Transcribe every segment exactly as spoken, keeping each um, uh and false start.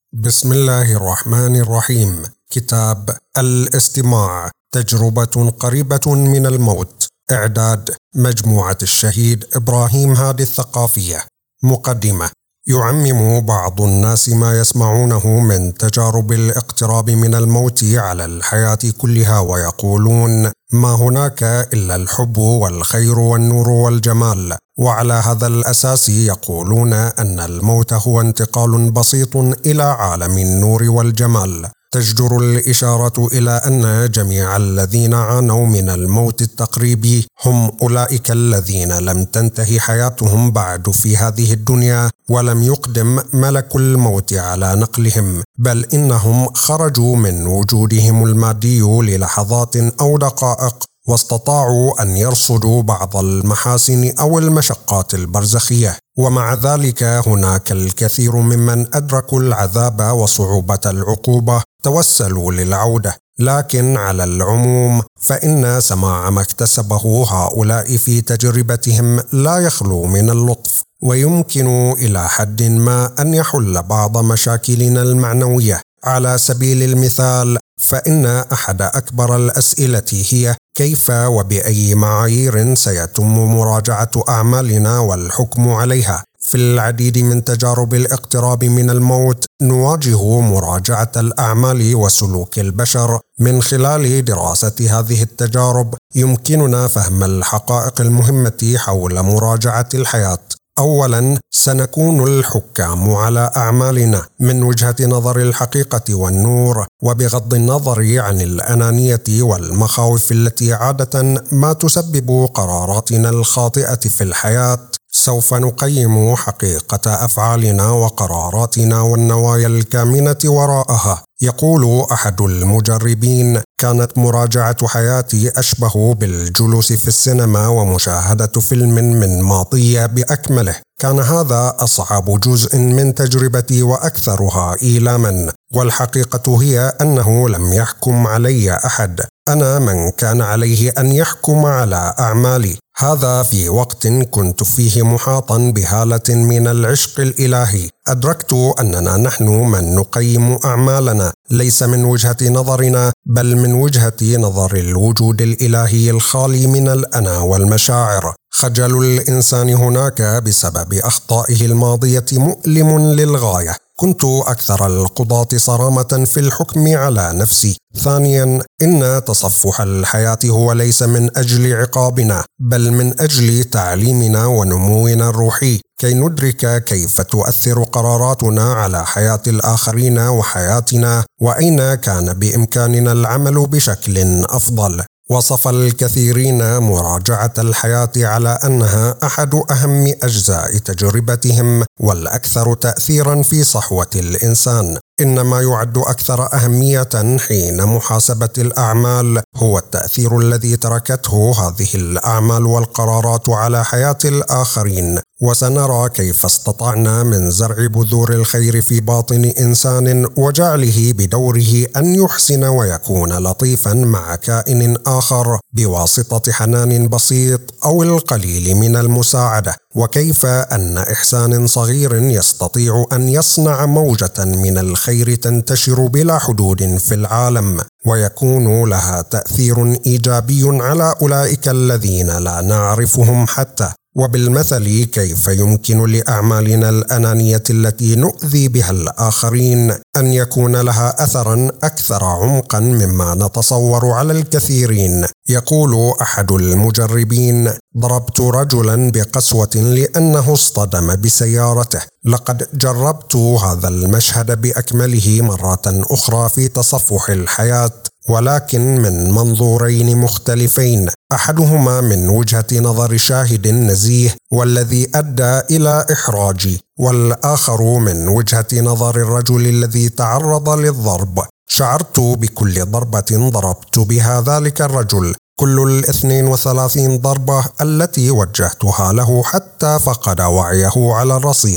بسم الله الرحمن الرحيم. كتاب الاستماع، تجربة قريبة من الموت. إعداد مجموعة الشهيد إبراهيم هادي الثقافية. مقدمة: يعمم بعض الناس ما يسمعونه من تجارب الاقتراب من الموت على الحياة كلها، ويقولون ما هناك إلا الحب والخير والنور والجمال، وعلى هذا الأساس يقولون أن الموت هو انتقال بسيط إلى عالم النور والجمال. تجدر الإشارة إلى أن جميع الذين عانوا من الموت التقريبي هم أولئك الذين لم تنتهي حياتهم بعد في هذه الدنيا، ولم يقدم ملك الموت على نقلهم، بل إنهم خرجوا من وجودهم المادي للحظات أو دقائق، واستطاعوا أن يرصدوا بعض المحاسن أو المشقات البرزخية. ومع ذلك هناك الكثير ممن أدركوا العذاب وصعوبة العقوبة توسلوا للعودة، لكن على العموم فإن سماع ما اكتسبه هؤلاء في تجربتهم لا يخلو من اللطف، ويمكن إلى حد ما أن يحل بعض مشاكلنا المعنوية. على سبيل المثال، فإن أحد أكبر الأسئلة هي: كيف وبأي معايير سيتم مراجعة أعمالنا والحكم عليها؟ في العديد من تجارب الاقتراب من الموت نواجه مراجعة الأعمال وسلوك البشر. من خلال دراسة هذه التجارب يمكننا فهم الحقائق المهمة حول مراجعة الحياة. أولاً، سنكون الحكام على أعمالنا من وجهة نظر الحقيقة والنور، وبغض النظر عن الأنانية والمخاوف التي عادة ما تسبب قراراتنا الخاطئة في الحياة. سوف نقيم حقيقة أفعالنا وقراراتنا والنوايا الكامنة وراءها. يقول أحد المجربين: كانت مراجعة حياتي أشبه بالجلوس في السينما ومشاهدة فيلم من ماضي بأكمله. كان هذا أصعب جزء من تجربتي وأكثرها إيلاما، والحقيقة هي أنه لم يحكم علي أحد، أنا من كان عليه أن يحكم على أعمالي. هذا في وقت كنت فيه محاطا بهالة من العشق الإلهي. أدركت أننا نحن من نقيم أعمالنا، ليس من وجهة نظرنا بل من وجهة نظر الوجود الإلهي الخالي من الأنا والمشاعر. خجل الإنسان هناك بسبب أخطائه الماضية مؤلم للغاية. كنت أكثر القضاة صرامة في الحكم على نفسي. ثانياً، إن تصفح الحياة هو ليس من أجل عقابنا، بل من أجل تعليمنا ونمونا الروحي، كي ندرك كيف تؤثر قراراتنا على حياة الآخرين وحياتنا، وأين كان بإمكاننا العمل بشكل أفضل. وصف الكثيرين مراجعة الحياة على أنها أحد أهم أجزاء تجربتهم والأكثر تأثيراً في صحوة الإنسان. إنما يعد أكثر أهمية حين محاسبة الأعمال هو التأثير الذي تركته هذه الأعمال والقرارات على حياة الآخرين. وسنرى كيف استطعنا من زرع بذور الخير في باطن إنسان وجعله بدوره أن يحسن ويكون لطيفا مع كائن آخر بواسطة حنان بسيط أو القليل من المساعدة، وكيف أن إحسان صغير يستطيع أن يصنع موجة من الخير تنتشر بلا حدود في العالم، ويكون لها تأثير إيجابي على أولئك الذين لا نعرفهم حتى. وبالمثل كيف يمكن لأعمالنا الأنانية التي نؤذي بها الآخرين أن يكون لها أثراً أكثر عمقاً مما نتصور على الكثيرين. يقول أحد المجربين: ضربت رجلاً بقسوة لأنه اصطدم بسيارته. لقد جربت هذا المشهد بأكمله مرة أخرى في تصفح الحياة، ولكن من منظورين مختلفين، أحدهما من وجهة نظر شاهد نزيه والذي أدى إلى إحراجي، والآخر من وجهة نظر الرجل الذي تعرض للضرب. شعرت بكل ضربة ضربت بها ذلك الرجل، كل الاثنين وثلاثين ضربة التي وجهتها له حتى فقد وعيه على الرصيف.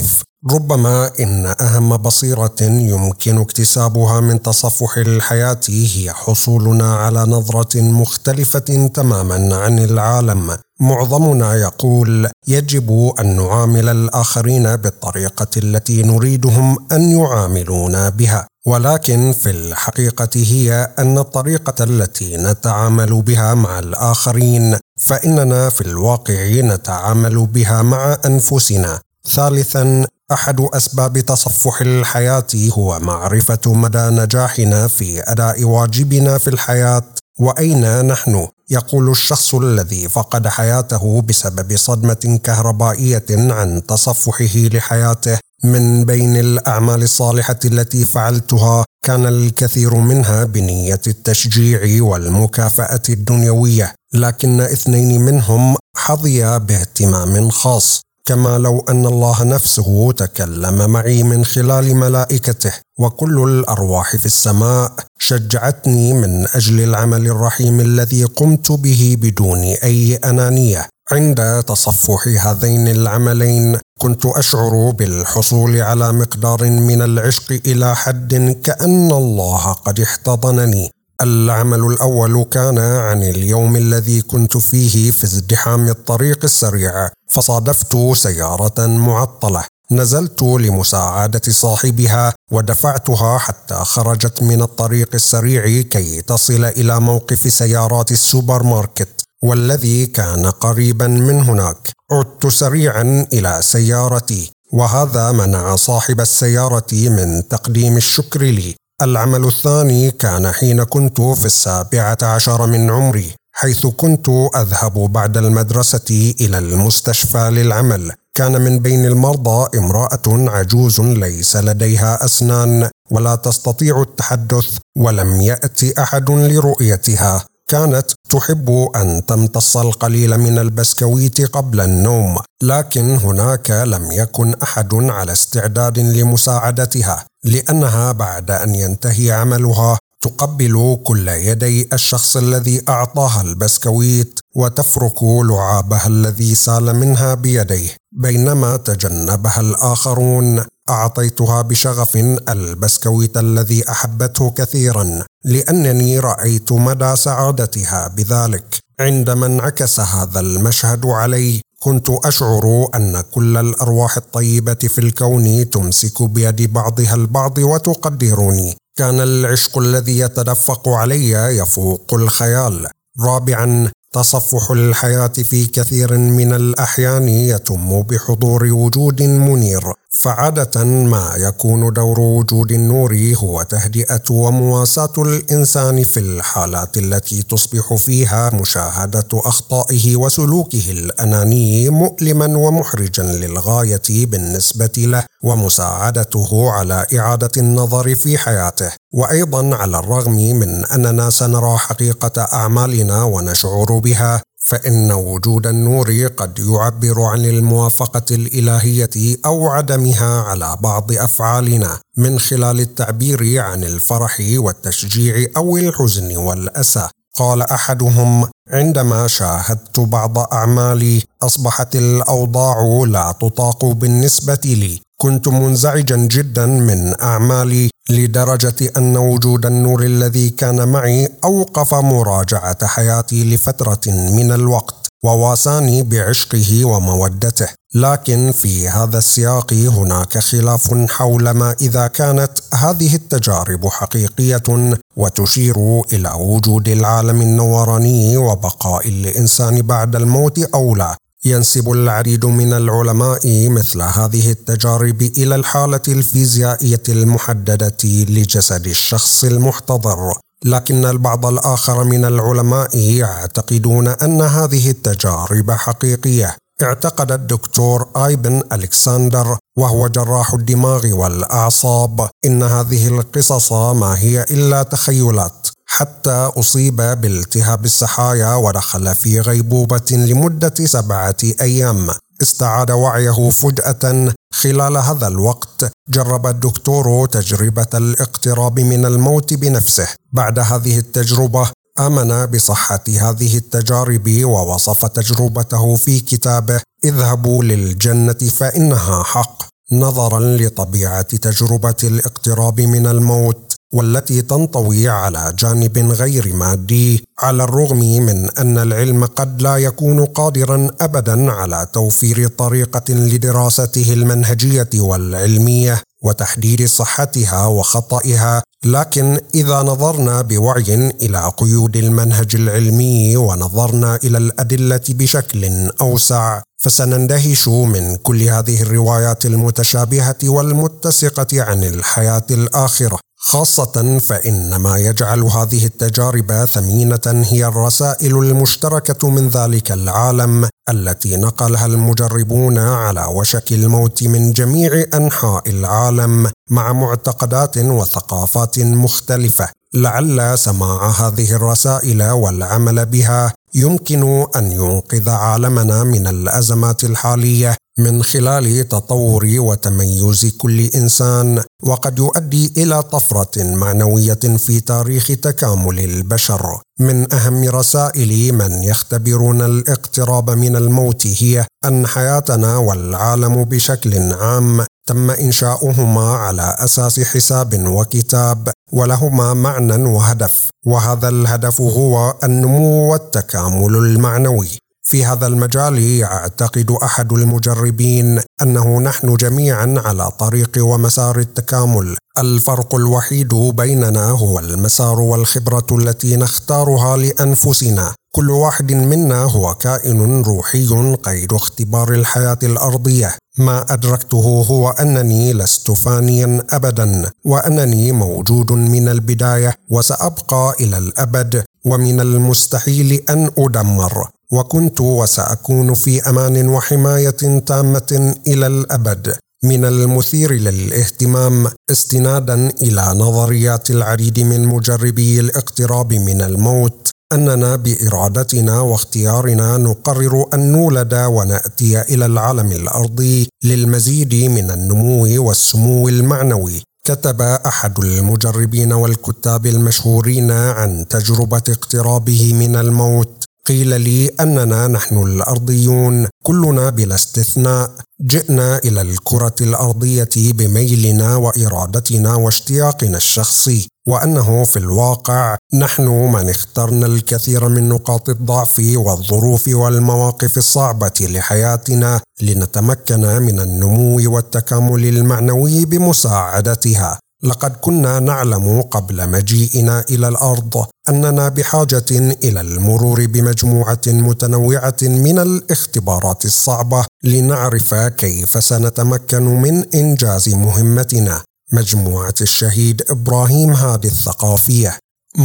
ربما إن أهم بصيرة يمكن اكتسابها من تصفح الحياة هي حصولنا على نظرة مختلفة تماما عن العالم. معظمنا يقول يجب أن نعامل الآخرين بالطريقة التي نريدهم أن يعاملونا بها، ولكن في الحقيقة هي أن الطريقة التي نتعامل بها مع الآخرين فإننا في الواقع نتعامل بها مع أنفسنا. ثالثا، أحد أسباب تصفح الحياة هو معرفة مدى نجاحنا في أداء واجبنا في الحياة وأين نحن. يقول الشخص الذي فقد حياته بسبب صدمة كهربائية عن تصفحه لحياته: من بين الأعمال الصالحة التي فعلتها كان الكثير منها بنية التشجيع والمكافأة الدنيوية، لكن اثنين منهم حظيا باهتمام خاص، كما لو أن الله نفسه تكلم معي من خلال ملائكته، وكل الأرواح في السماء شجعتني من أجل العمل الرحيم الذي قمت به بدون أي أنانية. عند تصفح هذين العملين كنت أشعر بالحصول على مقدار من العشق إلى حد كأن الله قد احتضنني. العمل الأول كان عن اليوم الذي كنت فيه في ازدحام الطريق السريع، فصادفت سيارة معطلة. نزلت لمساعدة صاحبها ودفعتها حتى خرجت من الطريق السريع كي تصل إلى موقف سيارات السوبر ماركت، والذي كان قريبا من هناك. عدت سريعا إلى سيارتي، وهذا منع صاحب السيارة من تقديم الشكر لي. العمل الثاني كان حين كنت في السابعة عشر من عمري، حيث كنت أذهب بعد المدرسة إلى المستشفى للعمل. كان من بين المرضى امرأة عجوز ليس لديها أسنان ولا تستطيع التحدث، ولم يأتي أحد لرؤيتها. كانت تحب أن تمتص القليل من البسكويت قبل النوم، لكن هناك لم يكن أحد على استعداد لمساعدتها، لأنها بعد أن ينتهي عملها تقبل كل يدي الشخص الذي أعطاها البسكويت وتفرك لعابها الذي سال منها بيديه، بينما تجنبها الآخرون. أعطيتها بشغف البسكويت الذي أحبته كثيرا، لأنني رأيت مدى سعادتها بذلك. عندما انعكس هذا المشهد علي كنت أشعر أن كل الأرواح الطيبة في الكون تمسك بيد بعضها البعض وتقدرني. كان العشق الذي يتدفق علي يفوق الخيال. رابعا، تصفح الحياة في كثير من الأحيان يتم بحضور وجود منير، فعادة ما يكون دور وجود النور هو تهدئة ومواساة الإنسان في الحالات التي تصبح فيها مشاهدة أخطائه وسلوكه الأناني مؤلما ومحرجا للغاية بالنسبة له، ومساعدته على إعادة النظر في حياته. وأيضا على الرغم من أننا سنرى حقيقة أعمالنا ونشعر بها، فإن وجود النور قد يعبر عن الموافقة الإلهية أو عدمها على بعض أفعالنا من خلال التعبير عن الفرح والتشجيع أو الحزن والأسى. قال أحدهم: عندما شاهدت بعض أعمالي أصبحت الأوضاع لا تطاق بالنسبة لي. كنت منزعجا جدا من أعمالي لدرجة أن وجود النور الذي كان معي أوقف مراجعة حياتي لفترة من الوقت وواساني بعشقه ومودته. لكن في هذا السياق هناك خلاف حول ما إذا كانت هذه التجارب حقيقية وتشير إلى وجود العالم النوراني وبقاء الإنسان بعد الموت أو لا. ينسب العديد من العلماء مثل هذه التجارب إلى الحالة الفيزيائية المحددة لجسد الشخص المحتضر، لكن البعض الآخر من العلماء يعتقدون أن هذه التجارب حقيقية. اعتقد الدكتور آيبن ألكسندر وهو جراح الدماغ والأعصاب إن هذه القصص ما هي إلا تخيلات، حتى أصيب بالتهاب السحايا ودخل في غيبوبة لمدة سبعة أيام. استعاد وعيه فجأة. خلال هذا الوقت جرب الدكتور تجربة الاقتراب من الموت بنفسه. بعد هذه التجربة آمن بصحة هذه التجارب ووصف تجربته في كتابه: اذهبوا للجنة فإنها حق. نظرا لطبيعة تجربة الاقتراب من الموت، والتي تنطوي على جانب غير مادي، على الرغم من أن العلم قد لا يكون قادرا أبدا على توفير طريقة لدراسته المنهجية والعلمية وتحديد صحتها وخطئها. لكن إذا نظرنا بوعي إلى قيود المنهج العلمي ونظرنا إلى الأدلة بشكل أوسع، فسنندهش من كل هذه الروايات المتشابهة والمتسقة عن الحياة الآخرة، خاصة فإن ما يجعل هذه التجارب ثمينة هي الرسائل المشتركة من ذلك العالم التي نقلها المجربون على وشك الموت من جميع أنحاء العالم مع معتقدات وثقافات مختلفة. لعل سماع هذه الرسائل والعمل بها يمكن أن ينقذ عالمنا من الأزمات الحالية من خلال تطور وتميز كل إنسان، وقد يؤدي إلى طفرة معنوية في تاريخ تكامل البشر. من أهم رسائل من يختبرون الاقتراب من الموت هي أن حياتنا والعالم بشكل عام تم إنشاؤهما على أساس حساب وكتاب، ولهما معنى وهدف، وهذا الهدف هو النمو والتكامل المعنوي. في هذا المجال يعتقد أحد المجربين أنه نحن جميعا على طريق ومسار التكامل، الفرق الوحيد بيننا هو المسار والخبرة التي نختارها لأنفسنا. كل واحد منا هو كائن روحي قيد اختبار الحياة الأرضية. ما أدركته هو أنني لست فانيا أبدا، وأنني موجود من البداية وسأبقى إلى الأبد، ومن المستحيل أن أدمر، وكنت وسأكون في أمان وحماية تامة إلى الأبد. من المثير للاهتمام استنادا إلى نظريات العديد من مجربي الاقتراب من الموت أننا بإرادتنا واختيارنا نقرر أن نولد ونأتي إلى العالم الأرضي للمزيد من النمو والسمو المعنوي. كتب أحد المجربين والكتاب المشهورين عن تجربة اقترابه من الموت: قيل لي أننا نحن الأرضيون كلنا بلا استثناء جئنا إلى الكرة الأرضية بميلنا وإرادتنا واشتياقنا الشخصي، وأنه في الواقع نحن من اخترنا الكثير من نقاط الضعف والظروف والمواقف الصعبة لحياتنا لنتمكن من النمو والتكامل المعنوي بمساعدتها. لقد كنا نعلم قبل مجيئنا إلى الأرض أننا بحاجة إلى المرور بمجموعة متنوعة من الاختبارات الصعبة لنعرف كيف سنتمكن من إنجاز مهمتنا. مجموعة الشهيد إبراهيم هادي الثقافية.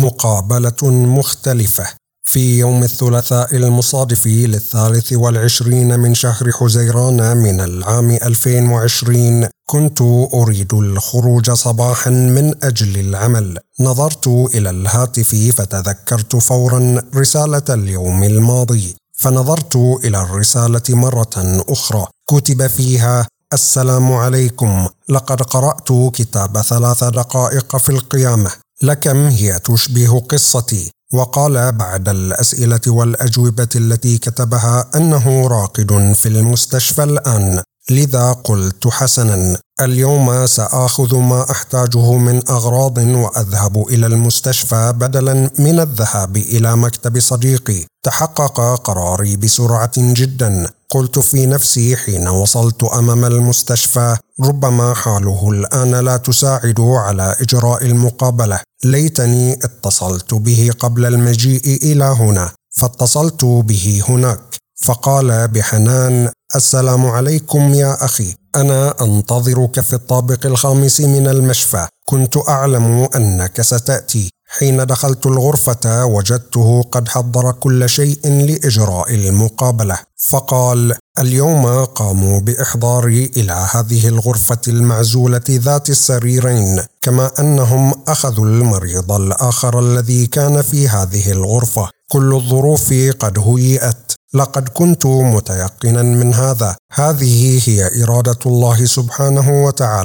مقابلة مختلفة. في يوم الثلاثاء المصادف للثالث والعشرين من شهر حزيران من العام ألفين وعشرين كنت أريد الخروج صباحا من أجل العمل. نظرت إلى الهاتف فتذكرت فورا رسالة اليوم الماضي، فنظرت إلى الرسالة مرة أخرى. كتب فيها: السلام عليكم، لقد قرأت كتاب ثلاث دقائق في القيامة، لكم هي تشبه قصتي. وقال بعد الأسئلة والأجوبة التي كتبها أنه راقد في المستشفى الآن، لذا قلت: حسنا، اليوم سآخذ ما أحتاجه من أغراض وأذهب إلى المستشفى بدلا من الذهاب إلى مكتب صديقي. تحقق قراري بسرعة جدا. قلت في نفسي حين وصلت أمام المستشفى: ربما حاله الآن لا تساعد على إجراء المقابلة، ليتني اتصلت به قبل المجيء إلى هنا. فاتصلت به هناك، فقال بحنان: السلام عليكم يا أخي، أنا أنتظرك في الطابق الخامس من المشفى، كنت أعلم أنك ستأتي. حين دخلت الغرفة وجدته قد حضر كل شيء لإجراء المقابلة. فقال: اليوم قاموا بإحضاري إلى هذه الغرفة المعزولة ذات السريرين، كما أنهم أخذوا المريض الآخر الذي كان في هذه الغرفة. كل الظروف قد هيئت، لقد كنت متيقنا من هذا. هذه هي إرادة الله سبحانه وتعالى،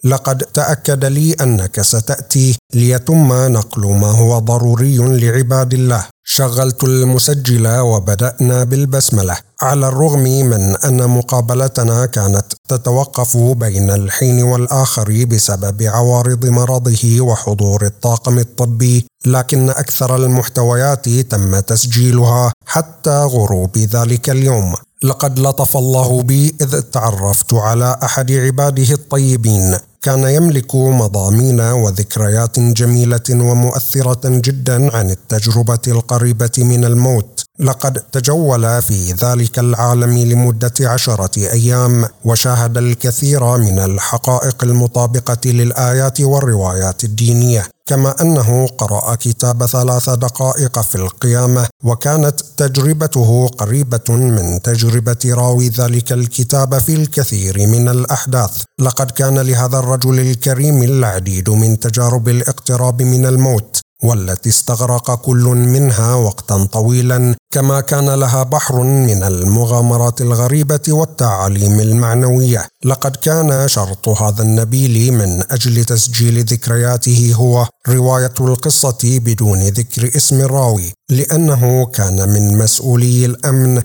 لقد تأكد لي أنك ستأتي ليتم نقل ما هو ضروري لعباد الله. شغلت المسجل وبدأنا بالبسملة، على الرغم من أن مقابلتنا كانت تتوقف بين الحين والآخر بسبب عوارض مرضه وحضور الطاقم الطبي، لكن أكثر المحتويات تم تسجيلها حتى غروب ذلك اليوم. لقد لطف الله بي إذ تعرفت على أحد عباده الطيبين، كان يملك مضامين وذكريات جميلة ومؤثرة جدا عن التجربة القريبة من الموت. لقد تجول في ذلك العالم لمدة عشرة أيام وشاهد الكثير من الحقائق المطابقة للآيات والروايات الدينية، كما أنه قرأ كتاب ثلاث دقائق في القيامة، وكانت تجربته قريبة من تجربة راوي ذلك الكتاب في الكثير من الأحداث. لقد كان لهذا الرجل الكريم العديد من تجارب الاقتراب من الموت، والتي استغرق كل منها وقتا طويلا، كما كان لها بحر من المغامرات الغريبة والتعاليم المعنوية. لقد كان شرط هذا النبيل من أجل تسجيل ذكرياته هو رواية القصة بدون ذكر اسم الراوي، لأنه كان من مسؤولي الأمن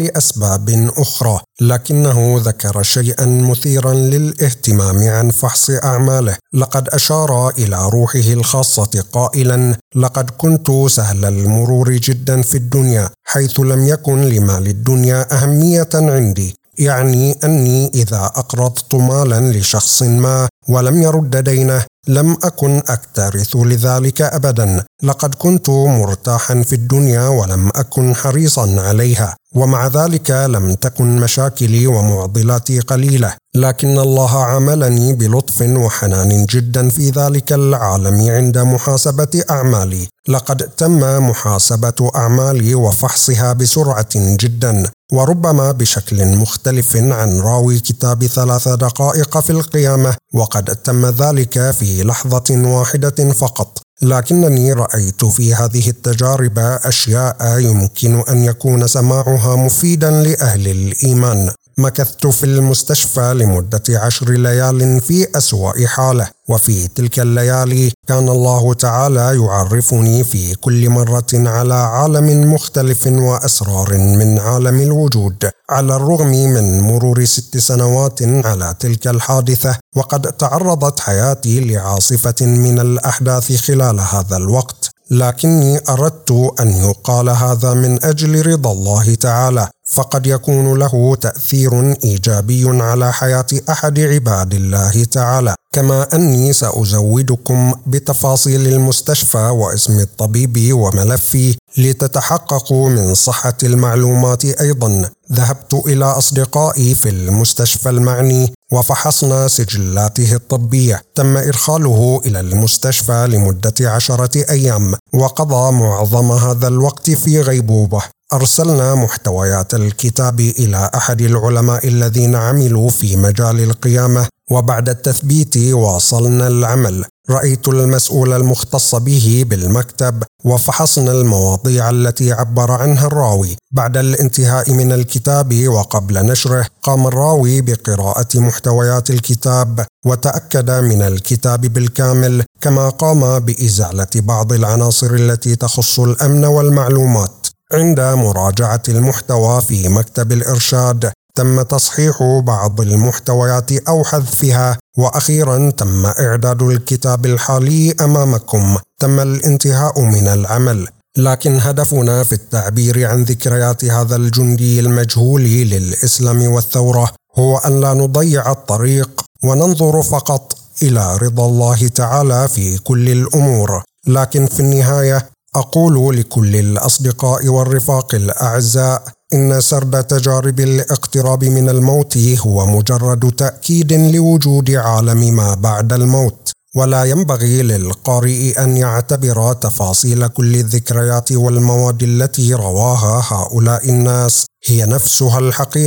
ولأسباب أخرى، لكنه ذكر شيئا مثيرا للاهتمام عن فحص أعماله. لقد أشار إلى روحه الخاصة قائلا: لقد كنت سهل المرور جدا في الدنيا، حيث لم يكن لمال الدنيا أهمية عندي، يعني أني إذا أقرضت مالا لشخص ما ولم يرد دينه لم أكن أكترث لذلك أبدا. لقد كنت مرتاحا في الدنيا ولم أكن حريصا عليها، ومع ذلك لم تكن مشاكلي ومعضلاتي قليلة، لكن الله عاملني بلطف وحنان جدا في ذلك العالم عند محاسبة أعمالي. لقد تم محاسبة أعمالي وفحصها بسرعة جدا، وربما بشكل مختلف عن راوي كتاب ثلاث دقائق في القيامة، وقد تم ذلك في لحظة واحدة فقط. لكنني رأيت في هذه التجارب أشياء يمكن أن يكون سماعها مفيدا لأهل الإيمان. مكثت في المستشفى لمدة عشر ليال في أسوأ حالة، وفي تلك الليالي كان الله تعالى يعرفني في كل مرة على عالم مختلف وأسرار من عالم الوجود. على الرغم من مرور ست سنوات على تلك الحادثة، وقد تعرضت حياتي لعاصفة من الأحداث خلال هذا الوقت، لكني أردت أن يقال هذا من أجل رضا الله تعالى، فقد يكون له تأثير إيجابي على حياة أحد عباد الله تعالى. كما أني سأزودكم بتفاصيل المستشفى واسم الطبيب وملفي لتتحققوا من صحة المعلومات. أيضا ذهبت إلى أصدقائي في المستشفى المعني وفحصنا سجلاته الطبية. تم إرساله إلى المستشفى لمدة عشرة أيام، وقضى معظم هذا الوقت في غيبوبة. أرسلنا محتويات الكتاب إلى أحد العلماء الذين عملوا في مجال القيامة، وبعد التثبيت واصلنا العمل. رأيت المسؤول المختص به بالمكتب وفحصنا المواضيع التي عبر عنها الراوي. بعد الانتهاء من الكتاب وقبل نشره، قام الراوي بقراءة محتويات الكتاب وتأكد من الكتاب بالكامل، كما قام بإزالة بعض العناصر التي تخص الأمن والمعلومات. عند مراجعة المحتوى في مكتب الإرشاد، تم تصحيح بعض المحتويات أو حذفها، وأخيرا تم إعداد الكتاب الحالي أمامكم. تم الانتهاء من العمل، لكن هدفنا في التعبير عن ذكريات هذا الجندي المجهول للإسلام والثورة هو أن لا نضيع الطريق وننظر فقط إلى رضا الله تعالى في كل الأمور. لكن في النهاية أقول لكل الأصدقاء والرفاق الأعزاء إن سرد تجارب الاقتراب من الموت هو مجرد تأكيد لوجود عالم ما بعد الموت، ولا ينبغي للقارئ أن يعتبر تفاصيل كل الذكريات والمواد التي رواها هؤلاء الناس هي نفسها الحقيقة،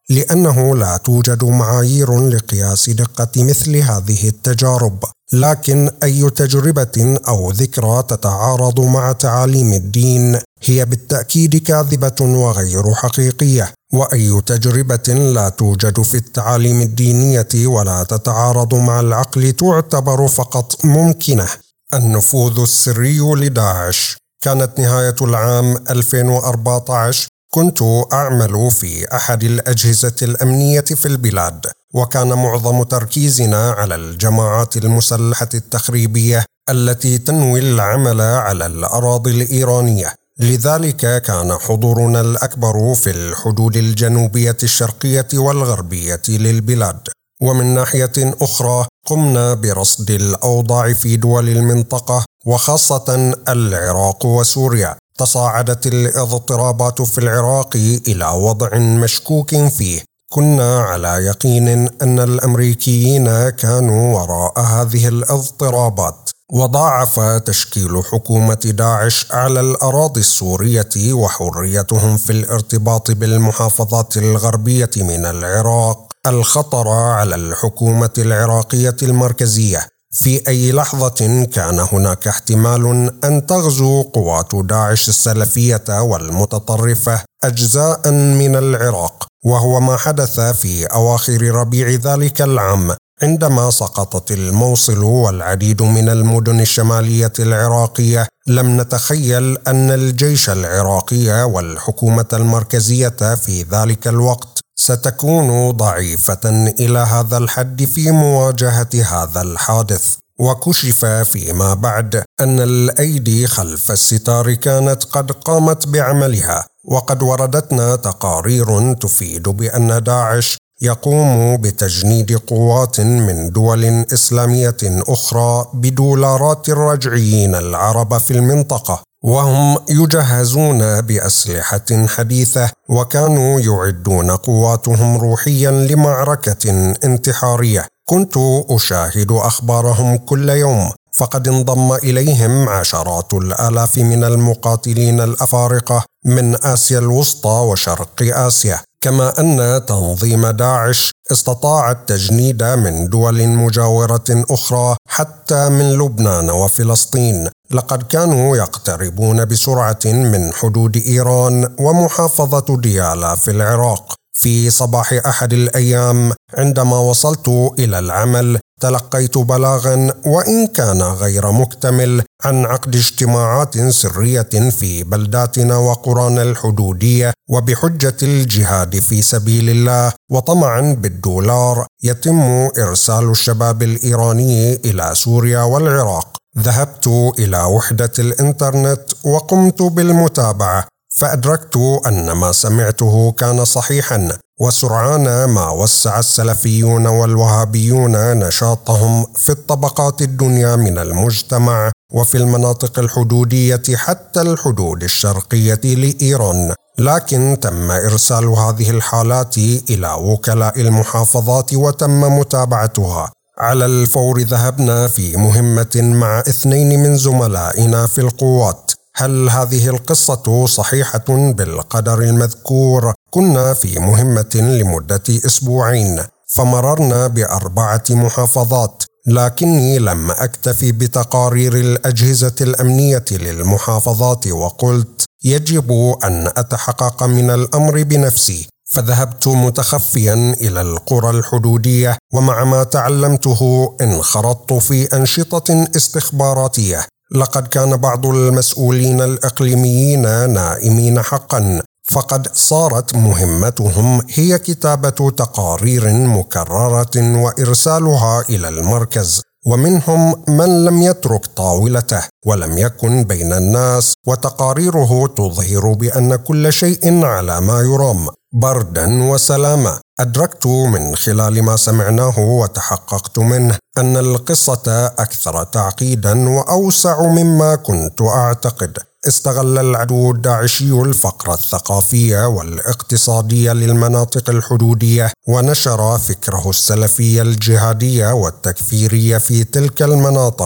لأنه لا توجد معايير لقياس دقة مثل هذه التجارب، لكن أي تجربة أو ذكرى تتعارض مع تعاليم الدين هي بالتأكيد كاذبة وغير حقيقية، وأي تجربة لا توجد في التعاليم الدينية ولا تتعارض مع العقل تعتبر فقط ممكنة. النفوذ السري لداعش. كانت نهاية العام ألفين وأربعة عشر، كنت أعمل في أحد الأجهزة الأمنية في البلاد، وكان معظم تركيزنا على الجماعات المسلحة التخريبية التي تنوي العمل على الأراضي الإيرانية، لذلك كان حضورنا الأكبر في الحدود الجنوبية الشرقية والغربية للبلاد. ومن ناحية أخرى قمنا برصد الأوضاع في دول المنطقة وخاصة العراق وسوريا. تصاعدت الاضطرابات في العراق إلى وضع مشكوك فيه، كنا على يقين أن الأمريكيين كانوا وراء هذه الاضطرابات، وضاعف تشكيل حكومة داعش على الأراضي السورية وحريتهم في الارتباط بالمحافظات الغربية من العراق الخطر على الحكومة العراقية المركزية. في أي لحظة كان هناك احتمال أن تغزو قوات داعش السلفية والمتطرفة أجزاء من العراق، وهو ما حدث في أواخر ربيع ذلك العام، عندما سقطت الموصل والعديد من المدن الشمالية العراقية. لم نتخيل أن الجيش العراقي والحكومة المركزية في ذلك الوقت ستكون ضعيفة إلى هذا الحد في مواجهة هذا الحادث. وكشف فيما بعد أن الأيدي خلف الستار كانت قد قامت بعملها، وقد وردتنا تقارير تفيد بأن داعش يقوم بتجنيد قوات من دول إسلامية أخرى بدولارات الرجعيين العرب في المنطقة، وهم يجهزون بأسلحة حديثة، وكانوا يعدون قواتهم روحيا لمعركة انتحارية. كنت أشاهد أخبارهم كل يوم، فقد انضم إليهم عشرات الآلاف من المقاتلين الأفارقة من آسيا الوسطى وشرق آسيا، كما أن تنظيم داعش استطاع التجنيد من دول مجاورة أخرى حتى من لبنان وفلسطين. لقد كانوا يقتربون بسرعة من حدود إيران ومحافظة ديالى في العراق. في صباح أحد الأيام عندما وصلت إلى العمل تلقيت بلاغا وإن كان غير مكتمل عن عقد اجتماعات سرية في بلداتنا وقرانا الحدودية، وبحجة الجهاد في سبيل الله وطمعا بالدولار يتم إرسال الشباب الإيراني إلى سوريا والعراق. ذهبت إلى وحدة الإنترنت وقمت بالمتابعة، فأدركت أن ما سمعته كان صحيحا، وسرعان ما وسع السلفيون والوهابيون نشاطهم في الطبقات الدنيا من المجتمع وفي المناطق الحدودية حتى الحدود الشرقية لإيران. لكن تم إرسال هذه الحالات إلى وكلاء المحافظات وتم متابعتها. على الفور ذهبنا في مهمة مع اثنين من زملائنا في القوات. هل هذه القصة صحيحة بالقدر المذكور؟ كنا في مهمة لمدة أسبوعين، فمررنا بأربعة محافظات، لكني لم أكتفي بتقارير الأجهزة الأمنية للمحافظات، وقلت يجب أن أتحقق من الأمر بنفسي. فذهبت متخفيا إلى القرى الحدودية، ومع ما تعلمته انخرطت في أنشطة استخباراتية. لقد كان بعض المسؤولين الإقليميين نائمين حقا، فقد صارت مهمتهم هي كتابة تقارير مكررة وإرسالها إلى المركز، ومنهم من لم يترك طاولته ولم يكن بين الناس، وتقاريره تظهر بأن كل شيء على ما يرام بردا وسلامة. أدركت من خلال ما سمعناه وتحققت منه أن القصة أكثر تعقيدا وأوسع مما كنت أعتقد. استغل العدو الداعشي الفقر الثقافي والاقتصادي للمناطق الحدودية، ونشر فكره السلفي الجهادي والتكفيري في تلك المناطق.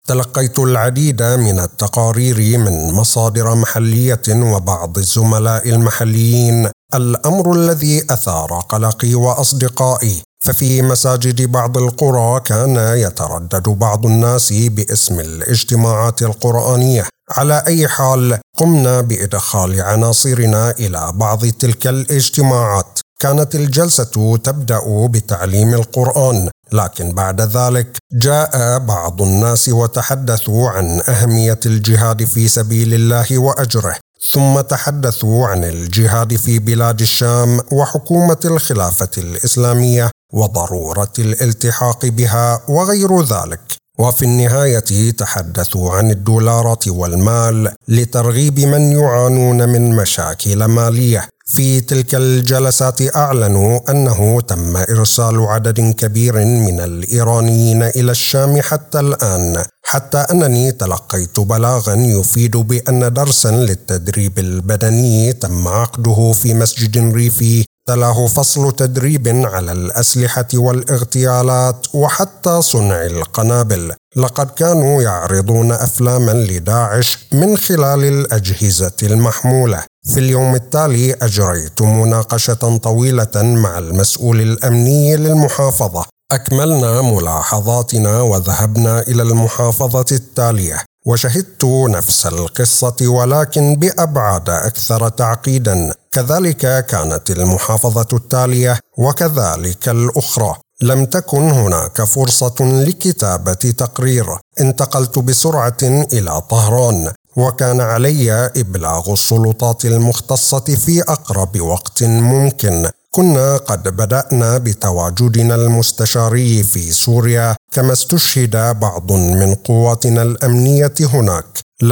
تلقيت العديد من التقارير من مصادر محلية وبعض الزملاء المحليين، الأمر الذي أثار قلقي وأصدقائي. ففي مساجد بعض القرى كان يتردد بعض الناس باسم الاجتماعات القرآنية. على أي حال، قمنا بإدخال عناصرنا إلى بعض تلك الاجتماعات. كانت الجلسة تبدأ بتعليم القرآن، لكن بعد ذلك جاء بعض الناس وتحدثوا عن أهمية الجهاد في سبيل الله وأجره، ثم تحدثوا عن الجهاد في بلاد الشام وحكومة الخلافة الإسلامية وضرورة الالتحاق بها وغير ذلك. وفي النهاية تحدثوا عن الدولارات والمال لترغيب من يعانون من مشاكل مالية. في تلك الجلسات أعلنوا أنه تم إرسال عدد كبير من الإيرانيين إلى الشام حتى الآن، حتى أنني تلقيت بلاغا يفيد بأن درسا للتدريب البدني تم عقده في مسجد ريفي، تلاه فصل تدريب على الأسلحة والاغتيالات وحتى صنع القنابل. لقد كانوا يعرضون أفلاما لداعش من خلال الأجهزة المحمولة. في اليوم التالي أجريت مناقشة طويلة مع المسؤول الأمني للمحافظة. أكملنا ملاحظاتنا وذهبنا إلى المحافظة التالية، وشهدت نفس القصة ولكن بأبعاد أكثر تعقيدا. كذلك كانت المحافظة التالية وكذلك الأخرى. لم تكن هناك فرصة لكتابة تقرير. انتقلت بسرعة إلى طهران، وكان علي إبلاغ السلطات المختصة في أقرب وقت ممكن. كنا قد بدأنا بتواجدنا المستشاري في سوريا، كما استشهد بعض من قواتنا الأمنية هناك،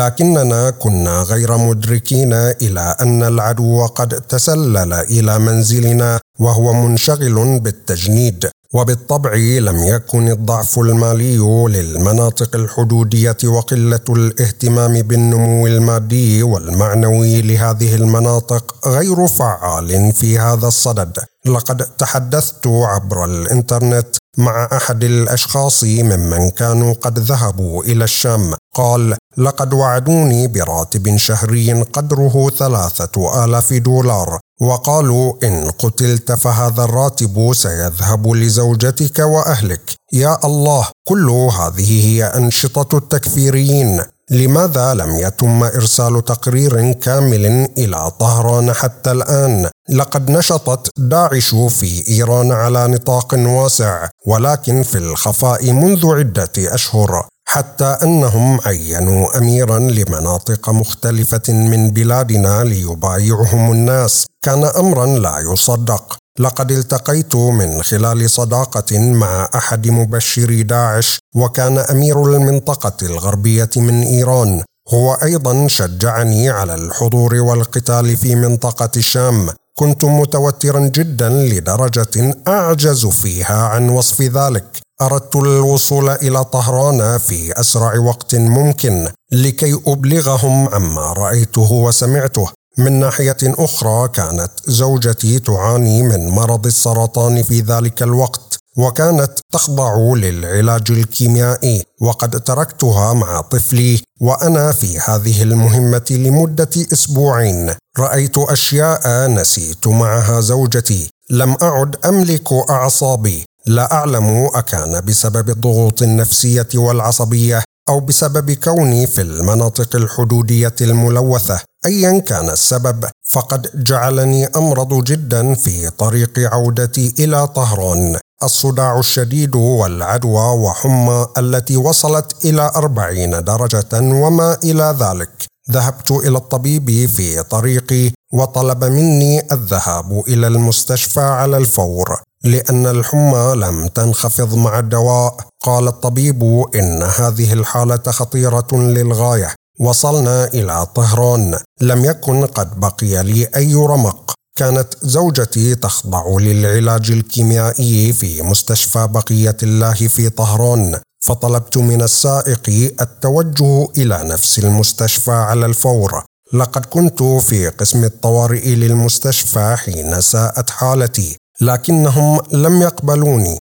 لكننا كنا غير مدركين إلى أن العدو قد تسلل إلى منزلنا وهو منشغل بالتجنيد. وبالطبع لم يكن الضعف المالي للمناطق الحدودية وقلة الاهتمام بالنمو المادي والمعنوي لهذه المناطق غير فعال في هذا الصدد. لقد تحدثت عبر الإنترنت مع أحد الأشخاص ممن كانوا قد ذهبوا إلى الشام. قال: لقد وعدوني براتب شهري قدره ثلاثة آلاف دولار، وقالوا إن قتلت فهذا الراتب سيذهب لزوجتك وأهلك. يا الله، كل هذه هي أنشطة التكفيريين. لماذا لم يتم إرسال تقرير كامل إلى طهران حتى الآن؟ لقد نشطت داعش في إيران على نطاق واسع، ولكن في الخفاء منذ عدة أشهر، حتى أنهم عينوا أميرا لمناطق مختلفة من بلادنا ليبايعهم الناس. كان أمرا لا يصدق. لقد التقيت من خلال صداقة مع أحد مبشري داعش، وكان أمير المنطقة الغربية من إيران. هو أيضا شجعني على الحضور والقتال في منطقة الشام. كنت متوترا جدا لدرجة أعجز فيها عن وصف ذلك. أردت الوصول إلى طهران في أسرع وقت ممكن لكي أبلغهم عما رأيته وسمعته. من ناحية أخرى، كانت زوجتي تعاني من مرض السرطان في ذلك الوقت، وكانت تخضع للعلاج الكيميائي، وقد تركتها مع طفلي وأنا في هذه المهمة لمدة أسبوعين. رأيت أشياء نسيت معها زوجتي. لم أعد أملك أعصابي. لا أعلم أكان بسبب الضغوط النفسية والعصبية أو بسبب كوني في المناطق الحدودية الملوثة. أيا كان السبب، فقد جعلني أمرض جدا في طريق عودتي إلى طهران. الصداع الشديد والعدوى وحمى التي وصلت إلى أربعين درجة وما إلى ذلك. ذهبت إلى الطبيب في طريقي وطلب مني الذهاب إلى المستشفى على الفور لأن الحمى لم تنخفض مع الدواء. قال الطبيب إن هذه الحالة خطيرة للغاية. وصلنا إلى طهران. لم يكن قد بقي لي أي رمق. كانت زوجتي تخضع للعلاج الكيميائي في مستشفى بقية الله في طهران، فطلبت من السائق التوجه إلى نفس المستشفى على الفور. لقد كنت في قسم الطوارئ للمستشفى حين ساءت حالتي، لكنهم لم يقبلوني.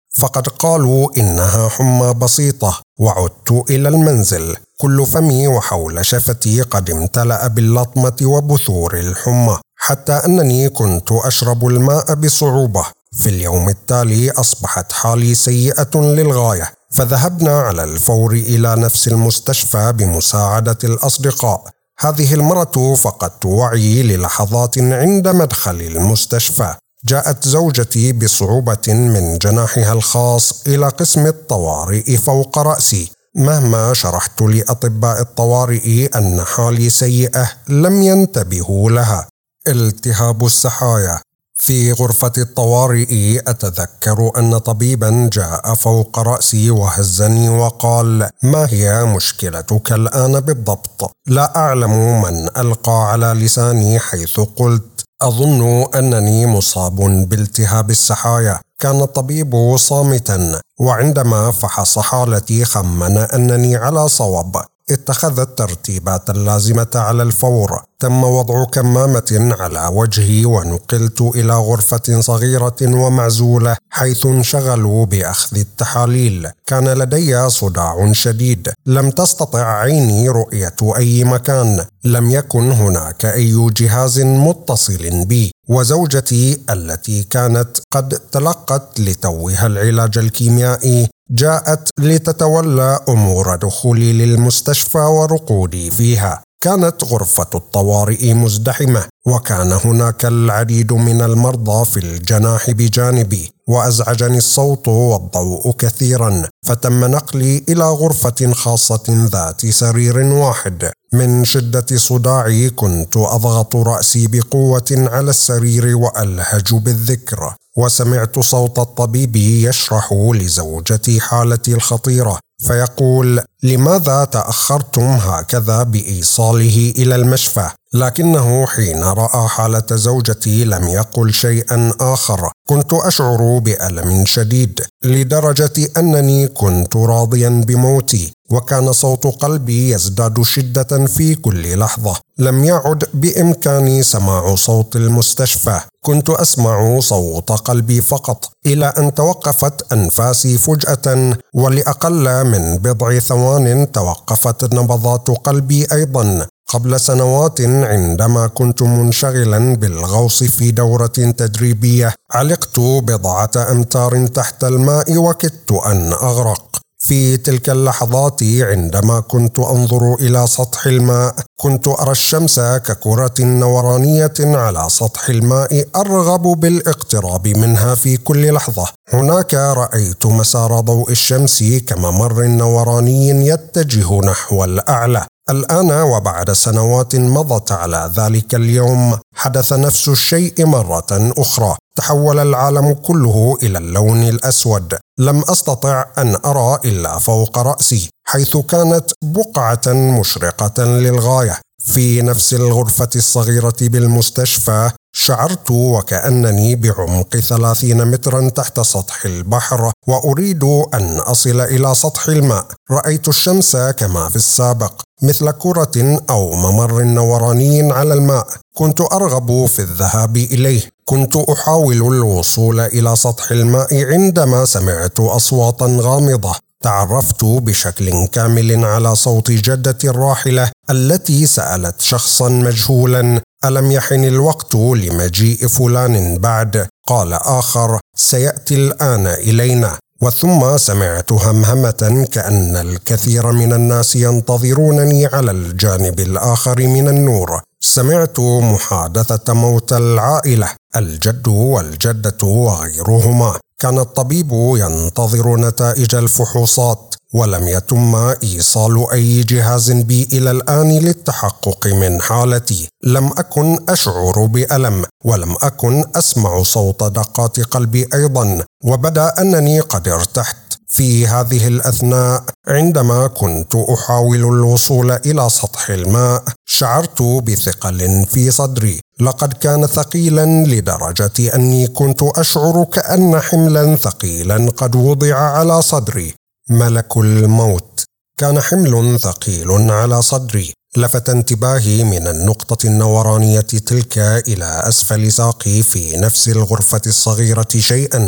فقد قالوا إنها حمى بسيطة. وعدت إلى المنزل، كل فمي وحول شفتي قد امتلأ باللطمة وبثور الحمى، حتى أنني كنت أشرب الماء بصعوبة. في اليوم التالي أصبحت حالي سيئة للغاية، فذهبنا على الفور إلى نفس المستشفى بمساعدة الأصدقاء. هذه المرة فقدت وعي للحظات عند مدخل المستشفى. جاءت زوجتي بصعوبة من جناحها الخاص إلى قسم الطوارئ فوق رأسي. مهما شرحت لأطباء الطوارئ أن حالي سيئة لم ينتبهوا لها. التهاب السحايا. في غرفة الطوارئ أتذكر أن طبيبا جاء فوق رأسي وهزني وقال: ما هي مشكلتك الآن بالضبط؟ لا أعلم من ألقى على لساني حيث قلت: أظن أنني مصاب بالتهاب السحايا. كان الطبيب صامتا، وعندما فحص حالتي خمن أنني على صواب. اتخذ الترتيبات اللازمة على الفور. تم وضع كمامة على وجهي ونقلت إلى غرفة صغيرة ومعزولة حيث انشغلوا بأخذ التحاليل. كان لدي صداع شديد، لم تستطع عيني رؤية أي مكان، لم يكن هناك أي جهاز متصل بي، وزوجتي التي كانت قد تلقت لتوها العلاج الكيميائي جاءت لتتولى أمور دخولي للمستشفى ورقودي فيها. كانت غرفة الطوارئ مزدحمة، وكان هناك العديد من المرضى في الجناح بجانبي، وأزعجني الصوت والضوء كثيرا، فتم نقلي إلى غرفة خاصة ذات سرير واحد. من شدة صداعي كنت أضغط رأسي بقوة على السرير وألهج بالذكر، وسمعت صوت الطبيب يشرح لزوجتي حالتي الخطيرة، فيقول: لماذا تأخرتم هكذا بإيصاله إلى المشفى؟ لكنه حين رأى حالة زوجتي لم يقل شيئا آخر. كنت أشعر بألم شديد لدرجة أنني كنت راضيا بموتي، وكان صوت قلبي يزداد شدة في كل لحظة. لم يعد بإمكاني سماع صوت المستشفى، كنت أسمع صوت قلبي فقط، إلى أن توقفت أنفاسي فجأة، ولأقل من بضع ثوان توقفت نبضات قلبي أيضا. قبل سنوات عندما كنت منشغلا بالغوص في دورة تدريبية علقت بضعة أمتار تحت الماء وكدت أن أغرق. في تلك اللحظات عندما كنت أنظر إلى سطح الماء كنت أرى الشمس ككرة نورانية على سطح الماء أرغب بالاقتراب منها في كل لحظة. هناك رأيت مسار ضوء الشمس كممر نوراني يتجه نحو الأعلى. الآن وبعد سنوات مضت على ذلك اليوم حدث نفس الشيء مرة أخرى. تحول العالم كله إلى اللون الأسود. لم أستطع أن أرى إلا فوق رأسي، حيث كانت بقعة مشرقة للغاية. في نفس الغرفة الصغيرة بالمستشفى شعرت وكأنني بعمق ثلاثين مترا تحت سطح البحر، وأريد أن أصل إلى سطح الماء. رأيت الشمس كما في السابق، مثل كرة أو ممر نوراني على الماء. كنت أرغب في الذهاب إليه. كنت أحاول الوصول إلى سطح الماء عندما سمعت أصواتا غامضة. تعرفت بشكل كامل على صوت جدتي الراحلة التي سألت شخصا مجهولا: ألم يحن الوقت لمجيء فلان بعد؟ قال آخر: سيأتي الآن إلينا. وثم سمعت همهمة كأن الكثير من الناس ينتظرونني على الجانب الآخر من النور. سمعت محادثة موتى العائلة، الجد والجدة وغيرهما. كان الطبيب ينتظر نتائج الفحوصات، ولم يتم إيصال أي جهاز بي إلى الآن للتحقق من حالتي. لم أكن أشعر بألم، ولم أكن أسمع صوت دقات قلبي أيضا، وبدا أنني قد ارتحت. في هذه الأثناء عندما كنت أحاول الوصول إلى سطح الماء شعرت بثقل في صدري. لقد كان ثقيلا لدرجة أني كنت أشعر كأن حملا ثقيلا قد وضع على صدري. ملك الموت. كان حمل ثقيل على صدري. لفت انتباهي من النقطة النورانية تلك إلى أسفل ساقي في نفس الغرفة الصغيرة شيئا.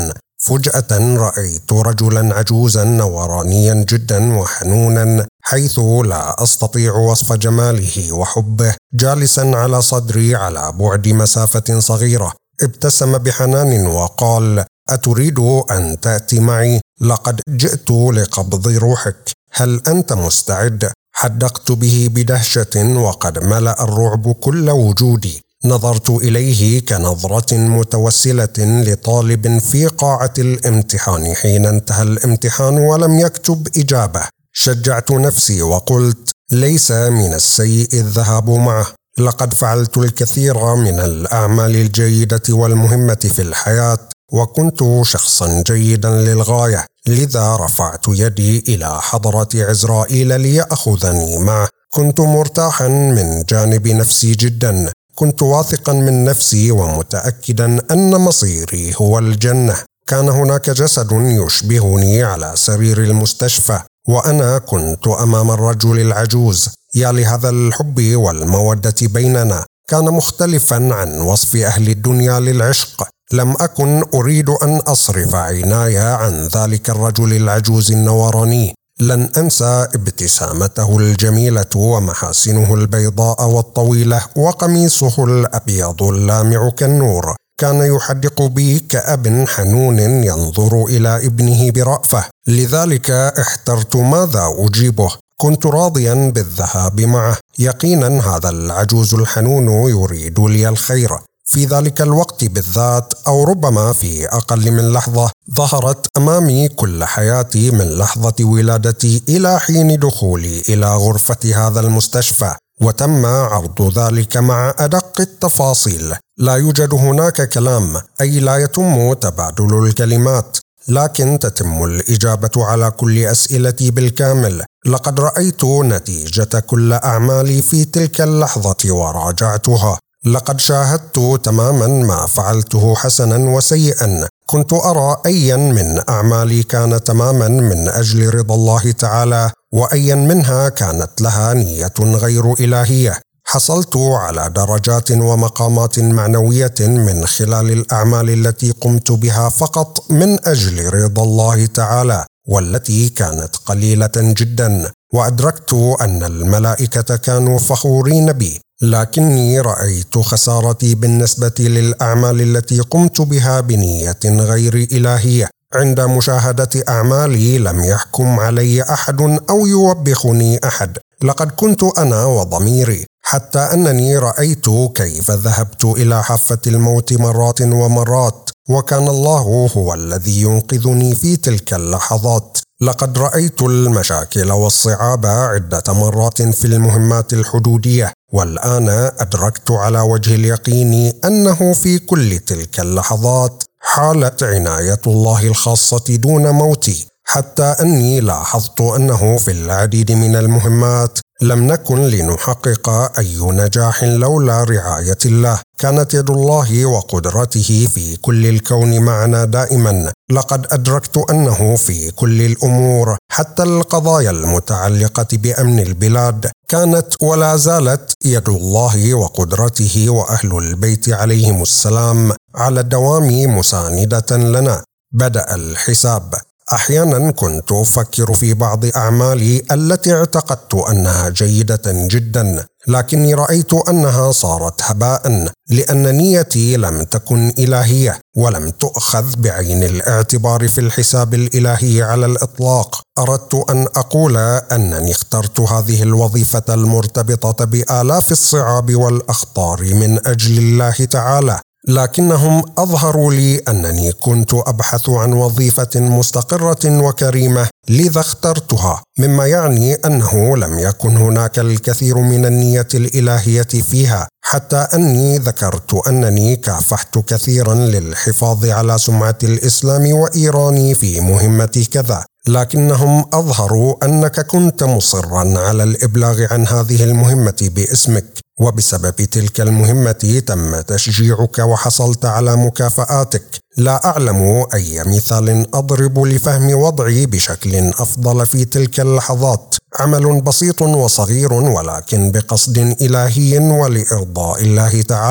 فجأة رأيت رجلا عجوزا نورانيا جدا وحنونا حيث لا أستطيع وصف جماله وحبه جالسا على صدري على بعد مسافة صغيرة. ابتسم بحنان وقال: أتريد أن تأتي معي؟ لقد جئت لقبض روحك، هل أنت مستعد؟ حدقت به بدهشة وقد ملأ الرعب كل وجودي. نظرت إليه كنظرة متوسلة لطالب في قاعة الامتحان حين انتهى الامتحان ولم يكتب إجابة. شجعت نفسي وقلت: ليس من السيء الذهاب معه، لقد فعلت الكثير من الأعمال الجيدة والمهمة في الحياة، وكنت شخصا جيدا للغاية، لذا رفعت يدي إلى حضرة عزرائيل ليأخذني معه. كنت مرتاحا من جانب نفسي جدا، كنت واثقا من نفسي ومتأكدا أن مصيري هو الجنة. كان هناك جسد يشبهني على سرير المستشفى، وأنا كنت أمام الرجل العجوز. يا لهذا الحب والمودة بيننا، كان مختلفا عن وصف أهل الدنيا للعشق. لم أكن أريد أن أصرف عيناي عن ذلك الرجل العجوز النوراني. لن أنسى ابتسامته الجميلة ومحاسنه البيضاء والطويلة وقميصه الأبيض اللامع كالنور. كان يحدق بي كأب حنون ينظر إلى ابنه برأفة، لذلك احترت ماذا أجيبه. كنت راضيا بالذهاب معه، يقينا هذا العجوز الحنون يريد لي الخير. في ذلك الوقت بالذات، أو ربما في أقل من لحظة، ظهرت أمامي كل حياتي من لحظة ولادتي إلى حين دخولي إلى غرفة هذا المستشفى، وتم عرض ذلك مع أدق التفاصيل. لا يوجد هناك كلام، أي لا يتم تبادل الكلمات، لكن تتم الإجابة على كل أسئلتي بالكامل. لقد رأيت نتيجة كل أعمالي في تلك اللحظة وراجعتها. لقد شاهدت تماما ما فعلته حسنا وسيئا. كنت أرى أيا من أعمالي كان تماما من أجل رضا الله تعالى، وأيا منها كانت لها نية غير إلهية. حصلت على درجات ومقامات معنوية من خلال الأعمال التي قمت بها فقط من أجل رضا الله تعالى، والتي كانت قليلة جدا. وأدركت أن الملائكة كانوا فخورين بي، لكني رأيت خسارتي بالنسبة للأعمال التي قمت بها بنية غير إلهية. عند مشاهدة أعمالي لم يحكم علي أحد أو يوبخني أحد، لقد كنت أنا وضميري، حتى أنني رأيت كيف ذهبت إلى حافة الموت مرات ومرات، وكان الله هو الذي ينقذني في تلك اللحظات. لقد رأيت المشاكل والصعاب عدة مرات في المهمات الحدودية، والآن أدركت على وجه اليقين أنه في كل تلك اللحظات حالت عناية الله الخاصة دون موتي، حتى أني لاحظت أنه في العديد من المهمات لم نكن لنحقق أي نجاح لولا رعاية الله. كانت يد الله وقدرته في كل الكون معنا دائما. لقد أدركت أنه في كل الأمور، حتى القضايا المتعلقة بأمن البلاد، كانت ولا زالت يد الله وقدرته وأهل البيت عليهم السلام على الدوام مساندة لنا. بدأ الحساب. أحيانا كنت أفكر في بعض أعمالي التي اعتقدت أنها جيدة جدا، لكني رأيت أنها صارت هباء، لأن نيتي لم تكن إلهية ولم تؤخذ بعين الاعتبار في الحساب الإلهي على الإطلاق. أردت أن أقول أنني اخترت هذه الوظيفة المرتبطة بآلاف الصعاب والأخطار من أجل الله تعالى، لكنهم أظهروا لي أنني كنت أبحث عن وظيفة مستقرة وكريمة، لذا اخترتها، مما يعني أنه لم يكن هناك الكثير من النية الإلهية فيها، حتى أني ذكرت أنني كافحت كثيرا للحفاظ على سمعة الإسلام وإيران في مهمة كذا، لكنهم أظهروا أنك كنت مصرا على الإبلاغ عن هذه المهمة باسمك، وبسبب تلك المهمة تم تشجيعك وحصلت على مكافآتك. لا أعلم أي مثال أضرب لفهم وضعي بشكل أفضل في تلك اللحظات. عمل بسيط وصغير، ولكن بقصد إلهي ولإرضاء الله تعالى،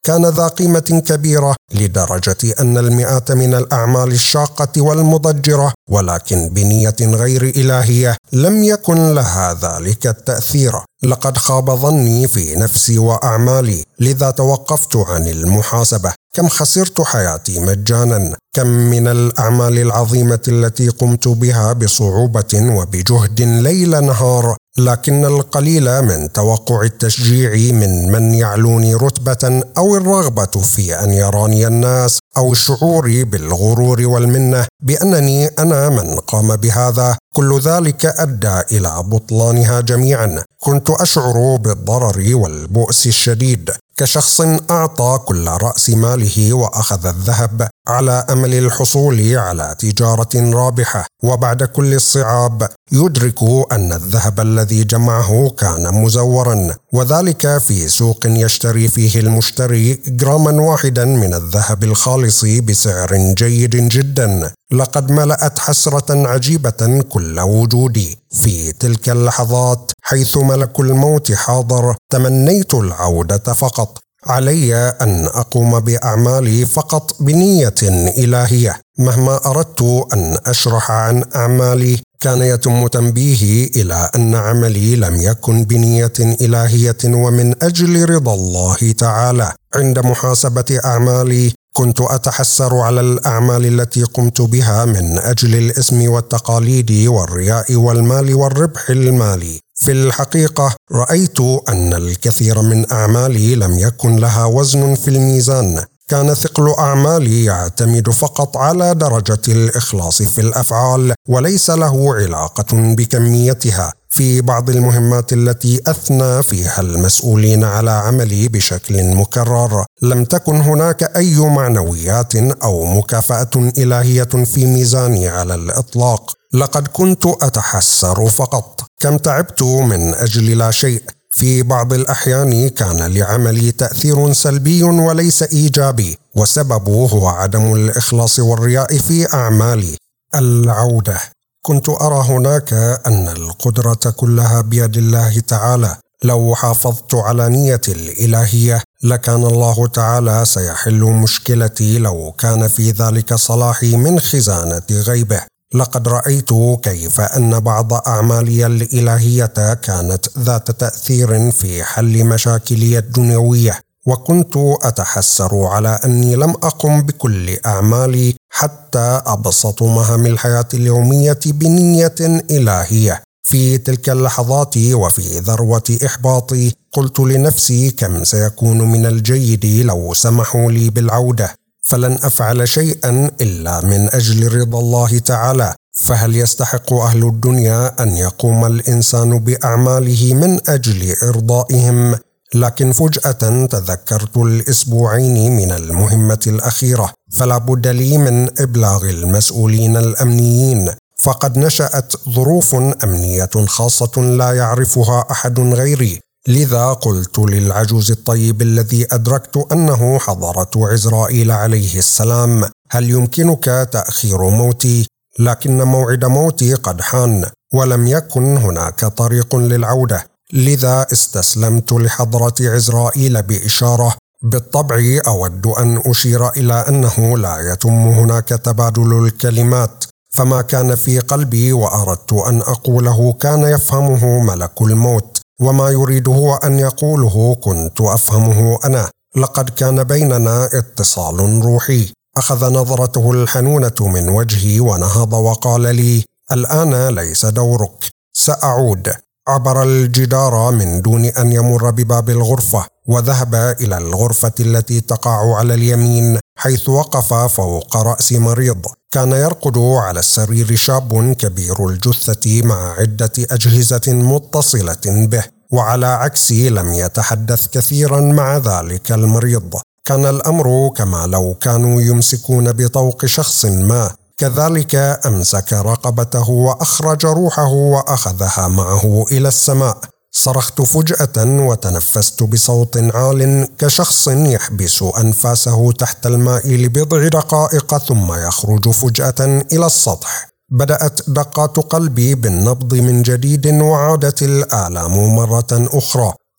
كان ذا قيمة كبيرة لدرجة أن المئات من الأعمال الشاقة والمضجرة ولكن بنية غير إلهية لم يكن لها ذلك التأثير. لقد خاب ظني في نفسي وأعمالي، لذا توقفت عن المحاسبة. كم خسرت حياتي مجانا، كم من الأعمال العظيمة التي قمت بها بصعوبة وبجهد ليل نهار، لكن القليل من توقع التشجيع من من يعلوني رتبة أو الرغبة في أن يراني الناس أو الشعور بالغرور والمنة بأنني أنا من قام بهذا، كل ذلك أدى إلى بطلانها جميعا. كنت أشعر بالضرر والبؤس الشديد كشخص أعطى كل رأس ماله وأخذ الذهب على أمل الحصول على تجارة رابحة، وبعد كل الصعاب يدرك أن الذهب الذي جمعه كان مزورا، وذلك في سوق يشتري فيه المشتري جراما واحدا من الذهب الخالص بسعر جيد جدا. لقد ملأت حسرة عجيبة كل وجودي. في تلك اللحظات حيث ملك الموت حاضر تمنيت العودة فقط. علي أن أقوم بأعمالي فقط بنية إلهية. مهما أردت أن أشرح عن أعمالي كان يتم تنبيهي إلى أن عملي لم يكن بنية إلهية ومن أجل رضا الله تعالى. عند محاسبة أعمالي كنت أتحسر على الأعمال التي قمت بها من أجل الاسم والتقاليد والرياء والمال والربح المالي. في الحقيقة رأيت أن الكثير من أعمالي لم يكن لها وزن في الميزان. كان ثقل أعمالي يعتمد فقط على درجة الإخلاص في الأفعال وليس له علاقة بكميتها. في بعض المهمات التي أثنى فيها المسؤولين على عملي بشكل مكرر لم تكن هناك أي معنويات أو مكافأة إلهية في ميزاني على الإطلاق. لقد كنت أتحسر فقط. كم تعبت من أجل لا شيء. في بعض الأحيان كان لعملي تأثير سلبي وليس إيجابي، وسببه هو عدم الإخلاص والرياء في أعمالي. العودة. كنت أرى هناك أن القدرة كلها بيد الله تعالى. لو حافظت على نيتي الإلهية لكان الله تعالى سيحل مشكلتي لو كان في ذلك صلاحي من خزانة غيبه. لقد رأيت كيف أن بعض أعمالي الإلهية كانت ذات تأثير في حل مشاكلي الدنيوية، وكنت أتحسر على أني لم أقم بكل أعمالي حتى أبسط مهام الحياة اليومية بنية إلهية. في تلك اللحظات وفي ذروة إحباطي قلت لنفسي كم سيكون من الجيد لو سمحوا لي بالعودة، فلن أفعل شيئا إلا من أجل رضا الله تعالى. فهل يستحق أهل الدنيا أن يقوم الإنسان بأعماله من أجل إرضائهم؟ لكن فجأة تذكرت الأسبوعين من المهمة الأخيرة، فلا بد لي من إبلاغ المسؤولين الأمنيين، فقد نشأت ظروف أمنية خاصة لا يعرفها أحد غيري. لذا قلت للعجوز الطيب الذي أدركت أنه حضرة عزرائيل عليه السلام: هل يمكنك تأخير موتي؟ لكن موعد موتي قد حان ولم يكن هناك طريق للعودة. لذا استسلمت لحضرة عزرائيل بإشارة. بالطبع أود أن أشير إلى أنه لا يتم هناك تبادل الكلمات، فما كان في قلبي وأردت أن أقوله كان يفهمه ملك الموت، وما يريده أن يقوله كنت أفهمه أنا. لقد كان بيننا اتصال روحي. أخذ نظرته الحنونة من وجهي ونهض وقال لي: الآن ليس دورك، سأعود. عبر الجدار من دون أن يمر بباب الغرفة وذهب إلى الغرفة التي تقع على اليمين، حيث وقف فوق رأس مريض. كان يرقد على السرير شاب كبير الجثة مع عدة أجهزة متصلة به، وعلى عكسي لم يتحدث كثيرا مع ذلك المريض. كان الأمر كما لو كانوا يمسكون بطوق شخص ما. كذلك أمسك رقبته وأخرج روحه وأخذها معه إلى السماء. صرخت فجأة وتنفست بصوت عال كشخص يحبس أنفاسه تحت الماء لبضع دقائق ثم يخرج فجأة إلى السطح. بدأت دقات قلبي بالنبض من جديد وعادت الآلام مرة أخرى.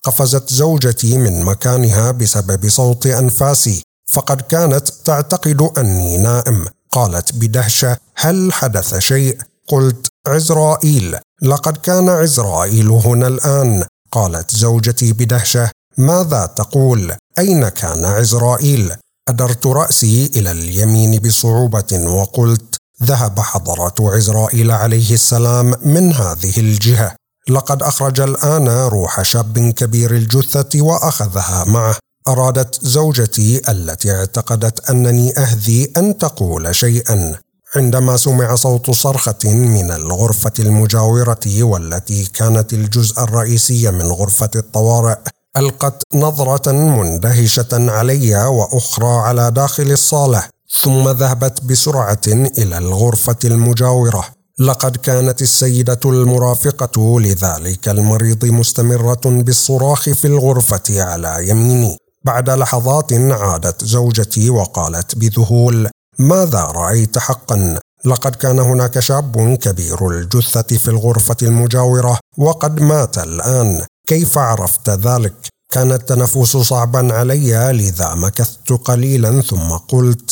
قفزت زوجتي من مكانها بسبب صوت أنفاسي، فقد كانت تعتقد أني نائم. قالت بدهشة: هل حدث شيء؟ قلت: عزرائيل، لقد كان عزرائيل هنا الآن. قالت زوجتي بدهشة: ماذا تقول؟ أين كان عزرائيل؟ أدرت رأسي إلى اليمين بصعوبة وقلت: ذهب حضرة عزرائيل عليه السلام من هذه الجهة. لقد أخرج الآن روح شاب كبير الجثة وأخذها معه. أرادت زوجتي التي اعتقدت أنني أهذي أن تقول شيئا عندما سمع صوت صرخة من الغرفة المجاورة، والتي كانت الجزء الرئيسي من غرفة الطوارئ. ألقت نظرة مندهشة علي وأخرى على داخل الصالة، ثم ذهبت بسرعة إلى الغرفة المجاورة. لقد كانت السيدة المرافقة لذلك المريض مستمرة بالصراخ في الغرفة على يميني. بعد لحظات عادت زوجتي وقالت بذهول: ماذا رأيت حقا؟ لقد كان هناك شاب كبير الجثة في الغرفة المجاورة وقد مات الآن. كيف عرفت ذلك؟ كان التنفس صعبا علي، لذا مكثت قليلا ثم قلت: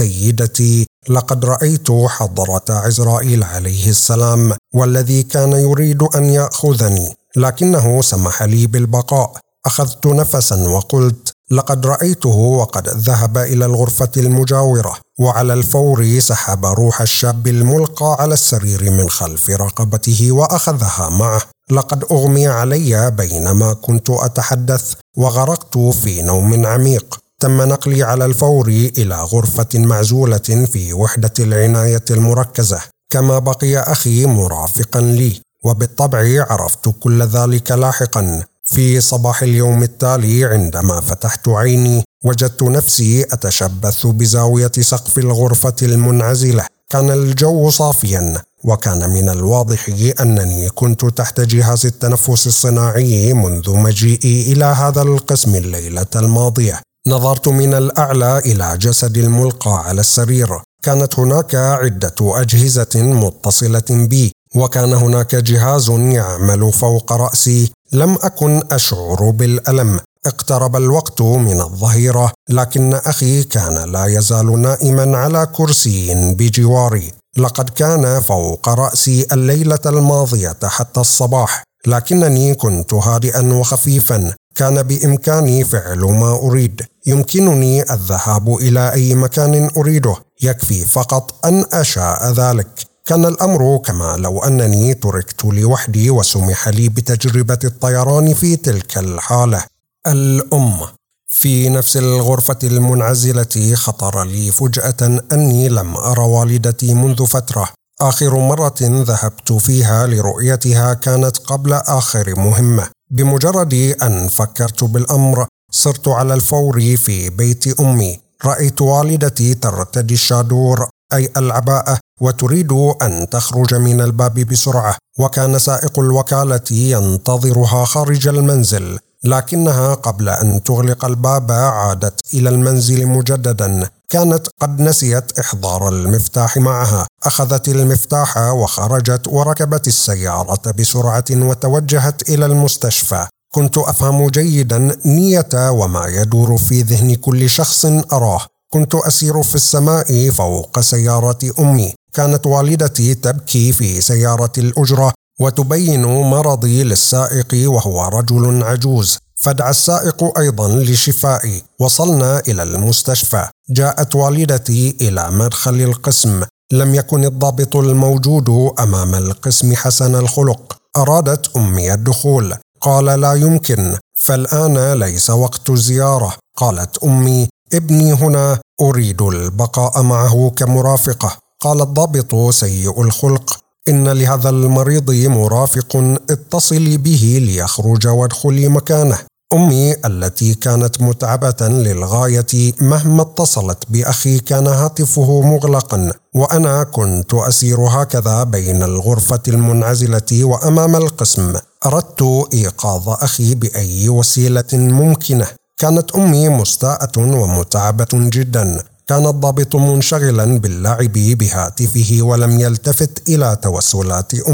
سيدتي، لقد رأيت حضرة عزرائيل عليه السلام، والذي كان يريد أن يأخذني لكنه سمح لي بالبقاء. أخذت نفسا وقلت: لقد رأيته وقد ذهب إلى الغرفة المجاورة، وعلى الفور سحب روح الشاب الملقى على السرير من خلف رقبته وأخذها معه. لقد أغمي علي بينما كنت أتحدث وغرقت في نوم عميق. تم نقلي على الفور إلى غرفة معزولة في وحدة العناية المركزة، كما بقي أخي مرافقا لي، وبالطبع عرفت كل ذلك لاحقا. في صباح اليوم التالي عندما فتحت عيني وجدت نفسي أتشبث بزاوية سقف الغرفة المنعزلة. كان الجو صافيا، وكان من الواضح أنني كنت تحت جهاز التنفس الصناعي منذ مجيئي إلى هذا القسم الليلة الماضية. نظرت من الأعلى إلى جسد الملقى على السرير. كانت هناك عدة أجهزة متصلة بي، وكان هناك جهاز يعمل فوق رأسي. لم أكن أشعر بالألم. اقترب الوقت من الظهيرة، لكن أخي كان لا يزال نائما على كرسي بجواري. لقد كان فوق رأسي الليلة الماضية حتى الصباح، لكنني كنت هادئا وخفيفا. كان بإمكاني فعل ما أريد. يمكنني الذهاب إلى أي مكان أريده، يكفي فقط أن أشاء ذلك. كان الأمر كما لو أنني تركت لوحدي وسمح لي بتجربة الطيران في تلك الحالة. الأم. في نفس الغرفة المنعزلة خطر لي فجأة أني لم أرى والدتي منذ فترة. آخر مرة ذهبت فيها لرؤيتها كانت قبل آخر مهمة. بمجرد أن فكرت بالأمر صرت على الفور في بيت أمي. رأيت والدتي ترتدي الشادور أي العباءة وتريد أن تخرج من الباب بسرعة، وكان سائق الوكالة ينتظرها خارج المنزل، لكنها قبل أن تغلق الباب عادت إلى المنزل مجددا. كانت قد نسيت إحضار المفتاح معها. أخذت المفتاح وخرجت وركبت السيارة بسرعة وتوجهت إلى المستشفى. كنت أفهم جيدا نية وما يدور في ذهن كل شخص أراه. كنت أسير في السماء فوق سيارة أمي. كانت والدتي تبكي في سيارة الأجرة وتبين مرضي للسائق وهو رجل عجوز، فدعا السائق أيضا لشفائي. وصلنا إلى المستشفى. جاءت والدتي إلى مدخل القسم. لم يكن الضابط الموجود أمام القسم حسن الخلق. أرادت أمي الدخول. قال: لا يمكن، فالآن ليس وقت الزيارة. قالت أمي: ابني هنا، أريد البقاء معه كمرافقة. قال الضابط سيء الخلق: إن لهذا المريض مرافق، اتصلي به ليخرج وادخلي مكانه. أمي التي كانت متعبة للغاية مهما اتصلت بأخي كان هاتفه مغلقا، وأنا كنت أسير هكذا بين الغرفة المنعزلة وأمام القسم. أردت إيقاظ أخي بأي وسيلة ممكنة. كانت أمي مستاءة ومتعبة جدا. كان الضابط منشغلا باللعب بهاتفه ولم يلتفت إلى توسلات أمي.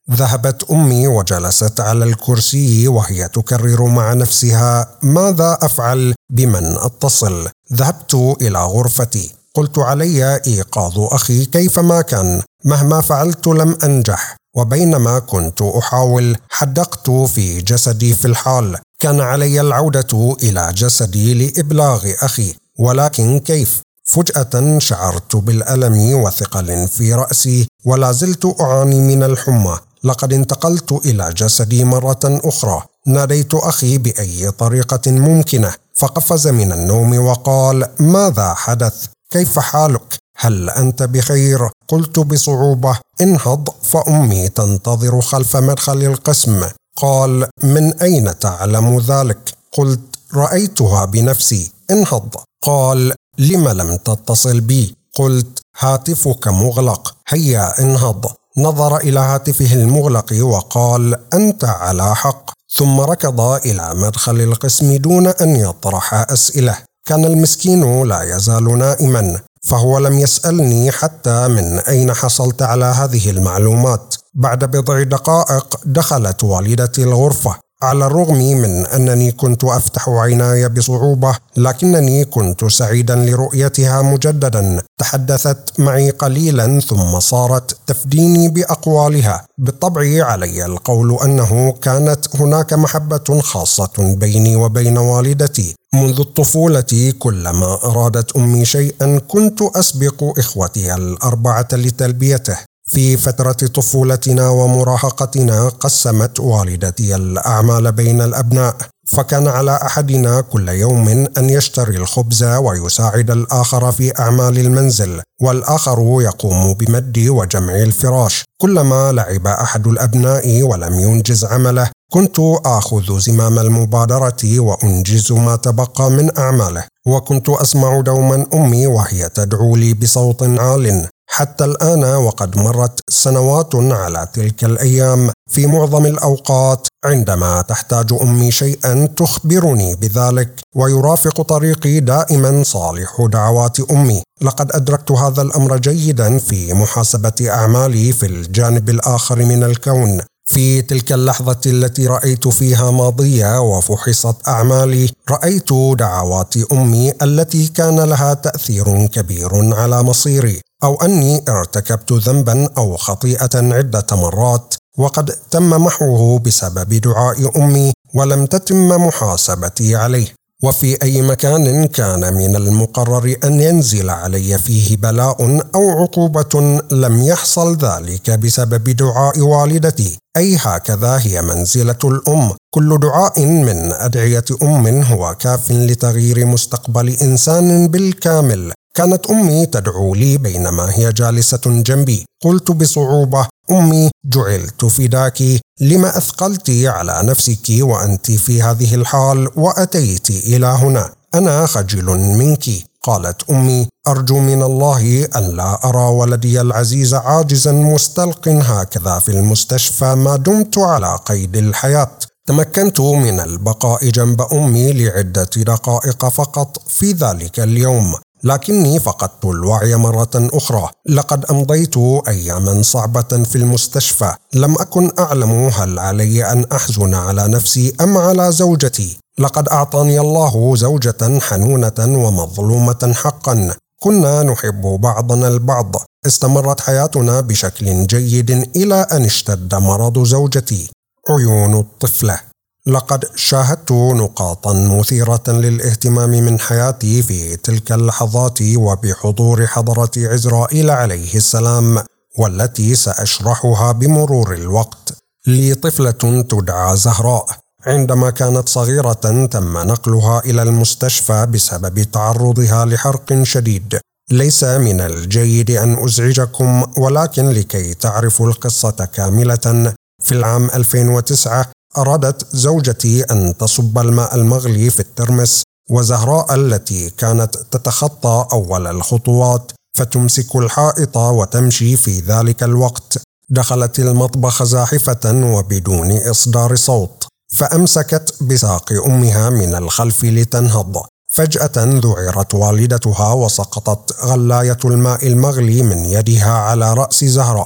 ذهبت أمي وجلست على الكرسي وهي تكرر مع نفسها: ماذا أفعل؟ بمن أتصل؟ ذهبت إلى غرفتي، قلت علي إيقاظ أخي كيفما كان، مهما فعلت لم أنجح، وبينما كنت أحاول حدقت في جسدي في الحال. كان علي العودة إلى جسدي لإبلاغ أخي، ولكن كيف؟ فجأة شعرت بالألم وثقل في رأسي، ولا زلت أعاني من الحمى. لقد انتقلت إلى جسدي مرة أخرى. ناديت أخي بأي طريقة ممكنة، فقفز من النوم وقال: ماذا حدث؟ كيف حالك؟ هل أنت بخير؟ قلت بصعوبة: انهض فأمي تنتظر خلف مدخل القسم. قال: من أين تعلم ذلك؟ قلت: رأيتها بنفسي. انهض. قال: لم لم تتصل بي؟ قلت: هاتفك مغلق. هيا انهض. نظر إلى هاتفه المغلق وقال: أنت على حق. ثم ركض إلى مدخل القسم دون أن يطرح أسئلة. كان المسكين لا يزال نائما، فهو لم يسألني حتى من أين حصلت على هذه المعلومات. بعد بضع دقائق دخلت والدتي الغرفة. على الرغم من أنني كنت أفتح عيناي بصعوبة، لكنني كنت سعيدا لرؤيتها مجددا. تحدثت معي قليلا ثم صارت تفديني بأقوالها. بالطبع علي القول أنه كانت هناك محبة خاصة بيني وبين والدتي. منذ الطفولة كلما أرادت أمي شيئا كنت أسبق إخوتي الأربعة لتلبيته. في فترة طفولتنا ومراهقتنا قسمت والدتي الأعمال بين الأبناء، فكان على أحدنا كل يوم أن يشتري الخبز ويساعد الآخر في أعمال المنزل، والآخر يقوم بمد وجمع الفراش. كلما لعب أحد الأبناء ولم ينجز عمله كنت آخذ زمام المبادرة وأنجز ما تبقى من أعماله. وكنت أسمع دوما أمي وهي تدعو لي بصوت عال. حتى الآن وقد مرت سنوات على تلك الأيام، في معظم الأوقات عندما تحتاج أمي شيئا تخبرني بذلك، ويرافق طريقي دائما صالح دعوات أمي. لقد أدركت هذا الأمر جيدا في محاسبة أعمالي في الجانب الآخر من الكون. في تلك اللحظة التي رأيت فيها ماضية وفحصت أعمالي، رأيت دعوات أمي التي كان لها تأثير كبير على مصيري، أو أني ارتكبت ذنبا أو خطيئة عدة مرات وقد تم محوه بسبب دعاء أمي ولم تتم محاسبتي عليه. وفي أي مكان كان من المقرر أن ينزل علي فيه بلاء أو عقوبة لم يحصل ذلك بسبب دعاء والدتي، أي هكذا هي منزلة الأم. كل دعاء من أدعية أم هو كاف لتغيير مستقبل إنسان بالكامل. كانت أمي تدعو لي بينما هي جالسة جنبي. قلت بصعوبة: أمي، جعلت فداك، لما أثقلت على نفسك وأنت في هذه الحال وأتيت إلى هنا؟ أنا خجل منك. قالت أمي: أرجو من الله أن لا أرى ولدي العزيز عاجزا مستلق هكذا في المستشفى ما دمت على قيد الحياة. تمكنت من البقاء جنب أمي لعدة دقائق فقط في ذلك اليوم، لكني فقدت الوعي مرة أخرى. لقد أمضيت أياما صعبة في المستشفى. لم أكن أعلم هل علي أن أحزن على نفسي أم على زوجتي. لقد أعطاني الله زوجة حنونة ومظلومة حقا. كنا نحب بعضنا البعض. استمرت حياتنا بشكل جيد إلى أن اشتد مرض زوجتي. عيون الطفلة. لقد شاهدت نقاطا مثيرة للاهتمام من حياتي في تلك اللحظات وبحضور حضرة عزرائيل عليه السلام، والتي سأشرحها بمرور الوقت. لي طفلة تدعى زهراء. عندما كانت صغيرة تم نقلها إلى المستشفى بسبب تعرضها لحرق شديد. ليس من الجيد أن أزعجكم، ولكن لكي تعرفوا القصة كاملة، في العام ألفين وتسعة أرادت زوجتي أن تصب الماء المغلي في الترمس، وزهراء التي كانت تتخطى أول الخطوات فتمسك الحائط وتمشي في ذلك الوقت دخلت المطبخ زاحفة وبدون إصدار صوت، فأمسكت بساق أمها من الخلف لتنهض. فجأة ذعرت والدتها وسقطت غلاية الماء المغلي من يدها على رأس زهراء،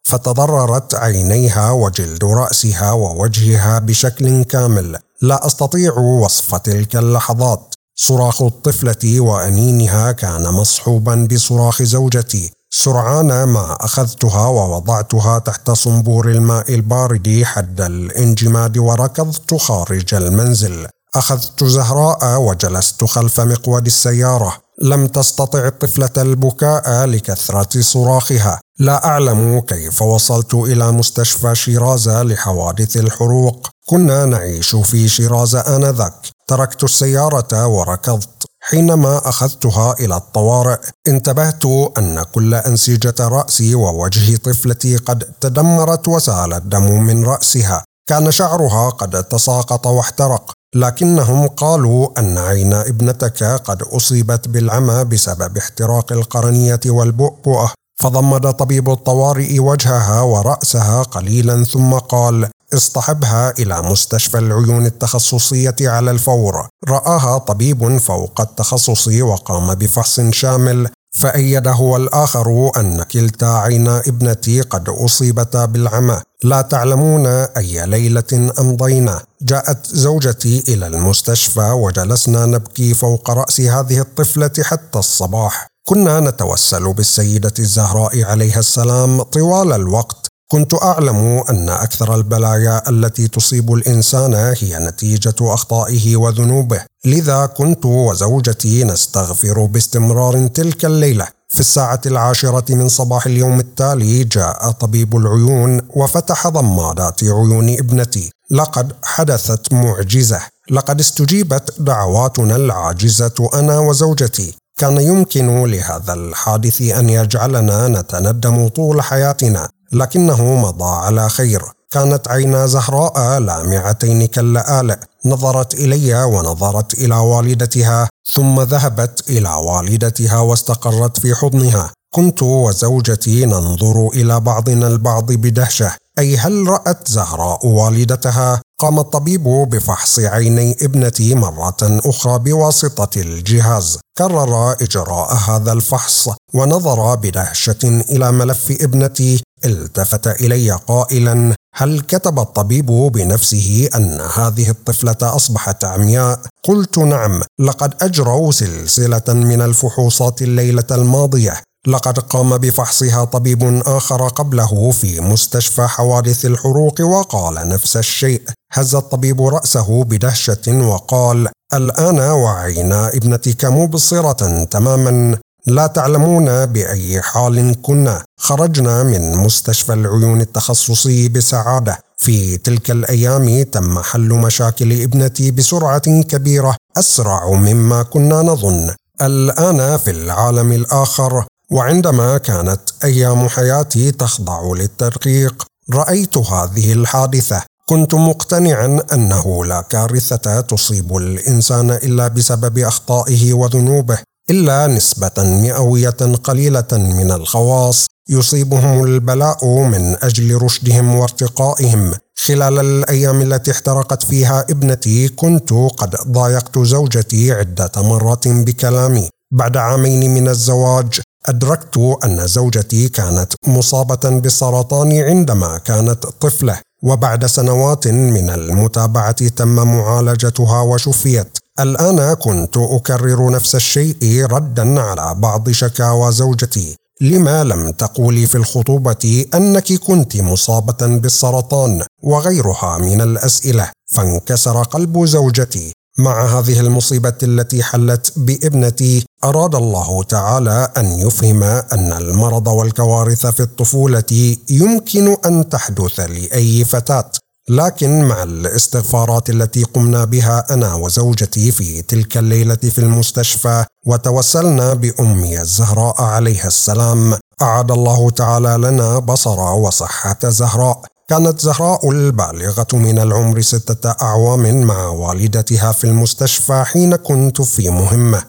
فتضررت عينيها وجلد رأسها ووجهها بشكل كامل. لا أستطيع وصف تلك اللحظات. صراخ الطفلة وأنينها كان مصحوبا بصراخ زوجتي. سرعان ما أخذتها ووضعتها تحت صنبور الماء البارد حد الانجماد وركضت خارج المنزل. أخذت زهراء وجلست خلف مقود السيارة. لم تستطع الطفلة البكاء لكثرة صراخها. لا أعلم كيف وصلت إلى مستشفى شيراز لحوادث الحروق. كنا نعيش في شيراز آنذاك. تركت السيارة وركضت. حينما أخذتها إلى الطوارئ انتبهت أن كل أنسجة رأسي ووجه طفلتي قد تدمرت وسال الدم من رأسها. كان شعرها قد تساقط واحترق، لكنهم قالوا أن عين ابنتك قد أصيبت بالعمى بسبب احتراق القرنية والبؤبؤة. فضمد طبيب الطوارئ وجهها ورأسها قليلا ثم قال: اصطحبها إلى مستشفى العيون التخصصية على الفور. رآها طبيب فوق التخصص وقام بفحص شامل، فأيد هو الآخر أن كلتا عينا ابنتي قد أصيبتا بالعمى. لا تعلمون أي ليلة أمضينا. جاءت زوجتي إلى المستشفى وجلسنا نبكي فوق رأس هذه الطفلة حتى الصباح. كنا نتوسل بالسيدة الزهراء عليها السلام طوال الوقت. كنت أعلم أن أكثر البلايا التي تصيب الإنسان هي نتيجة أخطائه وذنوبه، لذا كنت وزوجتي نستغفر باستمرار تلك الليلة. في الساعة العاشرة من صباح اليوم التالي جاء طبيب العيون وفتح ضمادات عيون ابنتي. لقد حدثت معجزة. لقد استجيبت دعواتنا العاجزة أنا وزوجتي. كان يمكن لهذا الحادث أن يجعلنا نتندم طول حياتنا، لكنه مضى على خير. كانت عينا زهراء لامعتين كاللآلئ. نظرت إلي ونظرت إلى والدتها، ثم ذهبت إلى والدتها واستقرت في حضنها. كنت وزوجتي ننظر إلى بعضنا البعض بدهشة. أي هل رأت زهراء والدتها؟ قام الطبيب بفحص عيني ابنتي مرة أخرى بواسطة الجهاز. كرر إجراء هذا الفحص ونظر بدهشة إلى ملف ابنتي. التفت إلي قائلا: هل كتب الطبيب بنفسه أن هذه الطفلة أصبحت عمياء؟ قلت: نعم، لقد أجروا سلسلة من الفحوصات الليلة الماضية. لقد قام بفحصها طبيب آخر قبله في مستشفى حوادث الحروق وقال نفس الشيء. هز الطبيب رأسه بدهشة وقال: الآن وعينا ابنتك مبصرة تماما. لا تعلمون بأي حال كنا. خرجنا من مستشفى العيون التخصصي بسعادة. في تلك الأيام تم حل مشاكل ابنتي بسرعة كبيرة، أسرع مما كنا نظن. الآن في العالم الآخر، وعندما كانت أيام حياتي تخضع للتدقيق رأيت هذه الحادثة. كنت مقتنعا أنه لا كارثة تصيب الإنسان إلا بسبب أخطائه وذنوبه، إلا نسبة مئوية قليلة من الخواص يصيبهم البلاء من أجل رشدهم وارتقائهم. خلال الأيام التي احترقت فيها ابنتي كنت قد ضايقت زوجتي عدة مرات بكلامي. بعد عامين من الزواج أدركت أن زوجتي كانت مصابة بالسرطان عندما كانت طفلة، وبعد سنوات من المتابعة تم معالجتها وشفيت. الآن كنت أكرر نفس الشيء ردا على بعض شكاوى زوجتي. لما لم تقولي في الخطوبة أنك كنت مصابة بالسرطان وغيرها من الأسئلة؟ فانكسر قلب زوجتي. مع هذه المصيبة التي حلت بابنتي أراد الله تعالى أن يفهم أن المرض والكوارث في الطفولة يمكن أن تحدث لأي فتاة، لكن مع الاستغفارات التي قمنا بها أنا وزوجتي في تلك الليلة في المستشفى وتوسلنا بأمي الزهراء عليها السلام، أعاد الله تعالى لنا بصر وصحة زهراء. كانت زهراء البالغة من العمر ستة أعوام مع والدتها في المستشفى حين كنت في مهمة.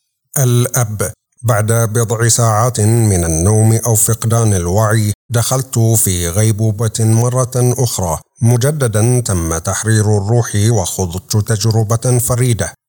الأب: بعد بضع ساعات من النوم أو فقدان الوعي دخلت في غيبوبة مرة أخرى. مجددا تم تحرير الروح وخضت تجربة فريدة.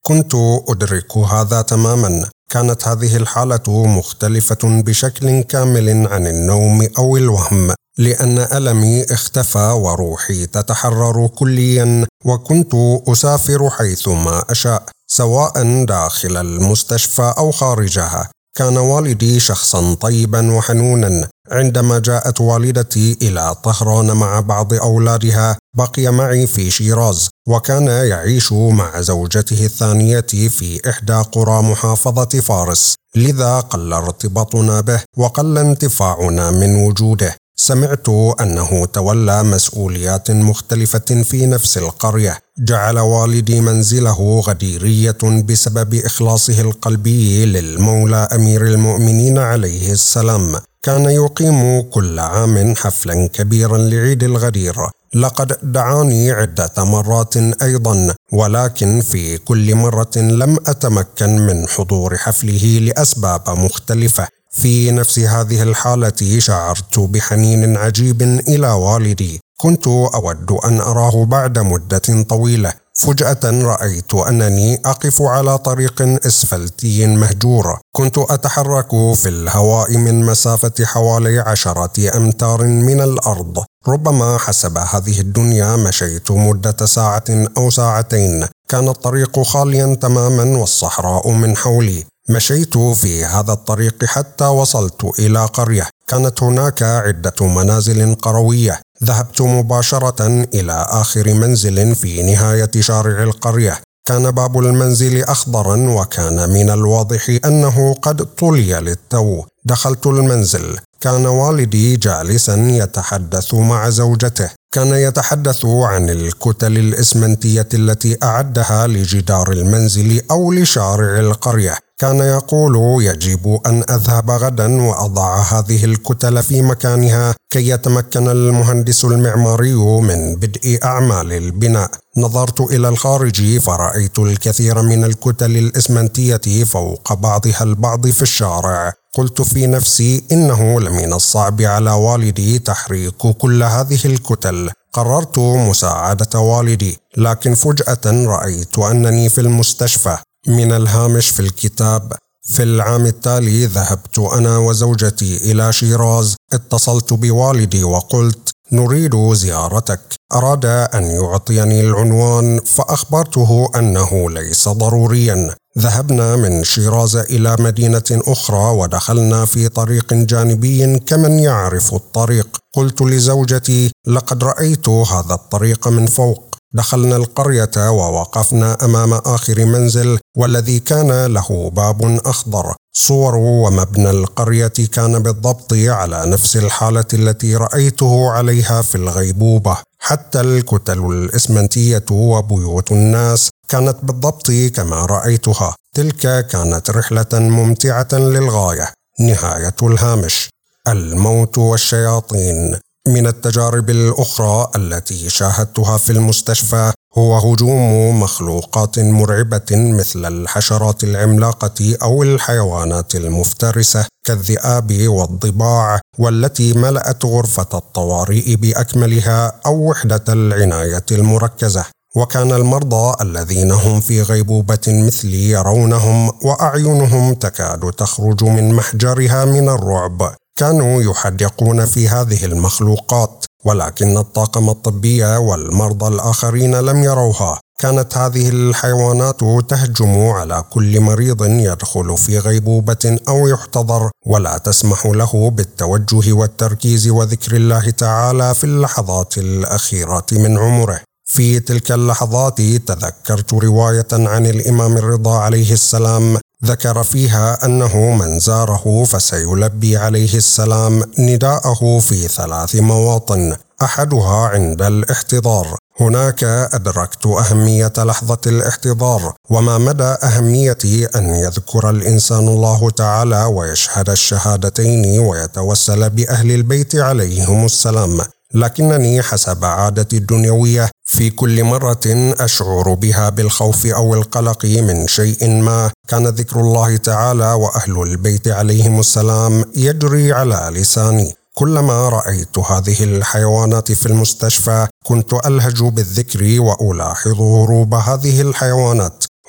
كنت أدرك هذا تماما. كانت هذه الحالة مختلفة بشكل كامل عن النوم أو الوهم، لأن ألمي اختفى وروحي تتحرر كليا، وكنت أسافر حيثما أشاء سواء داخل المستشفى أو خارجها. كان والدي شخصا طيبا وحنونا. عندما جاءت والدتي إلى طهران مع بعض أولادها بقي معي في شيراز، وكان يعيش مع زوجته الثانية في إحدى قرى محافظة فارس، لذا قل ارتباطنا به وقل انتفاعنا من وجوده. سمعت أنه تولى مسؤوليات مختلفة في نفس القرية. جعل والدي منزله غديرية بسبب إخلاصه القلبي للمولى أمير المؤمنين عليه السلام. كان يقيم كل عام حفلا كبيرا لعيد الغدير. لقد دعاني عدة مرات أيضا، ولكن في كل مرة لم أتمكن من حضور حفله لأسباب مختلفة. في نفس هذه الحالة شعرت بحنين عجيب إلى والدي. كنت أود أن أراه بعد مدة طويلة. فجأة رأيت أنني أقف على طريق إسفلتي مهجور. كنت أتحرك في الهواء من مسافة حوالي عشرة أمتار من الأرض. ربما حسب هذه الدنيا مشيت مدة ساعة أو ساعتين. كان الطريق خاليا تماما والصحراء من حولي. مشيت في هذا الطريق حتى وصلت إلى قرية. كانت هناك عدة منازل قروية. ذهبت مباشرة إلى آخر منزل في نهاية شارع القرية. كان باب المنزل أخضرا، وكان من الواضح أنه قد طلي للتو. دخلت المنزل. كان والدي جالسا يتحدث مع زوجته. كان يتحدث عن الكتل الإسمنتية التي أعدها لجدار المنزل أو لشارع القرية. كان يقول يجب أن أذهب غدا وأضع هذه الكتل في مكانها كي يتمكن المهندس المعماري من بدء أعمال البناء. نظرت إلى الخارج فرأيت الكثير من الكتل الإسمنتية فوق بعضها البعض في الشارع. قلت في نفسي إنه لمن الصعب على والدي تحريك كل هذه الكتل. قررت مساعدة والدي، لكن فجأة رأيت أنني في المستشفى. من الهامش في الكتاب: في العام التالي ذهبت أنا وزوجتي إلى شيراز. اتصلت بوالدي وقلت: نريد زيارتك. أراد أن يعطيني العنوان، فأخبرته أنه ليس ضروريا. ذهبنا من شيراز إلى مدينة أخرى ودخلنا في طريق جانبي كمن يعرف الطريق. قلت لزوجتي: لقد رأيت هذا الطريق من فوق. دخلنا القرية ووقفنا أمام آخر منزل، والذي كان له باب أخضر. صور ومبنى القرية كان بالضبط على نفس الحالة التي رأيته عليها في الغيبوبة. حتى الكتل الإسمنتية وبيوت الناس كانت بالضبط كما رأيتها. تلك كانت رحلة ممتعة للغاية. نهاية الهامش. الموت والشياطين. من التجارب الأخرى التي شاهدتها في المستشفى هو هجوم مخلوقات مرعبة مثل الحشرات العملاقة أو الحيوانات المفترسة كالذئاب والضباع، والتي ملأت غرفة الطوارئ بأكملها أو وحدة العناية المركزة. وكان المرضى الذين هم في غيبوبة مثلي يرونهم وأعينهم تكاد تخرج من محجرها من الرعب. كانوا يحدقون في هذه المخلوقات، ولكن الطاقم الطبي والمرضى الآخرين لم يروها. كانت هذه الحيوانات تهجم على كل مريض يدخل في غيبوبة أو يحتضر، ولا تسمح له بالتوجه والتركيز وذكر الله تعالى في اللحظات الأخيرة من عمره. في تلك اللحظات تذكرت رواية عن الإمام الرضا عليه السلام ذكر فيها أنه من زاره فسيلبي عليه السلام نداءه في ثلاث مواطن، أحدها عند الاحتضار. هناك أدركت أهمية لحظة الاحتضار، وما مدى أهمية أن يذكر الإنسان الله تعالى ويشهد الشهادتين ويتوسل بأهل البيت عليهم السلام. لكنني حسب عادتي الدنيوية في كل مرة أشعر بها بالخوف أو القلق من شيء ما، كان ذكر الله تعالى وأهل البيت عليهم السلام يجري على لساني. كلما رأيت هذه الحيوانات في المستشفى كنت ألهج بالذكر وألاحظ هروب هذه الحيوانات.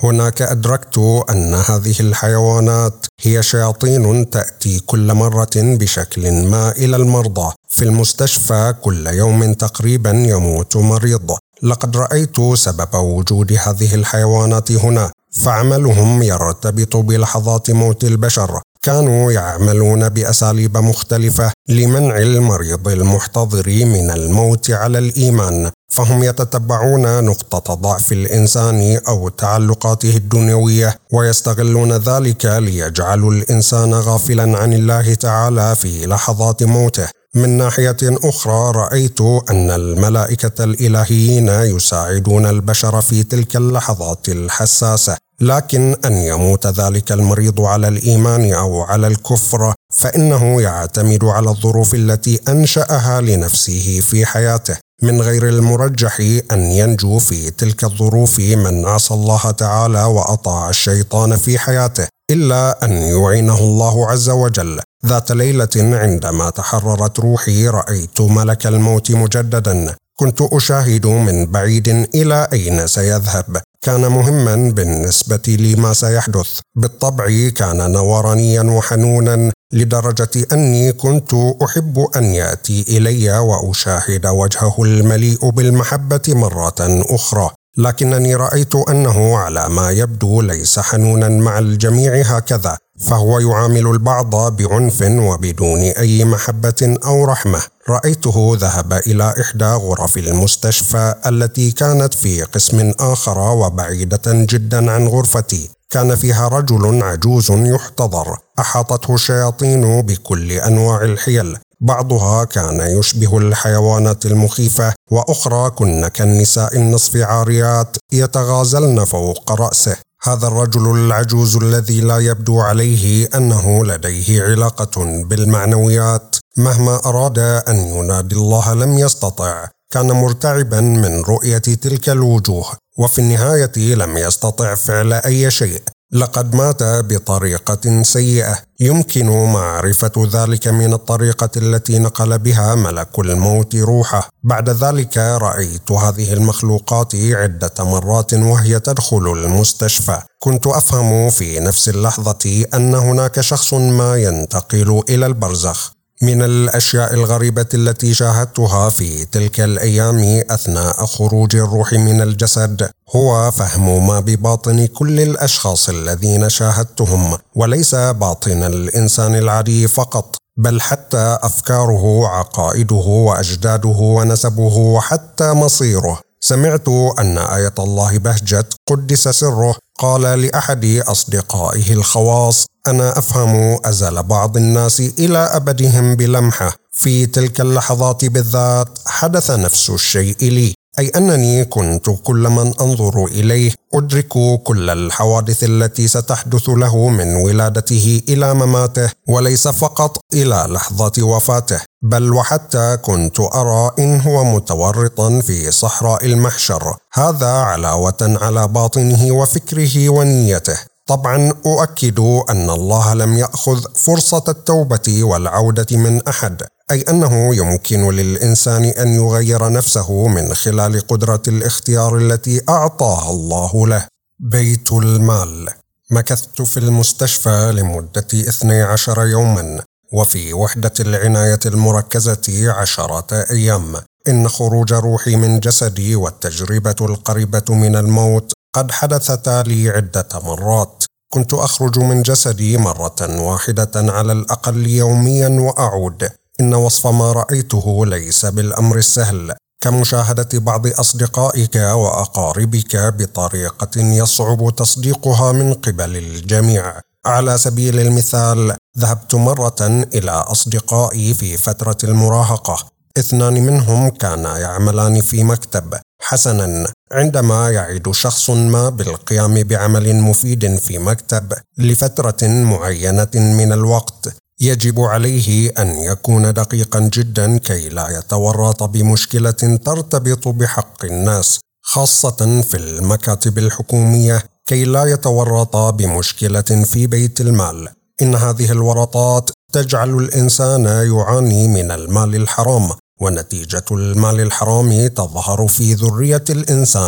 هناك أدركت أن هذه الحيوانات هي شياطين تأتي كل مرة بشكل ما إلى المرضى. في المستشفى كل يوم تقريبا يموت مريض. لقد رأيت سبب وجود هذه الحيوانات هنا، فعملهم يرتبط بلحظات موت البشر. كانوا يعملون بأساليب مختلفة لمنع المريض المحتضر من الموت على الإيمان، فهم يتتبعون نقطة ضعف الإنسان أو تعلقاته الدنيوية ويستغلون ذلك ليجعلوا الإنسان غافلا عن الله تعالى في لحظات موته. من ناحية أخرى رأيت أن الملائكة الإلهيين يساعدون البشر في تلك اللحظات الحساسة، لكن أن يموت ذلك المريض على الإيمان أو على الكفر فإنه يعتمد على الظروف التي أنشأها لنفسه في حياته. من غير المرجح أن ينجو في تلك الظروف من عصى الله تعالى وأطاع الشيطان في حياته، إلا أن يعينه الله عز وجل. ذات ليلة عندما تحررت روحي رأيت ملك الموت مجددا. كنت أشاهد من بعيد إلى أين سيذهب. كان مهما بالنسبة لي ما سيحدث. بالطبع كان نورانيا وحنونا لدرجة أني كنت أحب أن يأتي إلي وأشاهد وجهه المليء بالمحبة مرة أخرى، لكنني رأيت أنه على ما يبدو ليس حنونا مع الجميع هكذا، فهو يعامل البعض بعنف وبدون أي محبة أو رحمة. رأيته ذهب إلى إحدى غرف المستشفى التي كانت في قسم آخر وبعيدة جدا عن غرفتي. كان فيها رجل عجوز يحتضر، أحاطته الشياطين بكل أنواع الحيل، بعضها كان يشبه الحيوانات المخيفة، وأخرى كن كالنساء النصف عاريات يتغازلن فوق رأسه. هذا الرجل العجوز الذي لا يبدو عليه أنه لديه علاقة بالمعنويات مهما أراد أن ينادي الله لم يستطع. كان مرتعبا من رؤية تلك الوجوه، وفي النهاية لم يستطع فعل أي شيء. لقد مات بطريقة سيئة. يمكن معرفة ذلك من الطريقة التي نقل بها ملك الموت روحه. بعد ذلك رأيت هذه المخلوقات عدة مرات وهي تدخل المستشفى. كنت أفهم في نفس اللحظة أن هناك شخص ما ينتقل إلى البرزخ. من الأشياء الغريبة التي شاهدتها في تلك الأيام أثناء خروج الروح من الجسد هو فهم ما بباطن كل الأشخاص الذين شاهدتهم، وليس باطن الإنسان العادي فقط، بل حتى أفكاره، عقائده، وأجداده، ونسبه، وحتى مصيره. سمعت أن آية الله بهجت قدس سره قال لأحد أصدقائه الخواص: أنا أفهم أزل بعض الناس إلى أبدهم بلمحة. في تلك اللحظات بالذات حدث نفس الشيء لي، أي أنني كنت كل من أنظر إليه أدرك كل الحوادث التي ستحدث له من ولادته إلى مماته، وليس فقط إلى لحظة وفاته، بل وحتى كنت أرى إن هو متورطا في صحراء المحشر. هذا علاوة على باطنه وفكره ونيته. طبعا أؤكد أن الله لم يأخذ فرصة التوبة والعودة من أحد، أي أنه يمكن للإنسان أن يغير نفسه من خلال قدرة الاختيار التي أعطاها الله له. بيت المال. مكثت في المستشفى لمدة اثني عشر يوما، وفي وحدة العناية المركزة عشرة أيام. إن خروج روحي من جسدي والتجربة القريبة من الموت قد حدثتا لي عدة مرات. كنت أخرج من جسدي مرة واحدة على الأقل يوميا وأعود. إن وصف ما رأيته ليس بالأمر السهل، كمشاهدة بعض أصدقائك وأقاربك بطريقة يصعب تصديقها من قبل الجميع. على سبيل المثال، ذهبت مرة إلى أصدقائي في فترة المراهقة. اثنان منهم كانا يعملان في مكتب. حسنا، عندما يعد شخص ما بالقيام بعمل مفيد في مكتب لفترة معينة من الوقت، يجب عليه أن يكون دقيقا جدا كي لا يتورط بمشكلة ترتبط بحق الناس، خاصة في المكاتب الحكومية، كي لا يتورط بمشكلة في بيت المال. إن هذه الورطات تجعل الإنسان يعاني من المال الحرام، ونتيجة المال الحرام تظهر في ذرية الإنسان.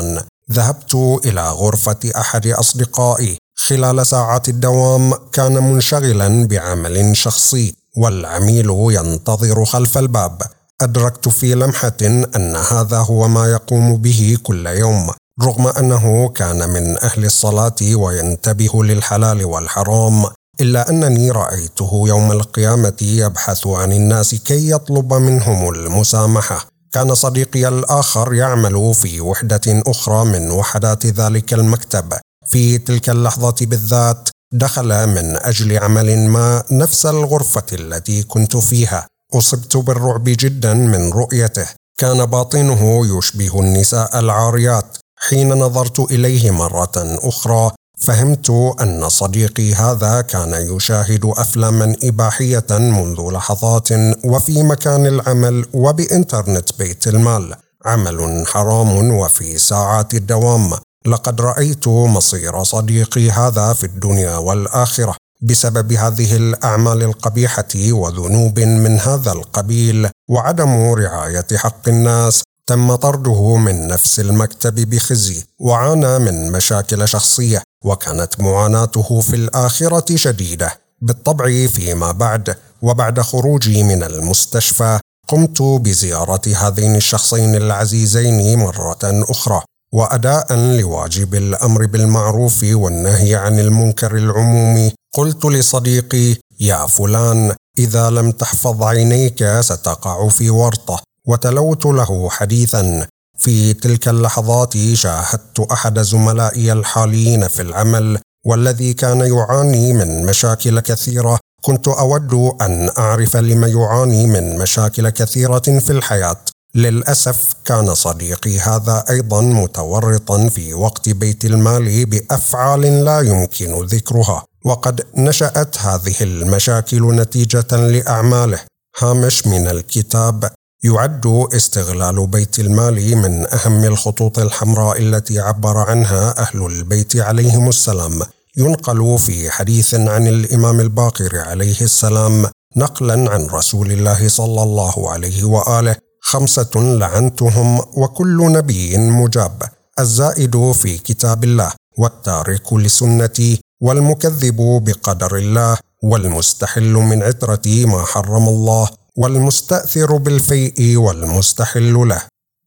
ذهبت إلى غرفة أحد أصدقائي. خلال ساعات الدوام كان منشغلا بعمل شخصي، والعميل ينتظر خلف الباب. أدركت في لمحة أن هذا هو ما يقوم به كل يوم، رغم أنه كان من أهل الصلاة وينتبه للحلال والحرام، إلا أنني رأيته يوم القيامة يبحث عن الناس كي يطلب منهم المسامحة. كان صديقي الآخر يعمل في وحدة أخرى من وحدات ذلك المكتب. في تلك اللحظة بالذات دخل من أجل عمل ما نفس الغرفة التي كنت فيها. أصبت بالرعب جدا من رؤيته. كان باطنه يشبه النساء العاريات. حين نظرت إليه مرة أخرى فهمت أن صديقي هذا كان يشاهد أفلاما إباحية منذ لحظات، وفي مكان العمل وبإنترنت بيت المال. عمل حرام وفي ساعات الدوام. لقد رأيت مصير صديقي هذا في الدنيا والآخرة بسبب هذه الأعمال القبيحة وذنوب من هذا القبيل وعدم رعاية حق الناس. تم طرده من نفس المكتب بخزي، وعانى من مشاكل شخصية، وكانت معاناته في الآخرة شديدة بالطبع. فيما بعد وبعد خروجي من المستشفى قمت بزيارة هذين الشخصين العزيزين مرة أخرى، وأداء لواجب الأمر بالمعروف والنهي عن المنكر العمومي قلت لصديقي: يا فلان، إذا لم تحفظ عينيك ستقع في ورطة. وتلوت له حديثا. في تلك اللحظات شاهدت أحد زملائي الحاليين في العمل، والذي كان يعاني من مشاكل كثيرة. كنت أود أن أعرف لما يعاني من مشاكل كثيرة في الحياة. للأسف كان صديقي هذا أيضا متورطا في وقت بيت المال بأفعال لا يمكن ذكرها، وقد نشأت هذه المشاكل نتيجة لأعماله. هامش من الكتاب: يعد استغلال بيت المال من أهم الخطوط الحمراء التي عبر عنها أهل البيت عليهم السلام. ينقل في حديث عن الإمام الباقر عليه السلام نقلا عن رسول الله صلى الله عليه وآله: خمسة لعنتهم وكل نبي مجاب: الزائد في كتاب الله، والتارك لسنتي، والمكذب بقدر الله، والمستحل من عترتي ما حرم الله، والمستأثر بالفيء والمستحل له.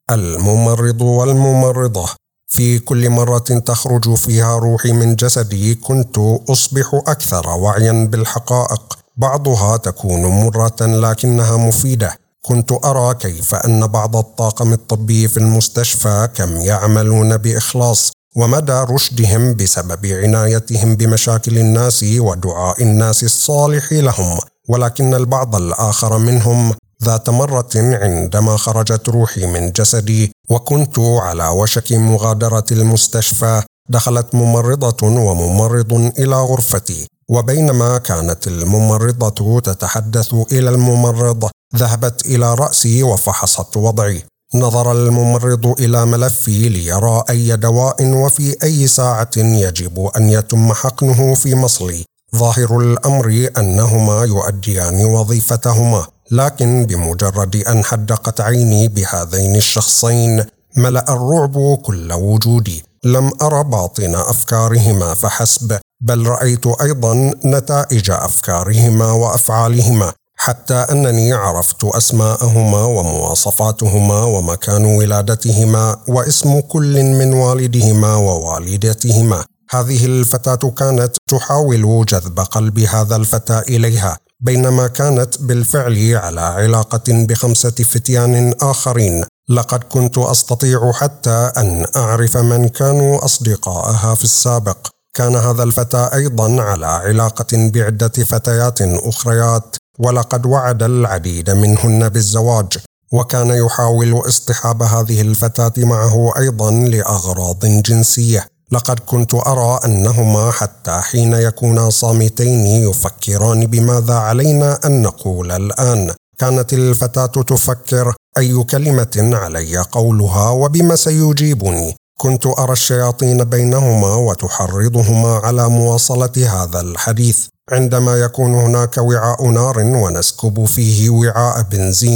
الممرض والممرضة: في كل مرة تخرج فيها روحي من جسدي كنت أصبح أكثر وعيا بالحقائق. بعضها تكون مرة لكنها مفيدة. كنت أرى كيف أن بعض الطاقم الطبي في المستشفى كم يعملون بإخلاص ومدى رشدهم بسبب عنايتهم بمشاكل الناس ودعاء الناس الصالح لهم، ولكن البعض الآخر منهم ذات مرة عندما خرجت روحي من جسدي وكنت على وشك مغادرة المستشفى، دخلت ممرضة وممرض إلى غرفتي، وبينما كانت الممرضة تتحدث إلى الممرض ذهبت إلى رأسي وفحصت وضعي. نظر الممرض إلى ملفي ليرى أي دواء وفي أي ساعة يجب أن يتم حقنه في مصلي. ظاهر الأمر أنهما يؤديان وظيفتهما، لكن بمجرد أن حدقت عيني بهذين الشخصين ملأ الرعب كل وجودي. لم أرى باطن أفكارهما فحسب، بل رأيت أيضا نتائج أفكارهما وأفعالهما، حتى أنني عرفت أسماءهما ومواصفاتهما ومكان ولادتهما واسم كل من والدهما ووالدتهما. هذه الفتاة كانت تحاول جذب قلب هذا الفتى إليها، بينما كانت بالفعل على علاقة بخمسة فتيان آخرين. لقد كنت أستطيع حتى أن أعرف من كانوا أصدقائها في السابق. كان هذا الفتى أيضا على علاقة بعدة فتيات أخريات، ولقد وعد العديد منهن بالزواج، وكان يحاول اصطحاب هذه الفتاة معه أيضا لأغراض جنسية. لقد كنت أرى أنهما حتى حين يكونا صامتين يفكران بماذا علينا أن نقول الآن. كانت الفتاة تفكر أي كلمة علي قولها وبما سيجيبني. كنت أرى الشياطين بينهما وتحرضهما على مواصلة هذا الحديث. عندما يكون هناك وعاء نار ونسكب فيه وعاء بنزين،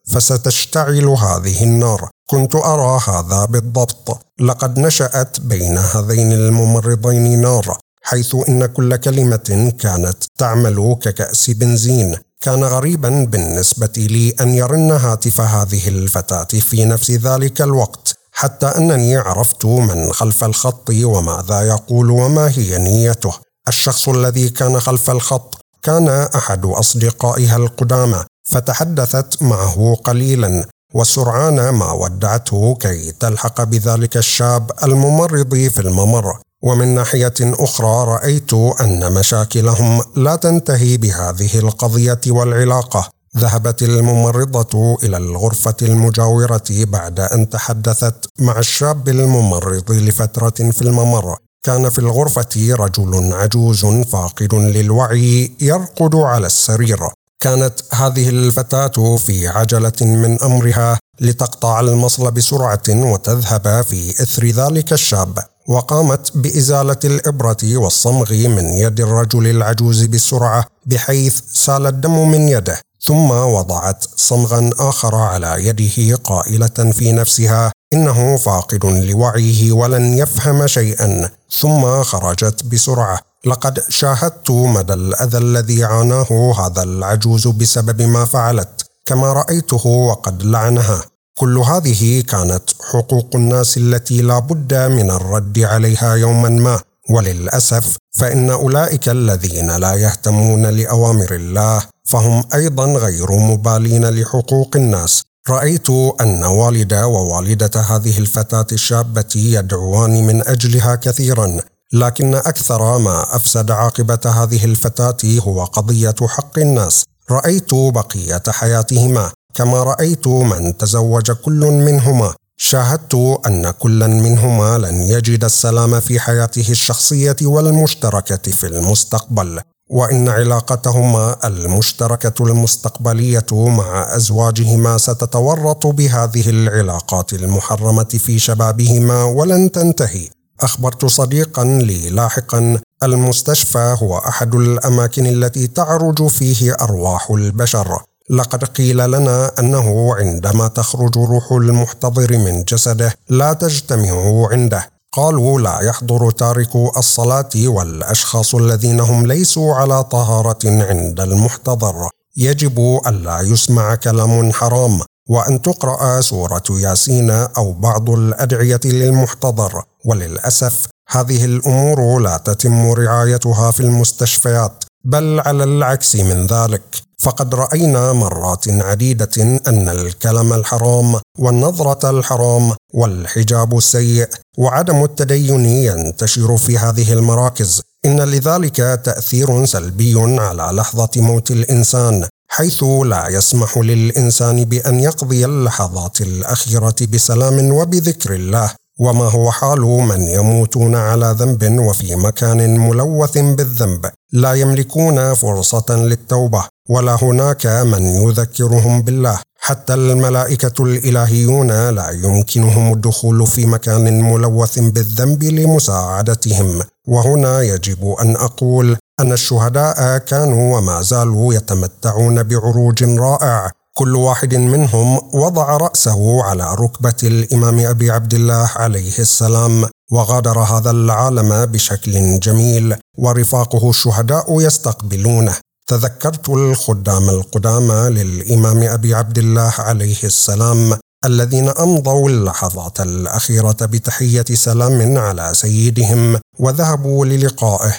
فستشتعل هذه النار. كنت أرى هذا بالضبط. لقد نشأت بين هذين الممرضين نار، حيث إن كل كلمة كانت تعمل ككأس بنزين. كان غريبا بالنسبة لي أن يرن هاتف هذه الفتاة في نفس ذلك الوقت، حتى أنني عرفت من خلف الخط وماذا يقول وما هي نيته. الشخص الذي كان خلف الخط كان أحد أصدقائها القدامى، فتحدثت معه قليلا، وسرعان ما ودعته كي تلحق بذلك الشاب الممرض في الممر. ومن ناحية أخرى رأيت أن مشاكلهم لا تنتهي بهذه القضية والعلاقة. ذهبت الممرضة إلى الغرفة المجاورة بعد أن تحدثت مع الشاب الممرض لفترة في الممر. كان في الغرفة رجل عجوز فاقد للوعي يرقد على السرير. كانت هذه الفتاة في عجلة من أمرها لتقطع المصل بسرعة وتذهب في إثر ذلك الشاب، وقامت بإزالة الإبرة والصمغ من يد الرجل العجوز بسرعة بحيث سال الدم من يده، ثم وضعت صمغا آخر على يده قائلة في نفسها إنه فاقد لوعيه ولن يفهم شيئا، ثم خرجت بسرعة. لقد شاهدت مدى الأذى الذي عاناه هذا العجوز بسبب ما فعلت، كما رأيته وقد لعنها. كل هذه كانت حقوق الناس التي لا بد من الرد عليها يوما ما، وللأسف فإن أولئك الذين لا يهتمون لأوامر الله فهم أيضا غير مبالين لحقوق الناس. رأيت أن والد ووالدة هذه الفتاة الشابة يدعوان من أجلها كثيرا، لكن أكثر ما أفسد عاقبة هذه الفتاة هو قضية حق الناس. رأيت بقية حياتهما، كما رأيت من تزوج كل منهما. شاهدت أن كل منهما لن يجد السلام في حياته الشخصية والمشتركة في المستقبل، وإن علاقتهما المشتركة المستقبلية مع أزواجهما ستتورط بهذه العلاقات المحرمة في شبابهما ولن تنتهي. أخبرت صديقا لي لاحقا المستشفى هو أحد الأماكن التي تعرج فيه أرواح البشر. لقد قيل لنا أنه عندما تخرج روح المحتضر من جسده لا تجتمع عنده. قالوا لا يحضر تاركو الصلاة والأشخاص الذين هم ليسوا على طهارة عند المحتضر. يجب ألا يسمع كلام حرام، وأن تقرأ سورة ياسين أو بعض الأدعية للمحتضر. وللأسف هذه الأمور لا تتم رعايتها في المستشفيات، بل على العكس من ذلك. فقد رأينا مرات عديدة أن الكلام الحرام والنظرة الحرام والحجاب السيء وعدم التدين ينتشر في هذه المراكز. إن لذلك تأثير سلبي على لحظة موت الإنسان، حيث لا يسمح للإنسان بأن يقضي اللحظات الأخيرة بسلام وبذكر الله. وما هو حال من يموتون على ذنب وفي مكان ملوث بالذنب، لا يملكون فرصة للتوبة، ولا هناك من يذكرهم بالله. حتى الملائكة الإلهيون لا يمكنهم الدخول في مكان ملوث بالذنب لمساعدتهم. وهنا يجب أن أقول أن الشهداء كانوا وما زالوا يتمتعون بعروج رائع. كل واحد منهم وضع رأسه على ركبة الإمام أبي عبد الله عليه السلام وغادر هذا العالم بشكل جميل، ورفاقه الشهداء يستقبلونه. تذكرت الخدام القدامى للإمام أبي عبد الله عليه السلام الذين أمضوا اللحظات الأخيرة بتحية سلام على سيدهم وذهبوا للقائه.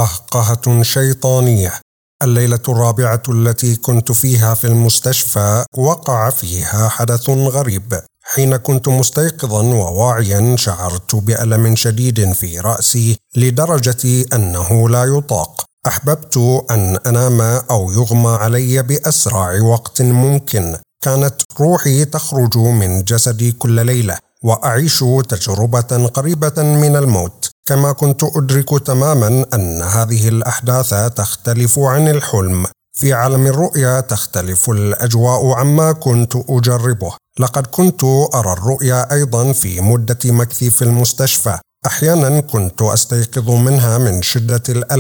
قهقهة شيطانية. الليلة الرابعة التي كنت فيها في المستشفى وقع فيها حدث غريب. حين كنت مستيقظا وواعيا شعرت بألم شديد في رأسي لدرجة أنه لا يطاق. أحببت أن أنام أو يغمى علي بأسرع وقت ممكن. كانت روحي تخرج من جسدي كل ليلة وأعيش تجربة قريبة من الموت. كما كنت أدرك تماما أن هذه الأحداث تختلف عن الحلم. في عالم الرؤيا تختلف الأجواء عما كنت أجربه. لقد كنت أرى الرؤيا أيضا في مدة مكثي في المستشفى. أحيانا كنت أستيقظ منها من شدة الألم،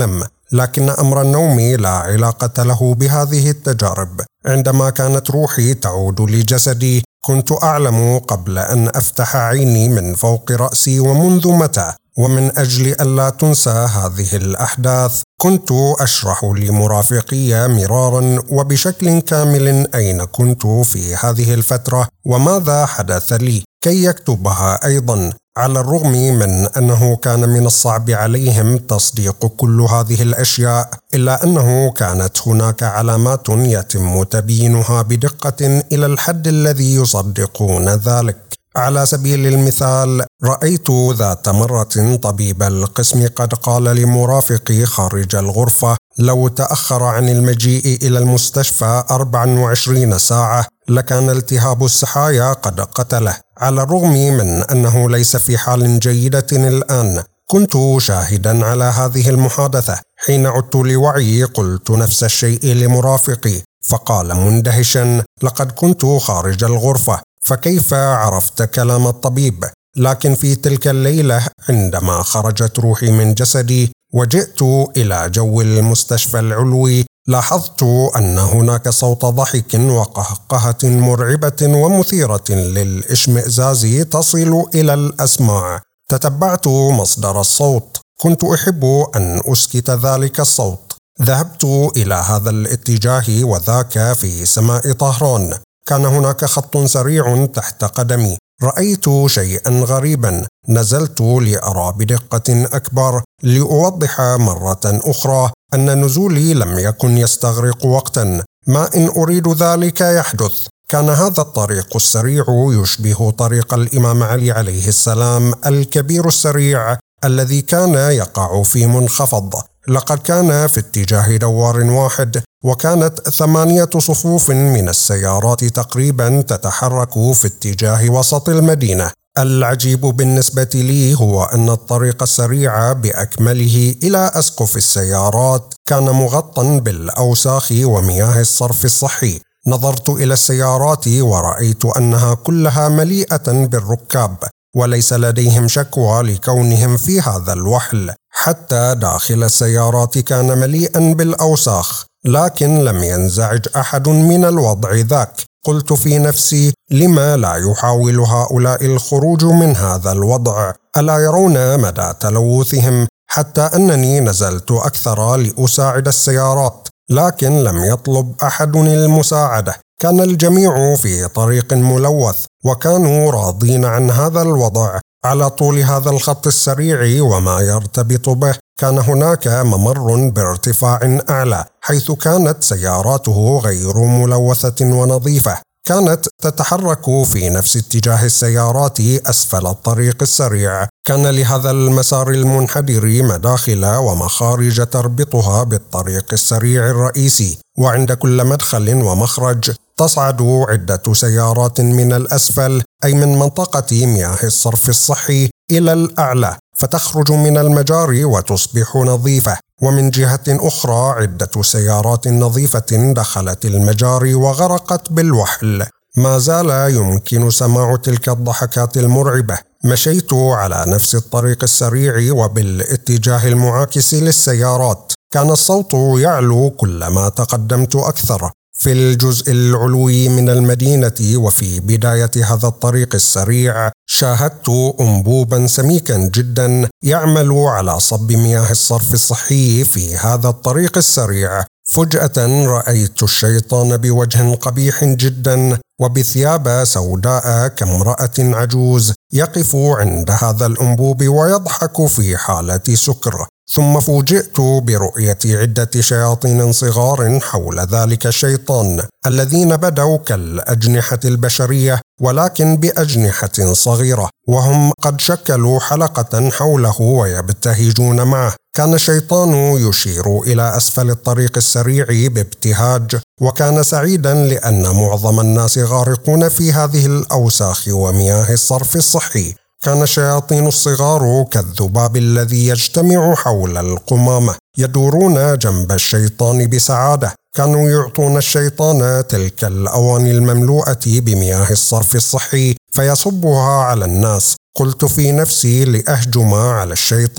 لكن أمر النوم لا علاقة له بهذه التجارب. عندما كانت روحي تعود لجسدي كنت أعلم قبل أن أفتح عيني من فوق رأسي ومنذ متى، ومن أجل ألا تنسى هذه الأحداث كنت أشرح لمرافقي مرارا وبشكل كامل أين كنت في هذه الفترة وماذا حدث لي كي يكتبها أيضا، على الرغم من أنه كان من الصعب عليهم تصديق كل هذه الأشياء، إلا أنه كانت هناك علامات يتم تبيينها بدقة إلى الحد الذي يصدقون ذلك. على سبيل المثال، رأيت ذات مرة طبيب القسم قد قال لمرافقي خارج الغرفة لو تأخر عن المجيء إلى المستشفى أربع وعشرين ساعة لكان التهاب السحايا قد قتله، على الرغم من أنه ليس في حال جيدة الآن. كنت شاهدا على هذه المحادثة. حين عدت لوعي قلت نفس الشيء لمرافقي، فقال مندهشا: لقد كنت خارج الغرفة، فكيف عرفت كلام الطبيب؟ لكن في تلك الليلة عندما خرجت روحي من جسدي وجئت إلى جو المستشفى العلوي لاحظت أن هناك صوت ضحك وقهقهة مرعبة ومثيرة للاشمئزاز تصل إلى الأسماع. تتبعت مصدر الصوت، كنت أحب أن أسكت ذلك الصوت. ذهبت إلى هذا الاتجاه وذاك في سماء طهران. كان هناك خط سريع تحت قدمي. رأيت شيئا غريبا. نزلت لأرى بدقة أكبر لأوضح مرة أخرى أن نزولي لم يكن يستغرق وقتا. ما إن أريد ذلك يحدث. كان هذا الطريق السريع يشبه طريق الإمام علي عليه السلام الكبير السريع الذي كان يقع في منخفض. لقد كان في اتجاه دوار واحد، وكانت ثمانية صفوف من السيارات تقريبا تتحرك في اتجاه وسط المدينة. العجيب بالنسبة لي هو أن الطريق السريع بأكمله إلى أسقف السيارات كان مغطى بالأوساخ ومياه الصرف الصحي. نظرت إلى السيارات ورأيت أنها كلها مليئة بالركاب، وليس لديهم شكوى لكونهم في هذا الوحل. حتى داخل السيارات كان مليئا بالأوساخ، لكن لم ينزعج أحد من الوضع ذاك. قلت في نفسي: لما لا يحاول هؤلاء الخروج من هذا الوضع؟ ألا يرون مدى تلوثهم؟ حتى أنني نزلت أكثر لأساعد السيارات، لكن لم يطلب أحد المساعدة. كان الجميع في طريق ملوث وكانوا راضين عن هذا الوضع. على طول هذا الخط السريع وما يرتبط به كان هناك ممر بارتفاع أعلى، حيث كانت سياراته غير ملوثة ونظيفة. كانت تتحرك في نفس اتجاه السيارات أسفل الطريق السريع. كان لهذا المسار المنحدر مداخل ومخارج تربطها بالطريق السريع الرئيسي، وعند كل مدخل ومخرج تصعد عدة سيارات من الأسفل، أي من منطقة مياه الصرف الصحي، إلى الأعلى، فتخرج من المجاري وتصبح نظيفة. ومن جهة أخرى عدة سيارات نظيفة دخلت المجاري وغرقت بالوحل. ما زال يمكن سماع تلك الضحكات المرعبة. مشيت على نفس الطريق السريع وبالاتجاه المعاكس للسيارات. كان الصوت يعلو كلما تقدمت أكثر. في الجزء العلوي من المدينة وفي بداية هذا الطريق السريع شاهدت أنبوبا سميكا جدا يعمل على صب مياه الصرف الصحي في هذا الطريق السريع. فجأة رأيت الشيطان بوجه قبيح جدا وبثياب سوداء كامرأة عجوز يقف عند هذا الأنبوب ويضحك في حالة سكر. ثم فوجئت برؤية عدة شياطين صغار حول ذلك الشيطان، الذين بدوا كالأجنحة البشرية ولكن بأجنحة صغيرة، وهم قد شكلوا حلقة حوله ويبتهجون معه. كان الشيطان يشير إلى أسفل الطريق السريع بابتهاج، وكان سعيدا لأن معظم الناس غارقون في هذه الأوساخ ومياه الصرف الصحي. كان الشياطين الصغار كالذباب الذي يجتمع حول القمامة، يدورون جنب الشيطان بسعادة. كانوا يعطون الشيطان تلك الأواني المملوءة بمياه الصرف الصحي فيصبها على الناس. قلت في نفسي لأهجم على الشيطان،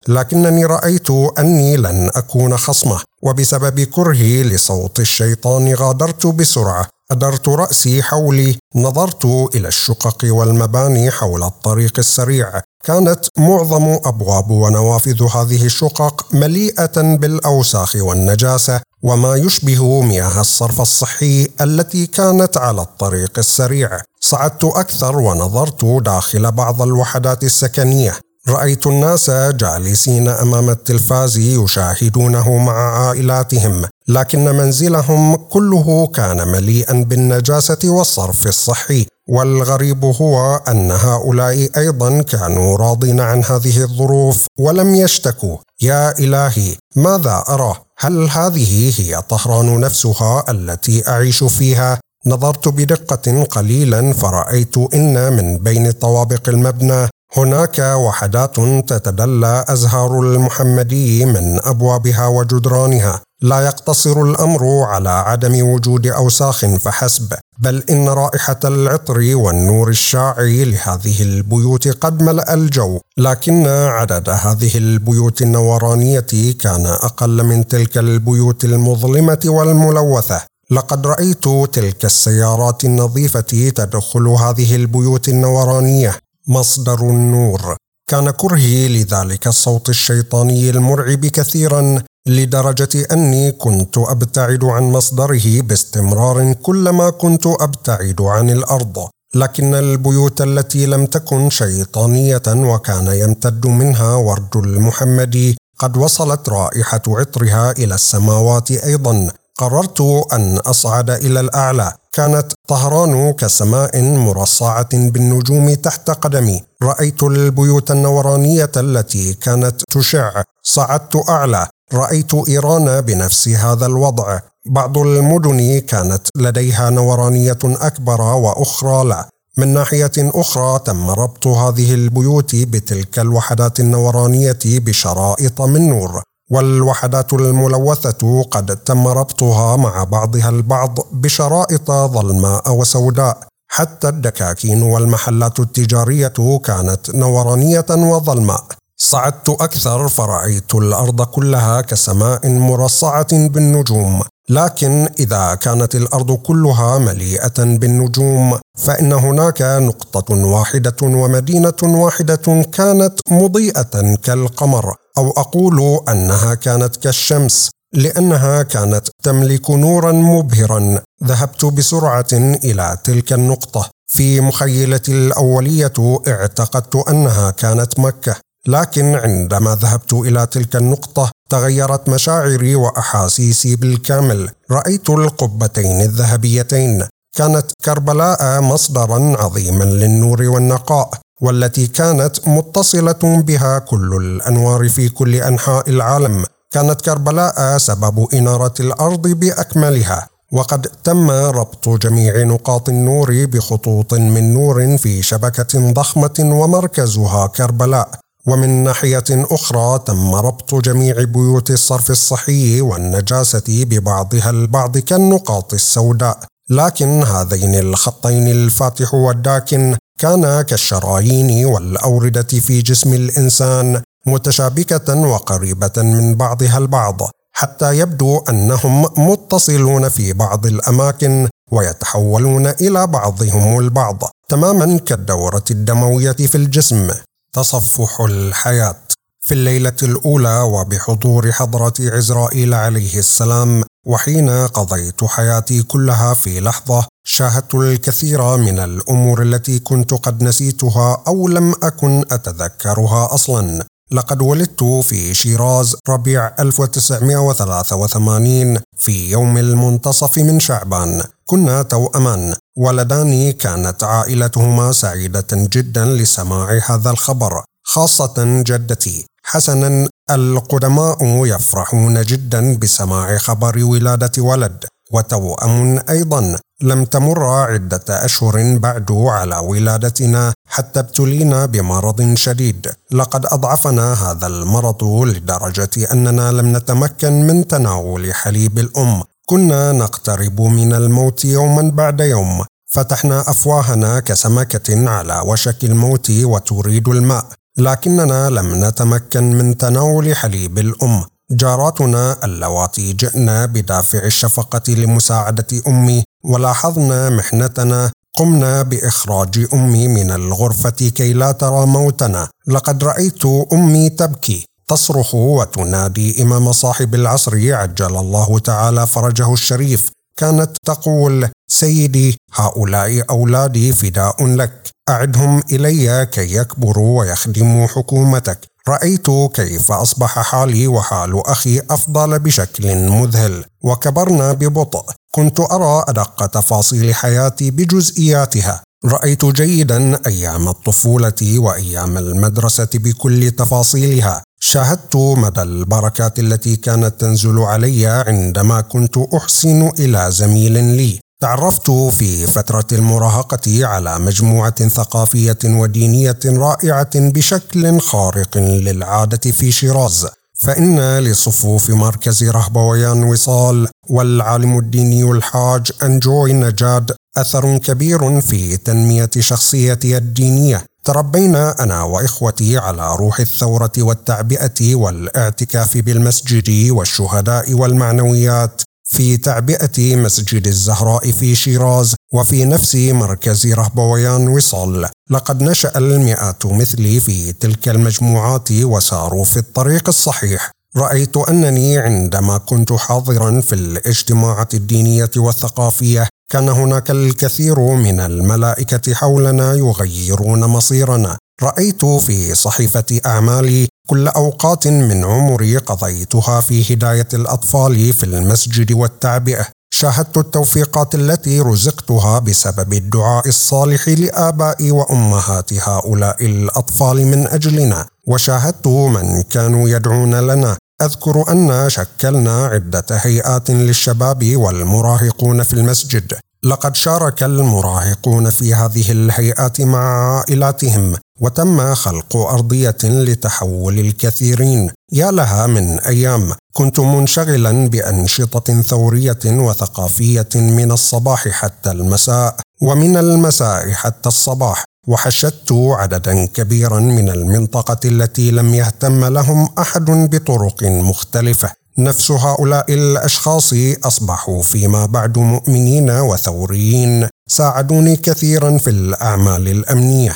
لكنني رأيت أني لن أكون خصمه، وبسبب كرهي لصوت الشيطان غادرت بسرعة. أدرت رأسي حولي، نظرت إلى الشقق والمباني حول الطريق السريع. كانت معظم أبواب ونوافذ هذه الشقق مليئة بالأوساخ والنجاسة وما يشبه مياه الصرف الصحي التي كانت على الطريق السريع. صعدت أكثر ونظرت داخل بعض الوحدات السكنية. رأيت الناس جالسين أمام التلفاز يشاهدونه مع عائلاتهم، لكن منزلهم كله كان مليئا بالنجاسة والصرف الصحي. والغريب هو أن هؤلاء أيضا كانوا راضين عن هذه الظروف ولم يشتكوا. يا إلهي، ماذا أرى؟ هل هذه هي طهران نفسها التي أعيش فيها؟ نظرت بدقة قليلا فرأيت إن من بين طوابق المبنى هناك وحدات تتدلى أزهار المحمدي من أبوابها وجدرانها. لا يقتصر الأمر على عدم وجود أوساخ فحسب، بل إن رائحة العطر والنور الشاعي لهذه البيوت قد ملأ الجو. لكن عدد هذه البيوت النورانية كان أقل من تلك البيوت المظلمة والملوثة. لقد رأيت تلك السيارات النظيفة تدخل هذه البيوت النورانية. مصدر النور. كان كرهي لذلك الصوت الشيطاني المرعب كثيرا، لدرجة أني كنت أبتعد عن مصدره باستمرار كلما كنت أبتعد عن الأرض. لكن البيوت التي لم تكن شيطانية وكان يمتد منها ورد المحمدي قد وصلت رائحة عطرها إلى السماوات أيضا. قررت أن أصعد إلى الأعلى. كانت طهران كسماء مرصعة بالنجوم تحت قدمي. رأيت البيوت النورانية التي كانت تشع. صعدت أعلى. رأيت إيران بنفس هذا الوضع. بعض المدن كانت لديها نورانية أكبر وأخرى لا. من ناحية أخرى تم ربط هذه البيوت بتلك الوحدات النورانية بشرائط من نور، والوحدات الملوثة قد تم ربطها مع بعضها البعض بشرائط ظلماء وسوداء. حتى الدكاكين والمحلات التجارية كانت نورانية وظلماء. صعدت أكثر فرأيت الأرض كلها كسماء مرصعة بالنجوم. لكن إذا كانت الأرض كلها مليئة بالنجوم فإن هناك نقطة واحدة ومدينة واحدة كانت مضيئة كالقمر، أو أقول أنها كانت كالشمس لأنها كانت تملك نورا مبهرا. ذهبت بسرعة إلى تلك النقطة. في مخيلتي الأولية اعتقدت أنها كانت مكة، لكن عندما ذهبت إلى تلك النقطة تغيرت مشاعري وأحاسيسي بالكامل. رأيت القبتين الذهبيتين. كانت كربلاء مصدرا عظيما للنور والنقاء، والتي كانت متصلة بها كل الأنوار في كل أنحاء العالم. كانت كربلاء سبب إنارة الأرض بأكملها، وقد تم ربط جميع نقاط النور بخطوط من نور في شبكة ضخمة ومركزها كربلاء. ومن ناحية أخرى تم ربط جميع بيوت الصرف الصحي والنجاسة ببعضها البعض كالنقاط السوداء. لكن هذين الخطين الفاتح والداكن كانا كالشرايين والأوردة في جسم الإنسان، متشابكة وقريبة من بعضها البعض، حتى يبدو أنهم متصلون في بعض الأماكن ويتحولون إلى بعضهم البعض، تماما كالدورة الدموية في الجسم. تصفح الحياة. في الليلة الأولى وبحضور حضرة عزرائيل عليه السلام، وحين قضيت حياتي كلها في لحظة، شاهدت الكثير من الأمور التي كنت قد نسيتها أو لم أكن أتذكرها أصلا. لقد ولدت في شيراز ربيع ألف وتسعمائة وثلاثة وثمانين في يوم المنتصف من شعبان. كنا توأمان، ولدان كانت عائلتهما سعيدة جدا لسماع هذا الخبر، خاصة جدتي. حسنا، القدماء يفرحون جدا بسماع خبر ولادة ولد، وتوأم أيضا. لم تمر عدة أشهر بعد على ولادتنا حتى ابتلينا بمرض شديد. لقد أضعفنا هذا المرض لدرجة أننا لم نتمكن من تناول حليب الأم. كنا نقترب من الموت يوما بعد يوم. فتحنا أفواهنا كسمكة على وشك الموت وتريد الماء. لكننا لم نتمكن من تناول حليب الأم. جاراتنا اللواتي جئن بدافع الشفقة لمساعدة أمي ولاحظنا محنتنا قمنا بإخراج أمي من الغرفة كي لا ترى موتنا. لقد رأيت أمي تبكي تصرخ وتنادي إمام صاحب العصر عجل الله تعالى فرجه الشريف. كانت تقول: سيدي، هؤلاء أولادي فداء لك، أعدهم إلي كي يكبروا ويخدموا حكومتك. رأيت كيف أصبح حالي وحال أخي أفضل بشكل مذهل، وكبرنا ببطء. كنت أرى أدق تفاصيل حياتي بجزئياتها. رأيت جيدا أيام الطفولة وأيام المدرسة بكل تفاصيلها. شاهدت مدى البركات التي كانت تنزل علي عندما كنت أحسن إلى زميل لي. تعرفت في فترة المراهقة على مجموعة ثقافية ودينية رائعة بشكل خارق للعادة في شيراز، فإن لصفوف مركز رهبويان وصال والعالم الديني الحاج أنجوي نجاد أثر كبير في تنمية شخصيتي الدينية. تربينا أنا وإخوتي على روح الثورة والتعبئة والاعتكاف بالمسجد والشهداء والمعنويات في تعبئة مسجد الزهراء في شيراز وفي نفس مركز رهبويان وصال. لقد نشأ المئات مثلي في تلك المجموعات وساروا في الطريق الصحيح. رأيت أنني عندما كنت حاضرا في الاجتماعات الدينية والثقافية كان هناك الكثير من الملائكة حولنا يغيرون مصيرنا. رأيت في صحيفة أعمالي كل أوقات من عمري قضيتها في هداية الأطفال في المسجد والتعبئة. شاهدت التوفيقات التي رزقتها بسبب الدعاء الصالح لآباء وأمهات هؤلاء الأطفال من أجلنا، وشاهدت من كانوا يدعون لنا. أذكر أن شكلنا عدة هيئات للشباب والمراهقون في المسجد. لقد شارك المراهقون في هذه الهيئات مع عائلاتهم، وتم خلق أرضية لتحول الكثيرين. يا لها من أيام كنت منشغلا بأنشطة ثورية وثقافية من الصباح حتى المساء، ومن المساء حتى الصباح، وحشدت عددا كبيرا من المنطقة التي لم يهتم لهم أحد بطرق مختلفة. نفس هؤلاء الأشخاص أصبحوا فيما بعد مؤمنين وثوريين، ساعدوني كثيرا في الأعمال الأمنية.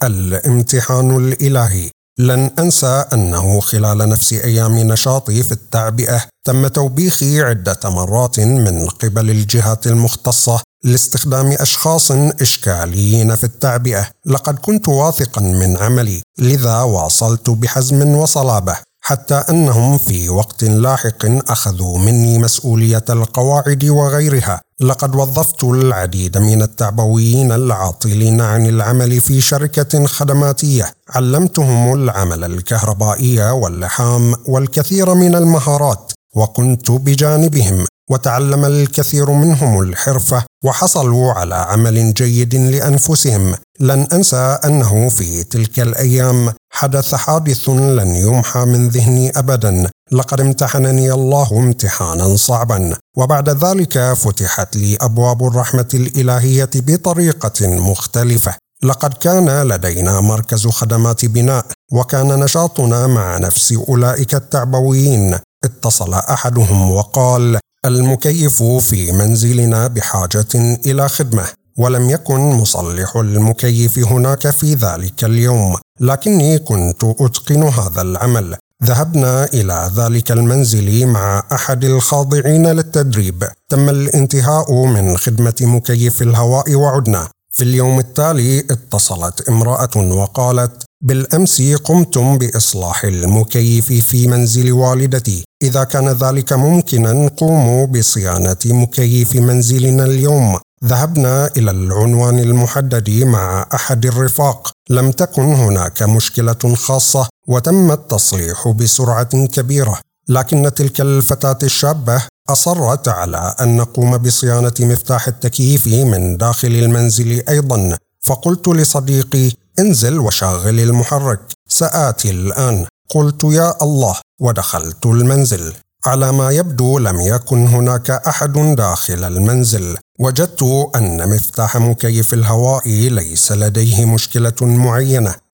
الامتحان الإلهي. لن أنسى أنه خلال نفس أيام نشاطي في التعبئة تم توبيخي عدة مرات من قبل الجهات المختصة لاستخدام أشخاص إشكاليين في التعبئة. لقد كنت واثقا من عملي، لذا واصلت بحزم وصلابة، حتى أنهم في وقت لاحق أخذوا مني مسؤولية القواعد وغيرها. لقد وظفت العديد من التعبويين العاطلين عن العمل في شركة خدماتية، علمتهم العمل الكهربائي واللحام والكثير من المهارات، وكنت بجانبهم، وتعلم الكثير منهم الحرفة وحصلوا على عمل جيد لأنفسهم. لن أنسى أنه في تلك الأيام حدث حادث لن يمحى من ذهني أبدا. لقد امتحنني الله امتحانا صعبا، وبعد ذلك فتحت لي أبواب الرحمة الإلهية بطريقة مختلفة. لقد كان لدينا مركز خدمات بناء، وكان نشاطنا مع نفس أولئك التعبويين. اتصل أحدهم وقال: المكيف في منزلنا بحاجة إلى خدمة. ولم يكن مصلح المكيف هناك في ذلك اليوم، لكني كنت أتقن هذا العمل. ذهبنا إلى ذلك المنزل مع أحد الخاضعين للتدريب. تم الانتهاء من خدمة مكيف الهواء وعدنا. في اليوم التالي اتصلت امرأة وقالت: بالأمس قمتم بإصلاح المكيف في منزل والدتي، إذا كان ذلك ممكنا قوموا بصيانة مكيف منزلنا اليوم. ذهبنا إلى العنوان المحدد مع أحد الرفاق. لم تكن هناك مشكلة خاصة، وتم التصليح بسرعة كبيرة، لكن تلك الفتاة الشابة أصرت على أن نقوم بصيانة مفتاح التكييف من داخل المنزل أيضا. فقلت لصديقي: انزل وشغل المحرك، سآتي الآن. قلت: يا الله، ودخلت المنزل. على ما يبدو لم يكن هناك أحد داخل المنزل. وجدت أن مفتاح مكيف الهواء ليس لديه مشكلة معينة،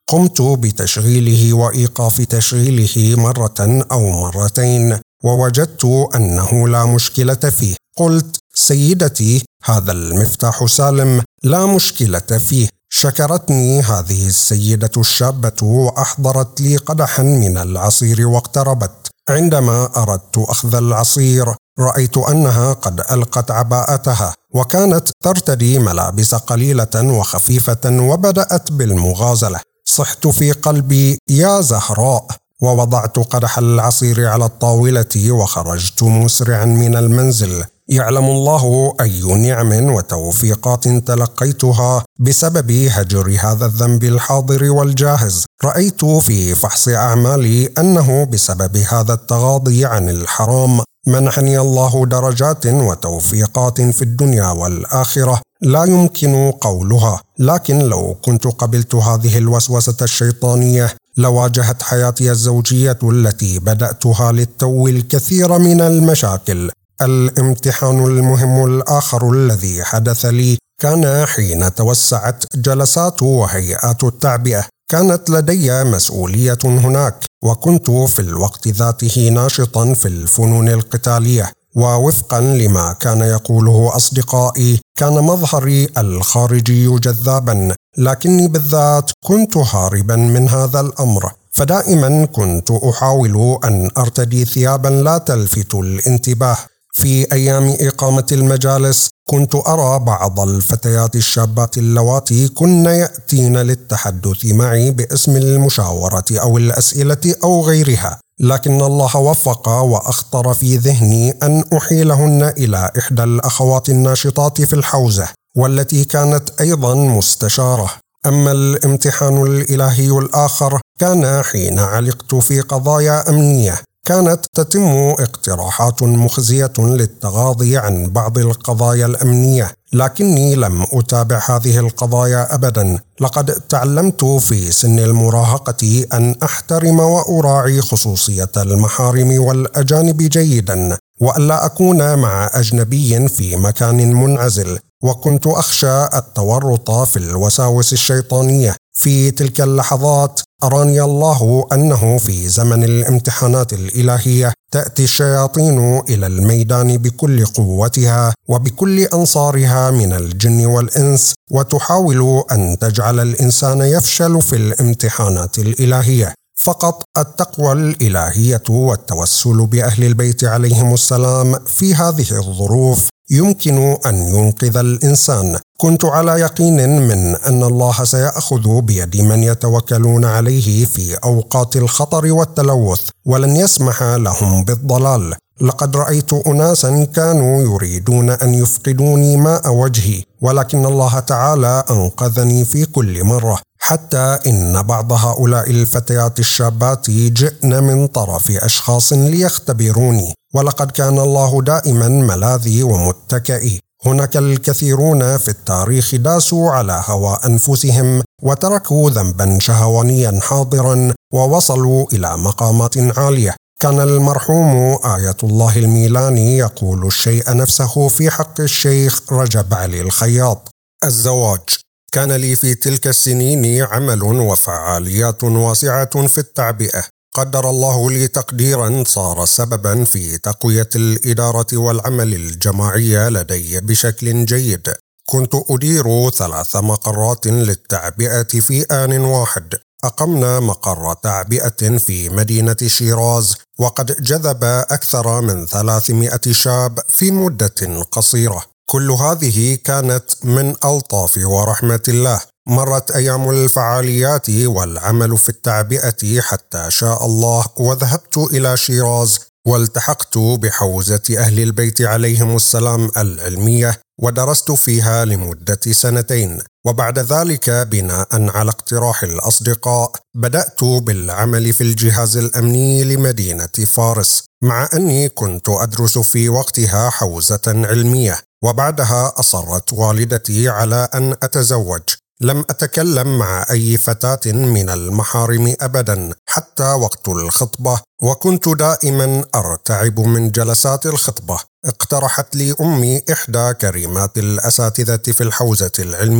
قمت بتشغيله وإيقاف تشغيله مرة أو مرتين، ووجدت أنه لا مشكلة فيه. قلت: سيدتي، هذا المفتاح سالم، لا مشكلة فيه. شكرتني هذه السيدة الشابة وأحضرت لي قدحا من العصير واقتربت. عندما أردت أخذ العصير رأيت أنها قد ألقت عباءتها، وكانت ترتدي ملابس قليلة وخفيفة، وبدأت بالمغازلة. صحت في قلبي: يا زهراء! ووضعت قدح العصير على الطاولة وخرجت مسرعا من المنزل. يعلم الله أي نعم وتوفيقات تلقيتها بسبب هجر هذا الذنب الحاضر والجاهز. رأيت في فحص أعمالي أنه بسبب هذا التغاضي عن الحرام منحني الله درجات وتوفيقات في الدنيا والآخرة لا يمكن قولها. لكن لو كنت قبلت هذه الوسوسة الشيطانية لواجهت حياتي الزوجية التي بدأتها للتو الكثير من المشاكل. الامتحان المهم الآخر الذي حدث لي كان حين توسعت جلسات وهيئات التعبئة. كانت لدي مسؤولية هناك، وكنت في الوقت ذاته ناشطا في الفنون القتالية. ووفقا لما كان يقوله أصدقائي كان مظهري الخارجي جذابا، لكني بالذات كنت هاربا من هذا الأمر. فدائما كنت أحاول أن أرتدي ثيابا لا تلفت الانتباه. في أيام إقامة المجالس كنت أرى بعض الفتيات الشابات اللواتي كن يأتين للتحدث معي باسم المشاورة أو الأسئلة أو غيرها، لكن الله وفق وأخطر في ذهني أن أحيلهن إلى إحدى الأخوات الناشطات في الحوزة، والتي كانت أيضا مستشارة. أما الامتحان الإلهي الآخر كان حين علقت في قضايا أمنية. كانت تتم اقتراحات مخزية للتغاضي عن بعض القضايا الأمنية، لكني لم أتابع هذه القضايا أبدا. لقد تعلمت في سن المراهقة أن أحترم وأراعي خصوصية المحارم والأجانب جيدا، وألا أكون مع أجنبي في مكان منعزل. وكنت أخشى التورط في الوساوس الشيطانية. في تلك اللحظات أراني الله أنه في زمن الامتحانات الإلهية تأتي الشياطين إلى الميدان بكل قوتها وبكل أنصارها من الجن والإنس، وتحاول أن تجعل الإنسان يفشل في الامتحانات الإلهية. فقط التقوى الإلهية والتوسل بأهل البيت عليهم السلام في هذه الظروف يمكن أن ينقذ الإنسان. كنت على يقين من أن الله سيأخذ بيد من يتوكلون عليه في أوقات الخطر والتلوث، ولن يسمح لهم بالضلال. لقد رأيت أناسا كانوا يريدون أن يفقدوني ماء وجهي، ولكن الله تعالى أنقذني في كل مرة. حتى إن بعض هؤلاء الفتيات الشابات جئن من طرف أشخاص ليختبروني، ولقد كان الله دائما ملاذي ومتكئي. هناك الكثيرون في التاريخ داسوا على هوى أنفسهم وتركوا ذنبا شهوانيا حاضرا ووصلوا إلى مقامات عالية. كان المرحوم آية الله الميلاني يقول الشيء نفسه في حق الشيخ رجب علي الخياط: الزواج. كان لي في تلك السنين عمل وفعاليات واسعة في التعبئة. قدر الله لي تقديرا صار سببا في تقوية الإدارة والعمل الجماعي لدي بشكل جيد. كنت أدير ثلاث مقرات للتعبئة في آن واحد. أقمنا مقر تعبئة في مدينة شيراز، وقد جذب أكثر من ثلاثمائة شاب في مدة قصيرة. كل هذه كانت من ألطاف ورحمة الله. مرت أيام الفعاليات والعمل في التعبئة حتى شاء الله، وذهبت إلى شيراز والتحقت بحوزة أهل البيت عليهم السلام العلمية، ودرست فيها لمدة سنتين. وبعد ذلك بناء على اقتراح الأصدقاء بدأت بالعمل في الجهاز الأمني لمدينة فارس، مع أني كنت أدرس في وقتها حوزة علمية. وبعدها أصرت والدتي على أن أتزوج. لم أتكلم مع أي فتاة من المحارم أبدا حتى وقت الخطبة، وكنت دائما أرتعب من جلسات الخطبة. اقترحت لي أمي إحدى كريمات الأساتذة في الحوزة العلمية: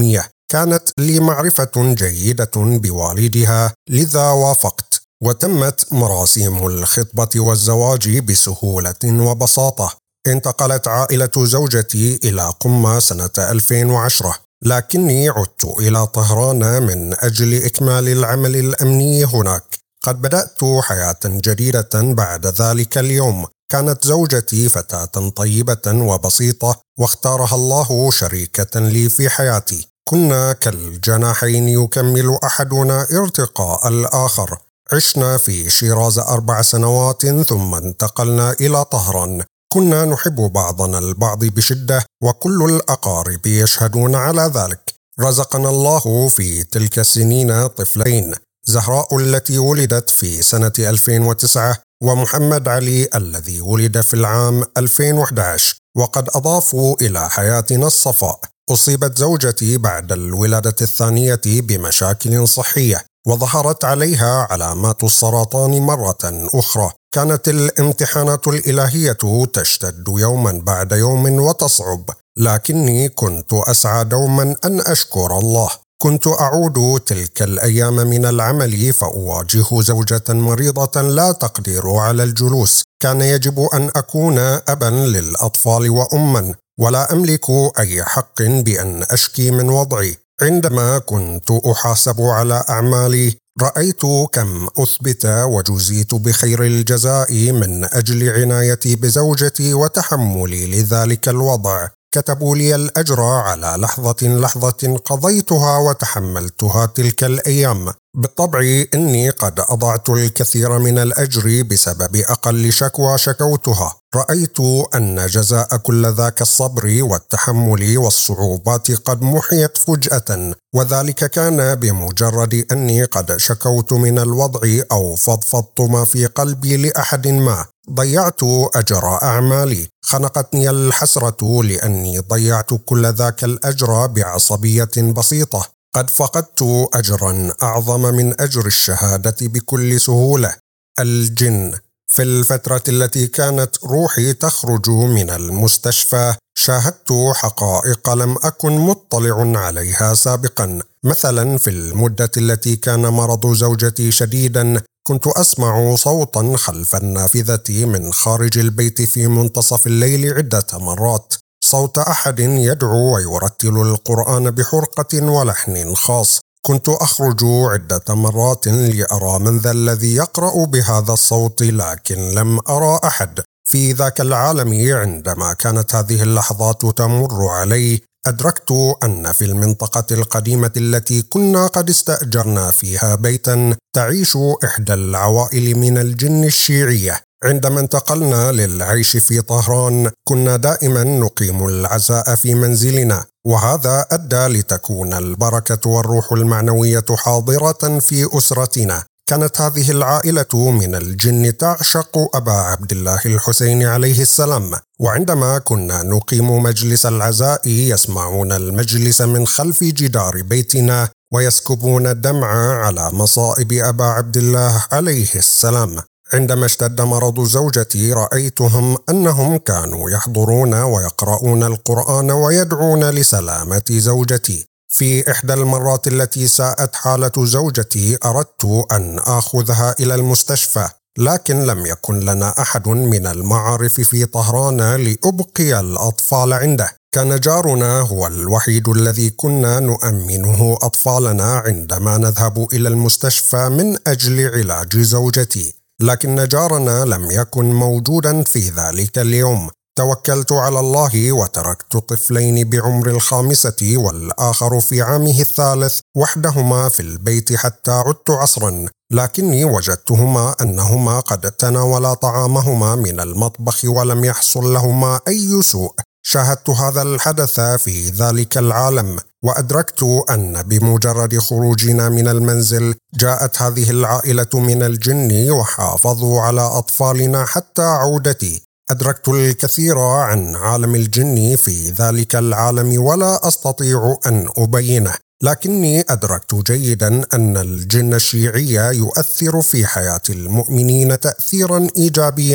كانت لي معرفة جيدة بوالدها، لذا وافقت، وتمت مراسيم الخطبة والزواج بسهولة وبساطة. انتقلت عائلة زوجتي إلى قم سنة ألفين وعشرة، لكني عدت إلى طهران من أجل إكمال العمل الأمني هناك. قد بدأت حياة جديدة بعد ذلك اليوم. كانت زوجتي فتاة طيبة وبسيطة، واختارها الله شريكة لي في حياتي. كنا كالجناحين يكمل أحدنا ارتقاء الآخر. عشنا في شيراز أربع سنوات ثم انتقلنا إلى طهران. كنا نحب بعضنا البعض بشدة، وكل الأقارب يشهدون على ذلك. رزقنا الله في تلك السنين طفلين، زهراء التي ولدت في سنة ألفين وتسعة، ومحمد علي الذي ولد في العام ألفين وأحد عشر، وقد أضافوا إلى حياتنا الصفاء. أصيبت زوجتي بعد الولادة الثانية بمشاكل صحية، وظهرت عليها علامات السرطان مرة أخرى. كانت الامتحانات الإلهية تشتد يوما بعد يوم وتصعب، لكني كنت أسعى دوما أن أشكر الله. كنت أعود تلك الأيام من العمل فأواجه زوجة مريضة لا تقدر على الجلوس. كان يجب أن أكون أبا للأطفال وأما، ولا أملك أي حق بأن أشكي من وضعي. عندما كنت أحاسب على أعمالي رأيت كم أثبت وجزيت بخير الجزاء من أجل عنايتي بزوجتي وتحملي لذلك الوضع. كتبوا لي الأجر على لحظة لحظة قضيتها وتحملتها تلك الأيام. بالطبع إني قد أضعت الكثير من الأجر بسبب أقل شكوى شكوتها. رأيت أن جزاء كل ذاك الصبر والتحمل والصعوبات قد محيت فجأة، وذلك كان بمجرد أني قد شكوت من الوضع أو فضفضت ما في قلبي لأحد ما. ضيعت أجر أعمالي. خنقتني الحسرة لأني ضيعت كل ذاك الأجر بعصبية بسيطة. قد فقدت أجرا أعظم من أجر الشهادة بكل سهولة. الجن. في الفترة التي كانت روحي تخرج من المستشفى شاهدت حقائق لم أكن مطلع عليها سابقا. مثلا في المدة التي كان مرض زوجتي شديدا كنت أسمع صوتا خلف النافذة من خارج البيت في منتصف الليل عدة مرات، صوت أحد يدعو ويرتل القرآن بحرقة ولحن خاص. كنت أخرج عدة مرات لأرى من ذا الذي يقرأ بهذا الصوت، لكن لم أرى أحد. في ذاك العالم عندما كانت هذه اللحظات تمر علي أدركت أن في المنطقة القديمة التي كنا قد استأجرنا فيها بيتا تعيش إحدى العوائل من الجن الشيعية. عندما انتقلنا للعيش في طهران كنا دائما نقيم العزاء في منزلنا، وهذا أدى لتكون البركة والروح المعنوية حاضرة في أسرتنا. كانت هذه العائلة من الجن تعشق أبا عبد الله الحسين عليه السلام، وعندما كنا نقيم مجلس العزاء يسمعون المجلس من خلف جدار بيتنا ويسكبون الدمع على مصائب أبا عبد الله عليه السلام. عندما اشتد مرض زوجتي رأيتهم أنهم كانوا يحضرون ويقرؤون القرآن ويدعون لسلامة زوجتي. في إحدى المرات التي ساءت حالة زوجتي أردت أن آخذها إلى المستشفى، لكن لم يكن لنا أحد من المعارف في طهران لأبقي الأطفال عنده. كان جارنا هو الوحيد الذي كنا نؤمنه أطفالنا عندما نذهب إلى المستشفى من أجل علاج زوجتي، لكن جارنا لم يكن موجودا في ذلك اليوم. توكلت على الله وتركت طفلين بعمر الخامسة والآخر في عامه الثالث وحدهما في البيت حتى عدت عصرا، لكني وجدتهما أنهما قد تناولا طعامهما من المطبخ ولم يحصل لهما أي سوء. شاهدت هذا الحدث في ذلك العالم، وأدركت أن بمجرد خروجنا من المنزل جاءت هذه العائلة من الجن وحافظوا على أطفالنا حتى عودتي. أدركت الكثير عن عالم الجن في ذلك العالم ولا أستطيع أن أبينه، لكني أدركت جيدا أن الجن الشيعي يؤثر في حياة المؤمنين تأثيرا إيجابيا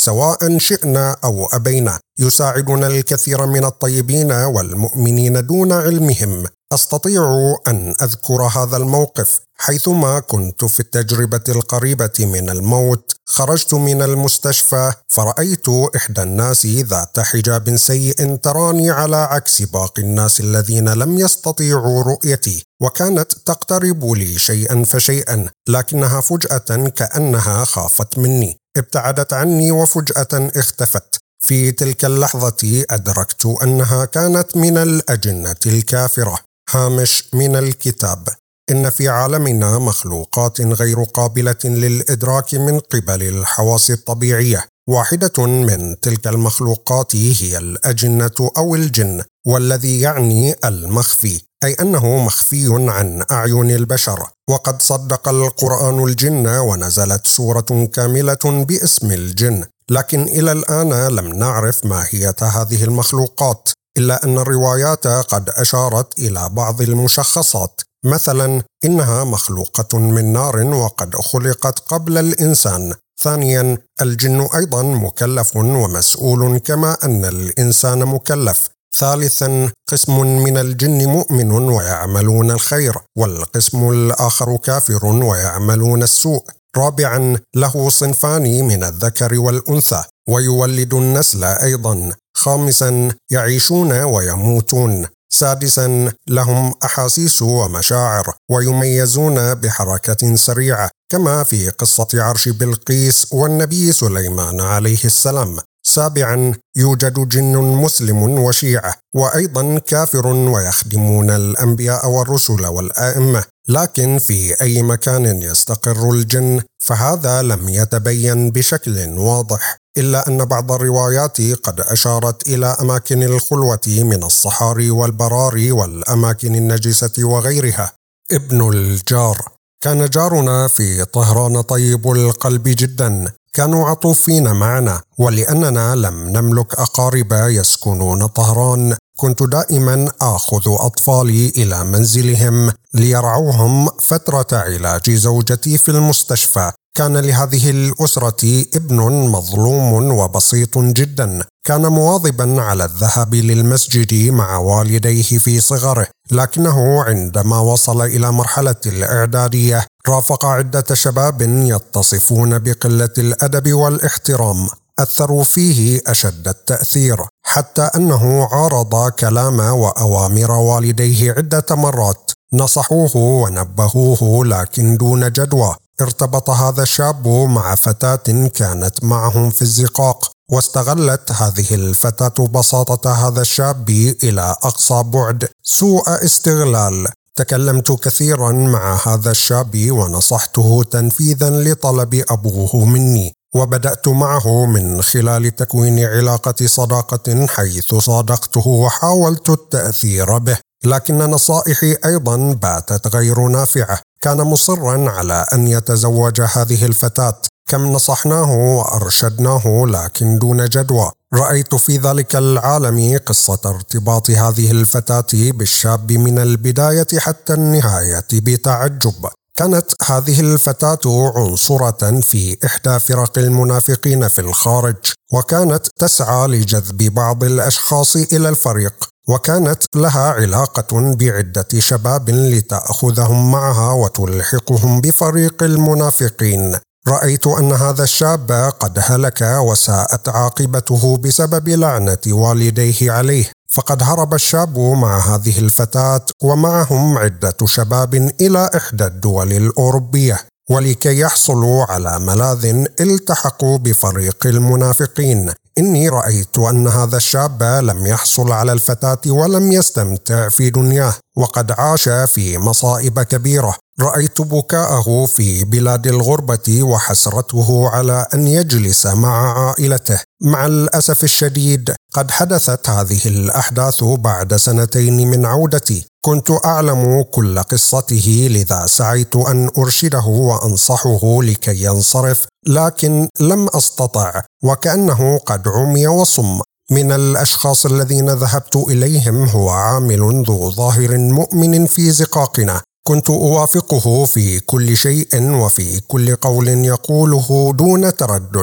سواء شئنا أو أبينا. يساعدنا الكثير من الطيبين والمؤمنين دون علمهم. أستطيع أن أذكر هذا الموقف حيثما كنت في التجربة القريبة من الموت. خرجت من المستشفى فرأيت إحدى الناس ذات حجاب سيء تراني على عكس باقي الناس الذين لم يستطيعوا رؤيتي، وكانت تقترب لي شيئا فشيئا، لكنها فجأة كأنها خافت مني، ابتعدت عني وفجأة اختفت. في تلك اللحظة أدركت أنها كانت من الأجنة الكافرة. هامش من الكتاب: إن في عالمنا مخلوقات غير قابلة للإدراك من قبل الحواس الطبيعية. واحدة من تلك المخلوقات هي الأجنة أو الجن، والذي يعني المخفي، أي أنه مخفي عن أعين البشر. وقد صدق القرآن الجن ونزلت سورة كاملة باسم الجن، لكن إلى الآن لم نعرف ماهية هذه المخلوقات، إلا أن الروايات قد أشارت إلى بعض المشخصات. مثلا إنها مخلوقة من نار وقد خلقت قبل الإنسان. ثانيا الجن أيضا مكلف ومسؤول كما أن الإنسان مكلف. ثالثا قسم من الجن مؤمن ويعملون الخير، والقسم الآخر كافر ويعملون السوء. رابعا له صنفان من الذكر والأنثى ويولد النسل أيضا. خامسا يعيشون ويموتون. سادسا لهم أحاسيس ومشاعر ويميزون بحركة سريعة كما في قصة عرش بلقيس والنبي سليمان عليه السلام. سابعا يوجد جن مسلم وشيعة وأيضا كافر ويخدمون الأنبياء والرسل والآئمة، لكن في أي مكان يستقر الجن فهذا لم يتبين بشكل واضح، إلا أن بعض الروايات قد أشارت إلى أماكن الخلوة من الصحاري والبراري والأماكن النجسة وغيرها. ابن الجار: كان جارنا في طهران طيب القلب جدا، كانوا عطوفين معنا، ولأننا لم نملك أقارب يسكنون طهران كنت دائما آخذ أطفالي إلى منزلهم ليرعوهم فترة علاج زوجتي في المستشفى. كان لهذه الأسرة ابن مظلوم وبسيط جدا، كان مواظبا على الذهاب للمسجد مع والديه في صغره، لكنه عندما وصل إلى مرحلة الإعدادية رافق عدة شباب يتصفون بقلة الأدب والاحترام، أثروا فيه أشد التأثير، حتى أنه عارض كلام وأوامر والديه عدة مرات. نصحوه ونبهوه لكن دون جدوى. ارتبط هذا الشاب مع فتاة كانت معهم في الزقاق، واستغلت هذه الفتاة بساطة هذا الشاب إلى أقصى بعد، سوء استغلال. تكلمت كثيرا مع هذا الشاب ونصحته تنفيذا لطلب أبوه مني، وبدأت معه من خلال تكوين علاقة صداقة حيث صادقته وحاولت التأثير به، لكن نصائحي أيضا باتت غير نافعة. كان مصرا على أن يتزوج هذه الفتاة، كم نصحناه وأرشدناه لكن دون جدوى. رأيت في ذلك العالم قصة ارتباط هذه الفتاة بالشاب من البداية حتى النهاية بتعجب. كانت هذه الفتاة عنصرة في إحدى فرق المنافقين في الخارج، وكانت تسعى لجذب بعض الأشخاص إلى الفريق، وكانت لها علاقة بعدة شباب لتأخذهم معها وتلحقهم بفريق المنافقين. رأيت أن هذا الشاب قد هلك وساءت عاقبته بسبب لعنة والديه عليه، فقد هرب الشاب مع هذه الفتاة ومعهم عدة شباب إلى إحدى الدول الأوروبية، ولكي يحصلوا على ملاذ التحقوا بفريق المنافقين. إني رأيت أن هذا الشاب لم يحصل على الفتاة ولم يستمتع في دنياه، وقد عاش في مصائب كبيرة. رأيت بكاءه في بلاد الغربة وحسرته على أن يجلس مع عائلته. مع الأسف الشديد قد حدثت هذه الأحداث بعد سنتين من عودتي. كنت أعلم كل قصته، لذا سعيت أن أرشده وأنصحه لكي ينصرف، لكن لم أستطع، وكأنه قد عمي وصم. من الأشخاص الذين ذهبت إليهم هو عامل ذو ظاهر مؤمن في زقاقنا. كنت أوافقه في كل شيء وفي كل قول يقوله دون تردد.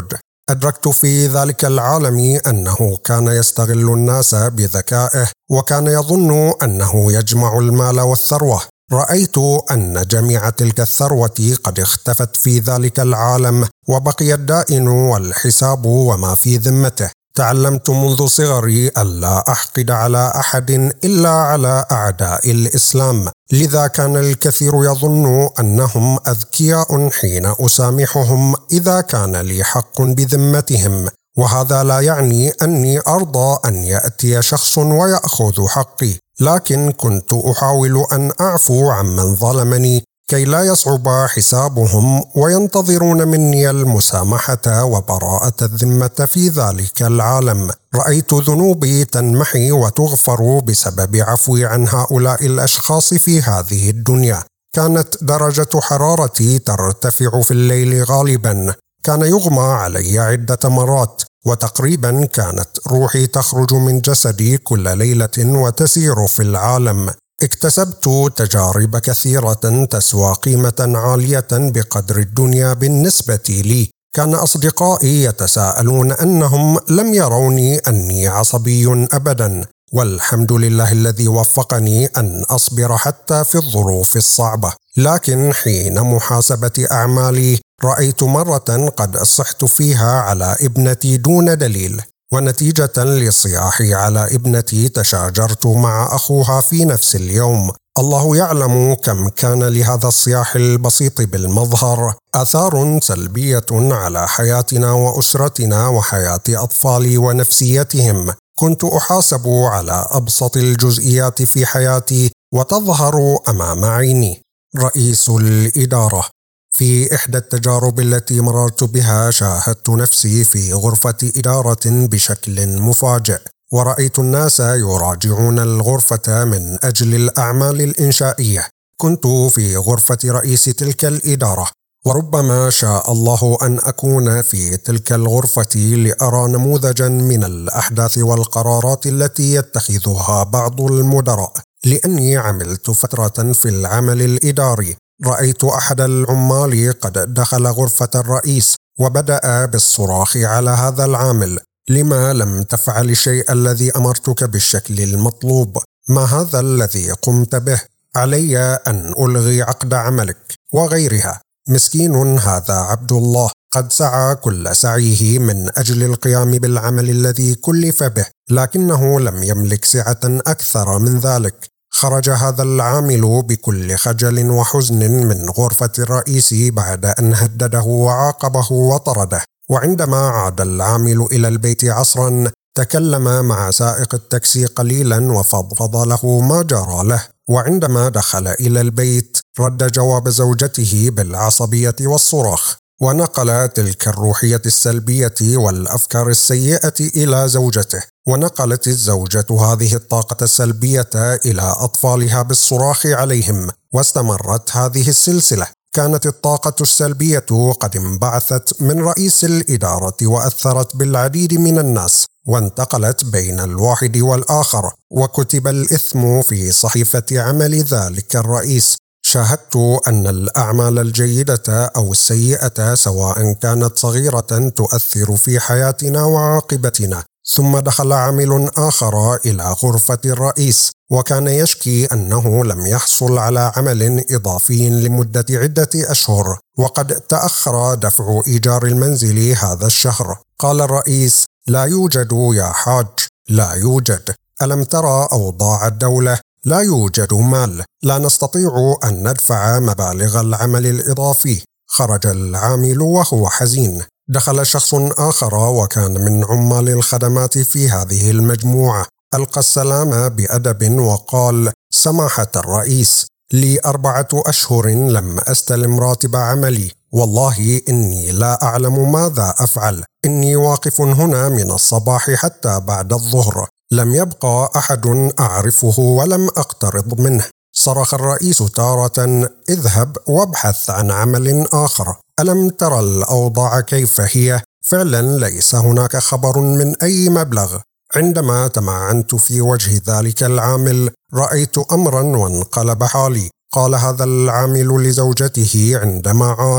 أدركت في ذلك العالم أنه كان يستغل الناس بذكائه، وكان يظن أنه يجمع المال والثروة. رأيت أن جميع تلك الثروة قد اختفت في ذلك العالم، وبقي الدائن والحساب وما في ذمته. تعلمت منذ صغري ألا أحقد على أحد إلا على أعداء الإسلام، لذا كان الكثير يظن أنهم أذكياء حين أسامحهم إذا كان لي حق بذمتهم، وهذا لا يعني أني أرضى أن يأتي شخص ويأخذ حقي، لكن كنت أحاول أن أعفو عمن ظلمني كي لا يصعب حسابهم وينتظرون مني المسامحة وبراءة الذمة في ذلك العالم. رأيت ذنوبي تنمحي وتغفر بسبب عفوي عن هؤلاء الأشخاص في هذه الدنيا. كانت درجة حرارتي ترتفع في الليل غالبا، كان يغمى علي عدة مرات، وتقريبا كانت روحي تخرج من جسدي كل ليلة وتسير في العالم. اكتسبت تجارب كثيرة تسوى قيمة عالية بقدر الدنيا بالنسبة لي. كان أصدقائي يتساءلون أنهم لم يروني أني عصبي أبدا، والحمد لله الذي وفقني أن أصبر حتى في الظروف الصعبة. لكن حين محاسبة أعمالي رأيت مرة قد صحت فيها على ابنتي دون دليل، ونتيجة لصياحي على ابنتي تشاجرت مع أخوها في نفس اليوم. الله يعلم كم كان لهذا الصياح البسيط بالمظهر آثار سلبية على حياتنا وأسرتنا وحياة أطفالي ونفسيتهم. كنت أحاسب على أبسط الجزئيات في حياتي وتظهر أمام عيني. رئيس الإدارة. في إحدى التجارب التي مررت بها شاهدت نفسي في غرفة إدارة بشكل مفاجئ، ورأيت الناس يراجعون الغرفة من أجل الأعمال الإنشائية. كنت في غرفة رئيس تلك الإدارة، وربما شاء الله أن أكون في تلك الغرفة لأرى نموذجا من الأحداث والقرارات التي يتخذها بعض المدراء، لأني عملت فترة في العمل الإداري. رأيت أحد العمال قد دخل غرفة الرئيس وبدأ بالصراخ على هذا العامل: لما لم تفعل الشيء الذي أمرتك بالشكل المطلوب؟ ما هذا الذي قمت به؟ علي أن ألغي عقد عملك وغيرها. مسكين هذا عبد الله، قد سعى كل سعيه من أجل القيام بالعمل الذي كلف به، لكنه لم يملك سعة أكثر من ذلك. خرج هذا العامل بكل خجل وحزن من غرفة الرئيس بعد أن هدده وعاقبه وطرده. وعندما عاد العامل إلى البيت عصرا تكلم مع سائق التاكسي قليلا وفضفض له ما جرى له. وعندما دخل إلى البيت رد جواب زوجته بالعصبية والصراخ، ونقل تلك الروحية السلبية والأفكار السيئة إلى زوجته. ونقلت الزوجة هذه الطاقة السلبية إلى أطفالها بالصراخ عليهم، واستمرت هذه السلسلة. كانت الطاقة السلبية قد انبعثت من رئيس الإدارة وأثرت بالعديد من الناس، وانتقلت بين الواحد والآخر، وكتب الإثم في صحيفة عمل ذلك الرئيس. شاهدت أن الأعمال الجيدة أو السيئة سواء كانت صغيرة تؤثر في حياتنا وعاقبتنا. ثم دخل عامل آخر إلى غرفة الرئيس وكان يشكي أنه لم يحصل على عمل إضافي لمدة عدة أشهر، وقد تأخر دفع إيجار المنزل هذا الشهر. قال الرئيس: لا يوجد يا حاج، لا يوجد. ألم ترى أوضاع الدولة؟ لا يوجد مال، لا نستطيع أن ندفع مبالغ العمل الإضافي. خرج العامل وهو حزين. دخل شخص آخر وكان من عمال الخدمات في هذه المجموعة. ألقى السلام بأدب وقال: سماحة الرئيس، لي أربعة أشهر لم أستلم راتب عملي، والله إني لا أعلم ماذا أفعل. إني واقف هنا من الصباح حتى بعد الظهر، لم يبقى أحد أعرفه ولم أقترض منه. صرخ الرئيس تارة: اذهب وابحث عن عمل آخر. ألم ترى الأوضاع كيف هي؟ فعلا ليس هناك خبر من أي مبلغ. عندما تمعنت في وجه ذلك العامل رأيت أمرا وانقلب حالي. قال هذا العامل لزوجته عندما عاد: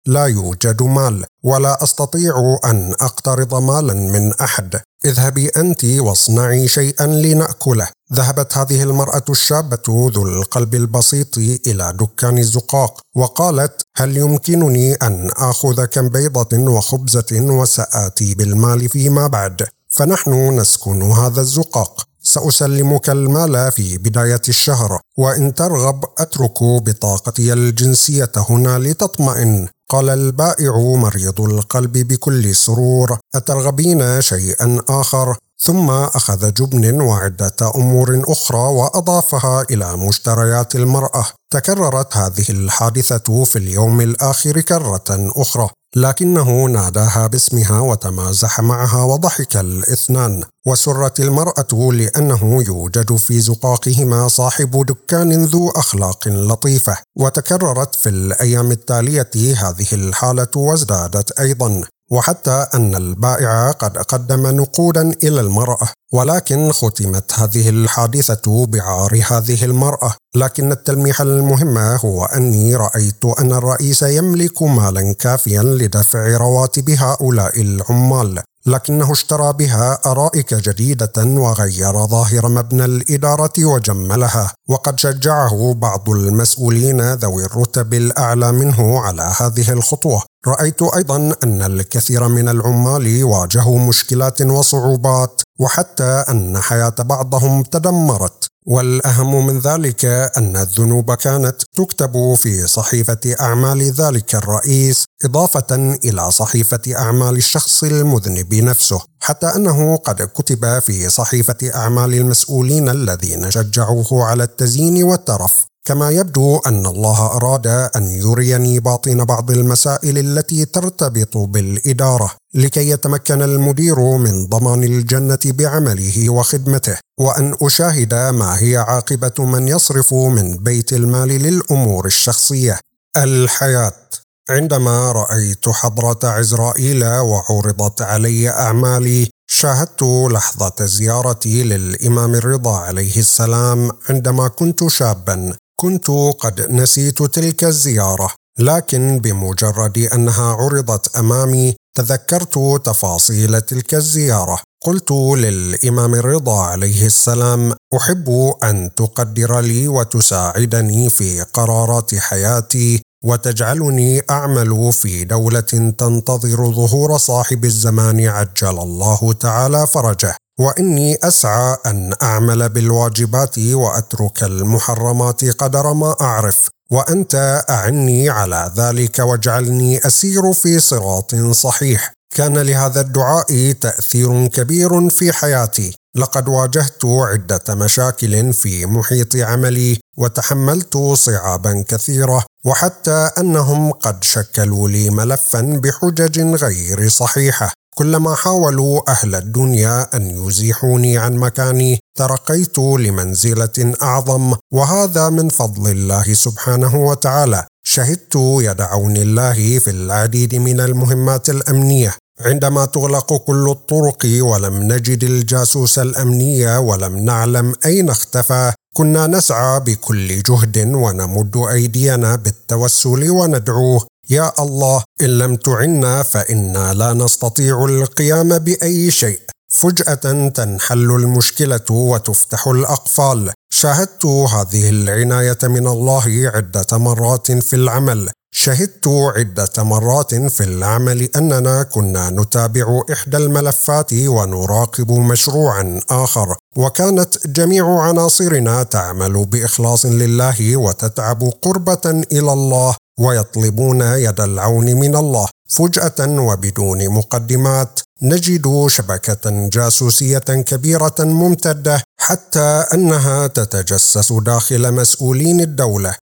لا يوجد مال، ولا أستطيع أن أقترض مالا من أحد. اذهبي أنت واصنعي شيئا لنأكله. ذهبت هذه المرأة الشابة ذو القلب البسيط إلى دكان الزقاق وقالت: هل يمكنني أن آخذ كم بيضة وخبزة وسآتي بالمال فيما بعد، فنحن نسكن هذا الزقاق. سأسلمك المال في بداية الشهر، وإن ترغب أترك بطاقتي الجنسية هنا لتطمئن. قال البائع مريض القلب بكل سرور: أترغبين شيئا آخر؟ ثم أخذ جبن وعدة أمور أخرى وأضافها إلى مشتريات المرأة. تكررت هذه الحادثة في اليوم الآخر كرة أخرى، لكنه ناداها باسمها وتمازح معها وضحك الاثنان. وسرت المرأة لأنه يوجد في زقاقهما صاحب دكان ذو أخلاق لطيفة. وتكررت في الأيام التالية هذه الحالة وازدادت أيضا، وحتى أن البائع قد قدم نقودا إلى المرأة، ولكن ختمت هذه الحادثة بعار هذه المرأة. لكن التلميح المهم هو أني رأيت أن الرئيس يملك مالا كافيا لدفع رواتب هؤلاء العمال، لكنه اشترى بها أرائك جديدة وغير ظاهر مبنى الإدارة وجملها. وقد شجعه بعض المسؤولين ذوي الرتب الأعلى منه على هذه الخطوة. رأيت أيضا أن الكثير من العمال واجهوا مشكلات وصعوبات، وحتى أن حياة بعضهم تدمرت. والأهم من ذلك أن الذنوب كانت تكتب في صحيفة أعمال ذلك الرئيس، إضافة إلى صحيفة أعمال الشخص المذنب نفسه، حتى أنه قد كتب في صحيفة أعمال المسؤولين الذين شجعوه على التزيين والترف. كما يبدو أن الله أراد أن يريني باطن بعض المسائل التي ترتبط بالإدارة، لكي يتمكن المدير من ضمان الجنة بعمله وخدمته، وأن أشاهد ما هي عاقبة من يصرف من بيت المال للأمور الشخصية. الحياة. عندما رأيت حضرة عزرائيل وعرضت علي أعمالي، شاهدت لحظة زيارتي للإمام الرضا عليه السلام عندما كنت شابا. كنت قد نسيت تلك الزيارة، لكن بمجرد أنها عرضت أمامي تذكرت تفاصيل تلك الزيارة. قلت للإمام الرضا عليه السلام: أحب أن تقدر لي وتساعدني في قرارات حياتي، وتجعلني أعمل في دولة تنتظر ظهور صاحب الزمان عجل الله تعالى فرجه، وإني أسعى أن أعمل بالواجبات وأترك المحرمات قدر ما أعرف، وأنت أعني على ذلك واجعلني أسير في صراط صحيح. كان لهذا الدعاء تأثير كبير في حياتي. لقد واجهت عدة مشاكل في محيط عملي وتحملت صعابا كثيرة، وحتى أنهم قد شكلوا لي ملفا بحجج غير صحيحة. كلما حاولوا أهل الدنيا أن يزيحوني عن مكاني ترقيت لمنزلة أعظم، وهذا من فضل الله سبحانه وتعالى. شهدت يد عون الله في العديد من المهمات الأمنية. عندما تغلق كل الطرق ولم نجد الجاسوس الأمني ولم نعلم أين اختفى، كنا نسعى بكل جهد ونمد أيدينا بالتوسل وندعوه: يا الله، إن لم تعنا فإنا لا نستطيع القيام بأي شيء. فجأة تنحل المشكلة وتفتح الأقفال. شاهدت هذه العناية من الله عدة مرات في العمل. شهدت عدة مرات في العمل أننا كنا نتابع إحدى الملفات ونراقب مشروعا آخر، وكانت جميع عناصرنا تعمل بإخلاص لله وتتعب قربة إلى الله، ويطلبون يد العون من الله. فجأة وبدون مقدمات نجد شبكة جاسوسية كبيرة ممتدة، حتى أنها تتجسس داخل مسؤولين الدولة.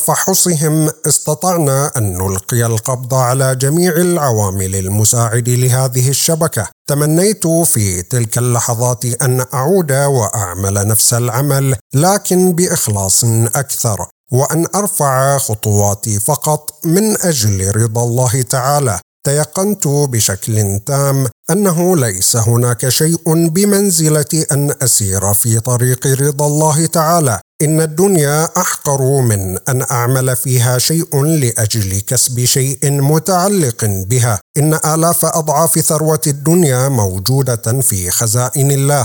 بتفحصهم استطعنا أن نلقي القبض على جميع العوامل المساعدة لهذه الشبكة. تمنيت في تلك اللحظات أن أعود وأعمل نفس العمل، لكن بإخلاص أكثر، وأن أرفع خطواتي فقط من أجل رضا الله تعالى. تيقنت بشكل تام أنه ليس هناك شيء بمنزلة أن أسير في طريق رضا الله تعالى. إن الدنيا أحقر من أن أعمل فيها شيء لأجل كسب شيء متعلق بها. إن آلاف أضعاف ثروة الدنيا موجودة في خزائن الله،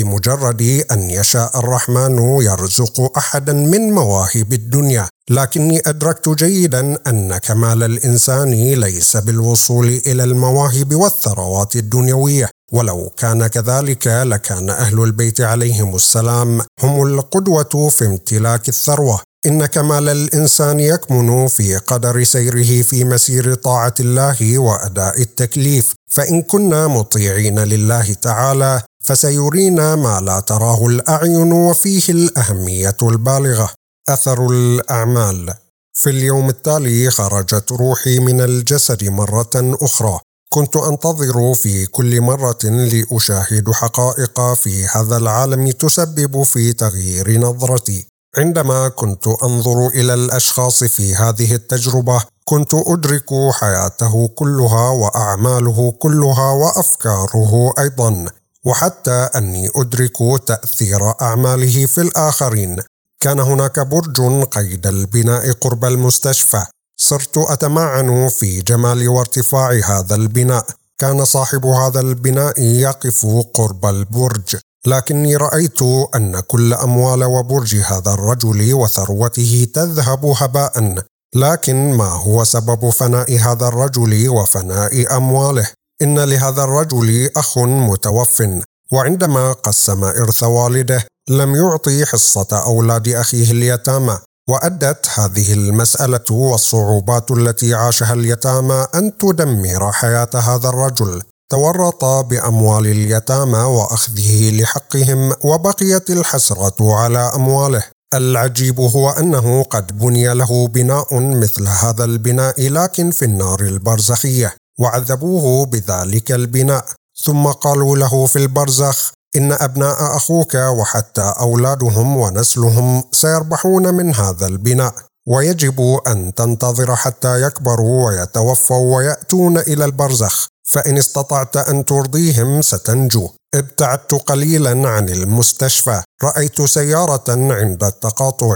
وبمجرد أن يشاء الرحمن يرزق أحدا من مواهب الدنيا. لكني أدركت جيدا أن كمال الإنسان ليس بالوصول إلى المواهب والثروات الدنيوية، ولو كان كذلك لكان أهل البيت عليهم السلام هم القدوة في امتلاك الثروة. إن كمال الإنسان يكمن في قدر سيره في مسير طاعة الله وأداء التكليف، فإن كنا مطيعين لله تعالى فسيرينا ما لا تراه الأعين، وفيه الأهمية البالغة. أثر الأعمال. في اليوم التالي خرجت روحي من الجسد مرة أخرى. كنت أنتظر في كل مرة لأشاهد حقائق في هذا العالم تسبب في تغيير نظرتي. عندما كنت أنظر إلى الأشخاص في هذه التجربة كنت أدرك حياته كلها وأعماله كلها وأفكاره أيضا، وحتى أني أدرك تأثير أعماله في الآخرين. كان هناك برج قيد البناء قرب المستشفى. صرت أتمعن في جمال وارتفاع هذا البناء. كان صاحب هذا البناء يقف قرب البرج، لكني رأيت أن كل أموال وبرج هذا الرجل وثروته تذهب هباء. لكن ما هو سبب فناء هذا الرجل وفناء أمواله؟ إن لهذا الرجل أخ متوف، وعندما قسم إرث والده لم يعطي حصة أولاد أخيه اليتامى، وأدت هذه المسألة والصعوبات التي عاشها اليتامى أن تدمر حياة هذا الرجل. تورط بأموال اليتامى وأخذه لحقهم، وبقيت الحسرة على أمواله. العجيب هو أنه قد بني له بناء مثل هذا البناء لكن في النار البرزخية، وعذبوه بذلك البناء، ثم قالوا له في البرزخ إن أبناء أخوك وحتى أولادهم ونسلهم سيربحون من هذا البناء، ويجب أن تنتظر حتى يكبروا ويتوفوا ويأتون إلى البرزخ، فإن استطعت أن ترضيهم ستنجو. ابتعدت قليلا عن المستشفى. رأيت سيارة عند التقاطع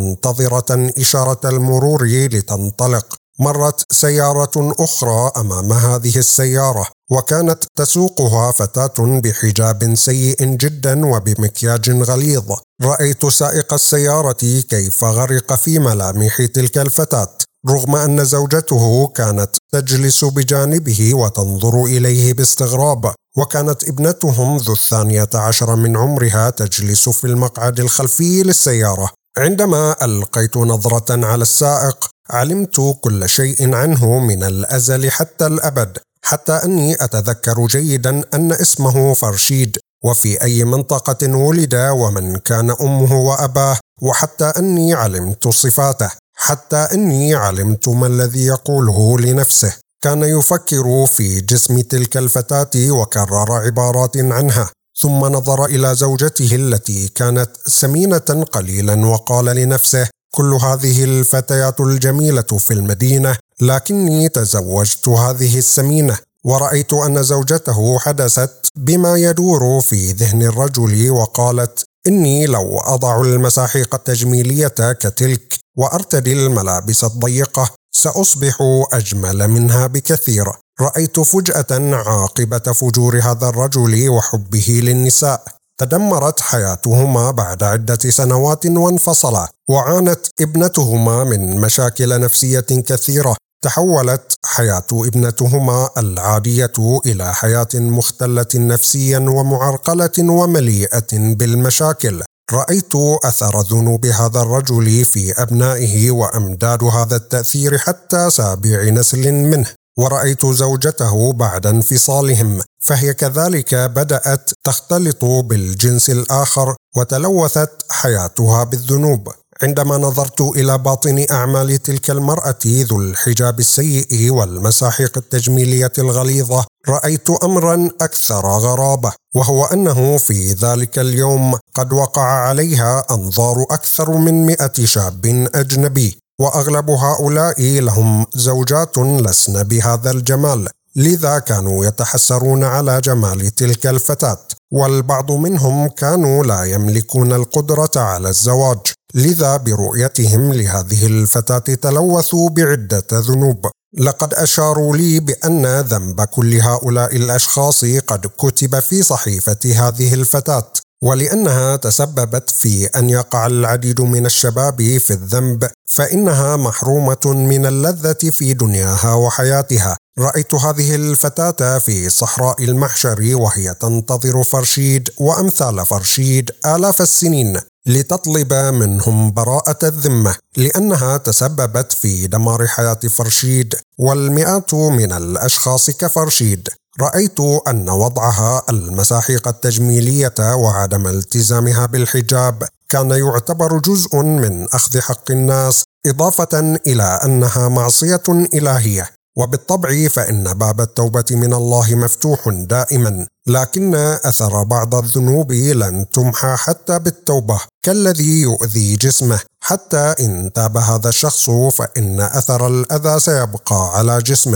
منتظرة إشارة المرور لتنطلق. مرت سيارة أخرى أمام هذه السيارة، وكانت تسوقها فتاة بحجاب سيء جدا وبمكياج غليظ. رأيت سائق السيارة كيف غرق في ملامح تلك الفتاة، رغم أن زوجته كانت تجلس بجانبه وتنظر إليه باستغراب، وكانت ابنتهم ذو الثانية عشر من عمرها تجلس في المقعد الخلفي للسيارة. عندما ألقيت نظرة على السائق علمت كل شيء عنه من الأزل حتى الأبد، حتى أني أتذكر جيدا أن اسمه فرشيد، وفي أي منطقة ولد، ومن كان أمه وأباه، وحتى أني علمت صفاته، حتى أني علمت ما الذي يقوله لنفسه. كان يفكر في جسم تلك الفتاة وكرر عبارات عنها، ثم نظر إلى زوجته التي كانت سمينة قليلا وقال لنفسه: كل هذه الفتيات الجميلة في المدينة، لكني تزوجت هذه السمينة. ورأيت أن زوجته حدثت بما يدور في ذهن الرجل وقالت: إني لو أضع المساحيق التجميلية كتلك وأرتدي الملابس الضيقة سأصبح أجمل منها بكثير. رأيت فجأة عاقبة فجور هذا الرجل وحبه للنساء. تدمرت حياتهما بعد عدة سنوات وانفصلا، وعانت ابنتهما من مشاكل نفسية كثيرة. تحولت حياة ابنتهما العادية إلى حياة مختلة نفسيا ومعرقلة ومليئة بالمشاكل. رأيت أثر ذنوب هذا الرجل في أبنائه وأمداد هذا التأثير حتى سابع نسل منه. ورأيت زوجته بعد انفصالهم، فهي كذلك بدأت تختلط بالجنس الآخر وتلوثت حياتها بالذنوب. عندما نظرت إلى باطن أعمال تلك المرأة ذو الحجاب السيء والمساحيق التجميلية الغليظة، رأيت أمرا أكثر غرابة، وهو أنه في ذلك اليوم قد وقع عليها أنظار أكثر من مئة شاب أجنبي. وأغلب هؤلاء لهم زوجات لسن بهذا الجمال، لذا كانوا يتحسرون على جمال تلك الفتاة، والبعض منهم كانوا لا يملكون القدرة على الزواج، لذا برؤيتهم لهذه الفتاة تلوثوا بعدة ذنوب. لقد أشاروا لي بأن ذنب كل هؤلاء الأشخاص قد كتب في صحيفة هذه الفتاة، ولأنها تسببت في أن يقع العديد من الشباب في الذنب فإنها محرومة من اللذة في دنياها وحياتها. رأيت هذه الفتاة في صحراء المحشر وهي تنتظر فرشيد وأمثال فرشيد آلاف السنين لتطلب منهم براءة الذمة، لأنها تسببت في دمار حياة فرشيد والمئات من الأشخاص كفرشيد. رأيت أن وضعها المساحيق التجميلية وعدم التزامها بالحجاب كان يعتبر جزء من أخذ حق الناس، إضافة إلى أنها معصية إلهية. وبالطبع فإن باب التوبة من الله مفتوح دائما، لكن أثر بعض الذنوب لن تمحى حتى بالتوبة، كالذي يؤذي جسمه. حتى إن تاب هذا الشخص فإن أثر الأذى سيبقى على جسمه.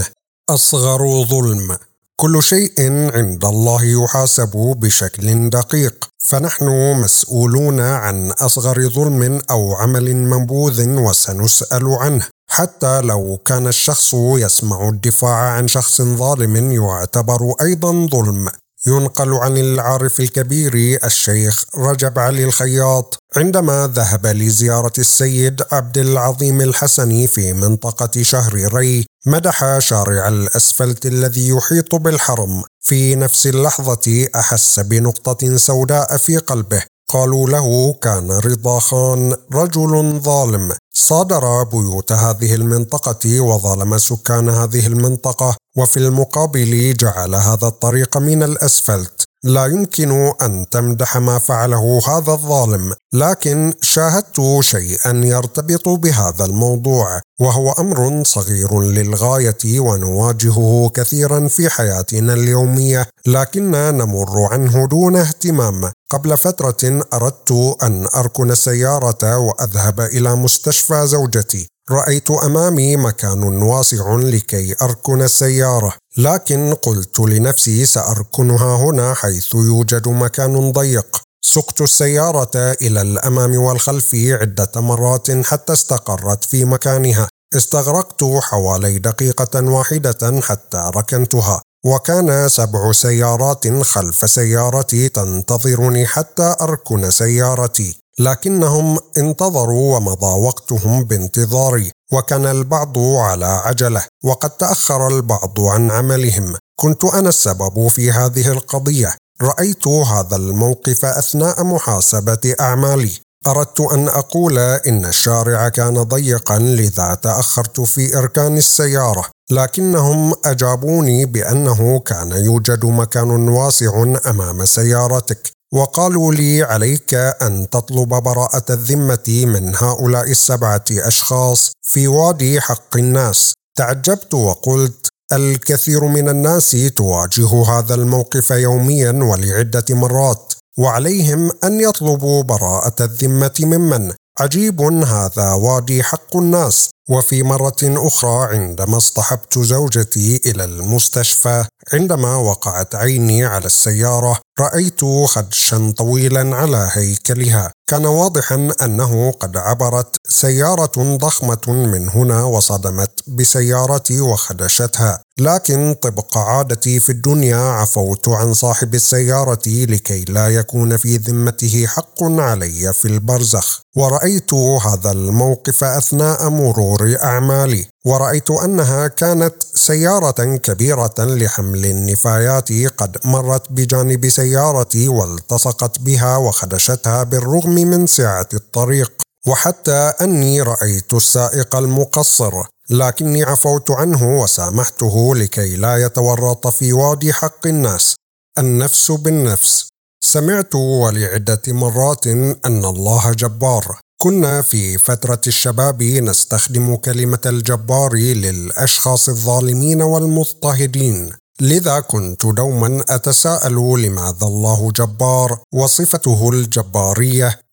أصغر ظلم. كل شيء عند الله يحاسب بشكل دقيق، فنحن مسؤولون عن أصغر ظلم أو عمل منبوذ وسنسأل عنه. حتى لو كان الشخص يسمع الدفاع عن شخص ظالم يعتبر أيضا ظلم. ينقل عن العارف الكبير الشيخ رجب علي الخياط عندما ذهب لزيارة السيد عبد العظيم الحسني في منطقة شهر ري، مدح شارع الأسفلت الذي يحيط بالحرم. في نفس اللحظة أحس بنقطة سوداء في قلبه. قالوا له كان رضا خان رجل ظالم، صادر بيوت هذه المنطقة وظلم سكان هذه المنطقة، وفي المقابل جعل هذا الطريق من الأسفلت. لا يمكن أن تمدح ما فعله هذا الظالم، لكن شاهدت شيئا يرتبط بهذا الموضوع، وهو أمر صغير للغاية ونواجهه كثيرا في حياتنا اليومية، لكننا نمر عنه دون اهتمام. قبل فترة أردت أن أركن السيارة وأذهب إلى مستشفى زوجتي. رأيت أمامي مكان واسع لكي أركن السيارة، لكن قلت لنفسي سأركنها هنا حيث يوجد مكان ضيق. سقت السيارة إلى الأمام والخلف عدة مرات حتى استقرت في مكانها. استغرقت حوالي دقيقة واحدة حتى ركنتها، وكان سبع سيارات خلف سيارتي تنتظرني حتى أركن سيارتي، لكنهم انتظروا ومضى وقتهم بانتظاري، وكان البعض على عجلة وقد تأخر البعض عن عملهم. كنت أنا السبب في هذه القضية. رأيت هذا الموقف أثناء محاسبة أعمالي. أردت أن أقول إن الشارع كان ضيقا لذا تأخرت في إركان السيارة، لكنهم أجابوني بأنه كان يوجد مكان واسع أمام سيارتك، وقالوا لي عليك أن تطلب براءة الذمة من هؤلاء السبعة أشخاص في وادي حق الناس. تعجبت وقلت الكثير من الناس تواجه هذا الموقف يوميا ولعدة مرات، وعليهم أن يطلبوا براءة الذمة ممن؟ عجيب، هذا وادي حق الناس. وفي مرة أخرى عندما اصطحبت زوجتي إلى المستشفى، عندما وقعت عيني على السيارة رأيت خدشا طويلا على هيكلها. كان واضحا أنه قد عبرت سيارة ضخمة من هنا وصدمت بسيارتي وخدشتها، لكن طبق عادتي في الدنيا عفوت عن صاحب السيارة لكي لا يكون في ذمته حق علي في البرزخ. ورأيت هذا الموقف أثناء مرور أعمالي، ورأيت أنها كانت سيارة كبيرة لحمل النفايات قد مرت بجانب سيارتي والتصقت بها وخدشتها بالرغم من سعة الطريق، وحتى أني رأيت السائق المقصر، لكني عفوت عنه وسامحته لكي لا يتورط في وادي حق الناس. النفس بالنفس. سمعت ولعدة مرات أن الله جبار. كنا في فترة الشباب نستخدم كلمة الجبار للأشخاص الظالمين والمضطهدين، لذا كنت دوما أتساءل لماذا الله جبار وصفته الجبارية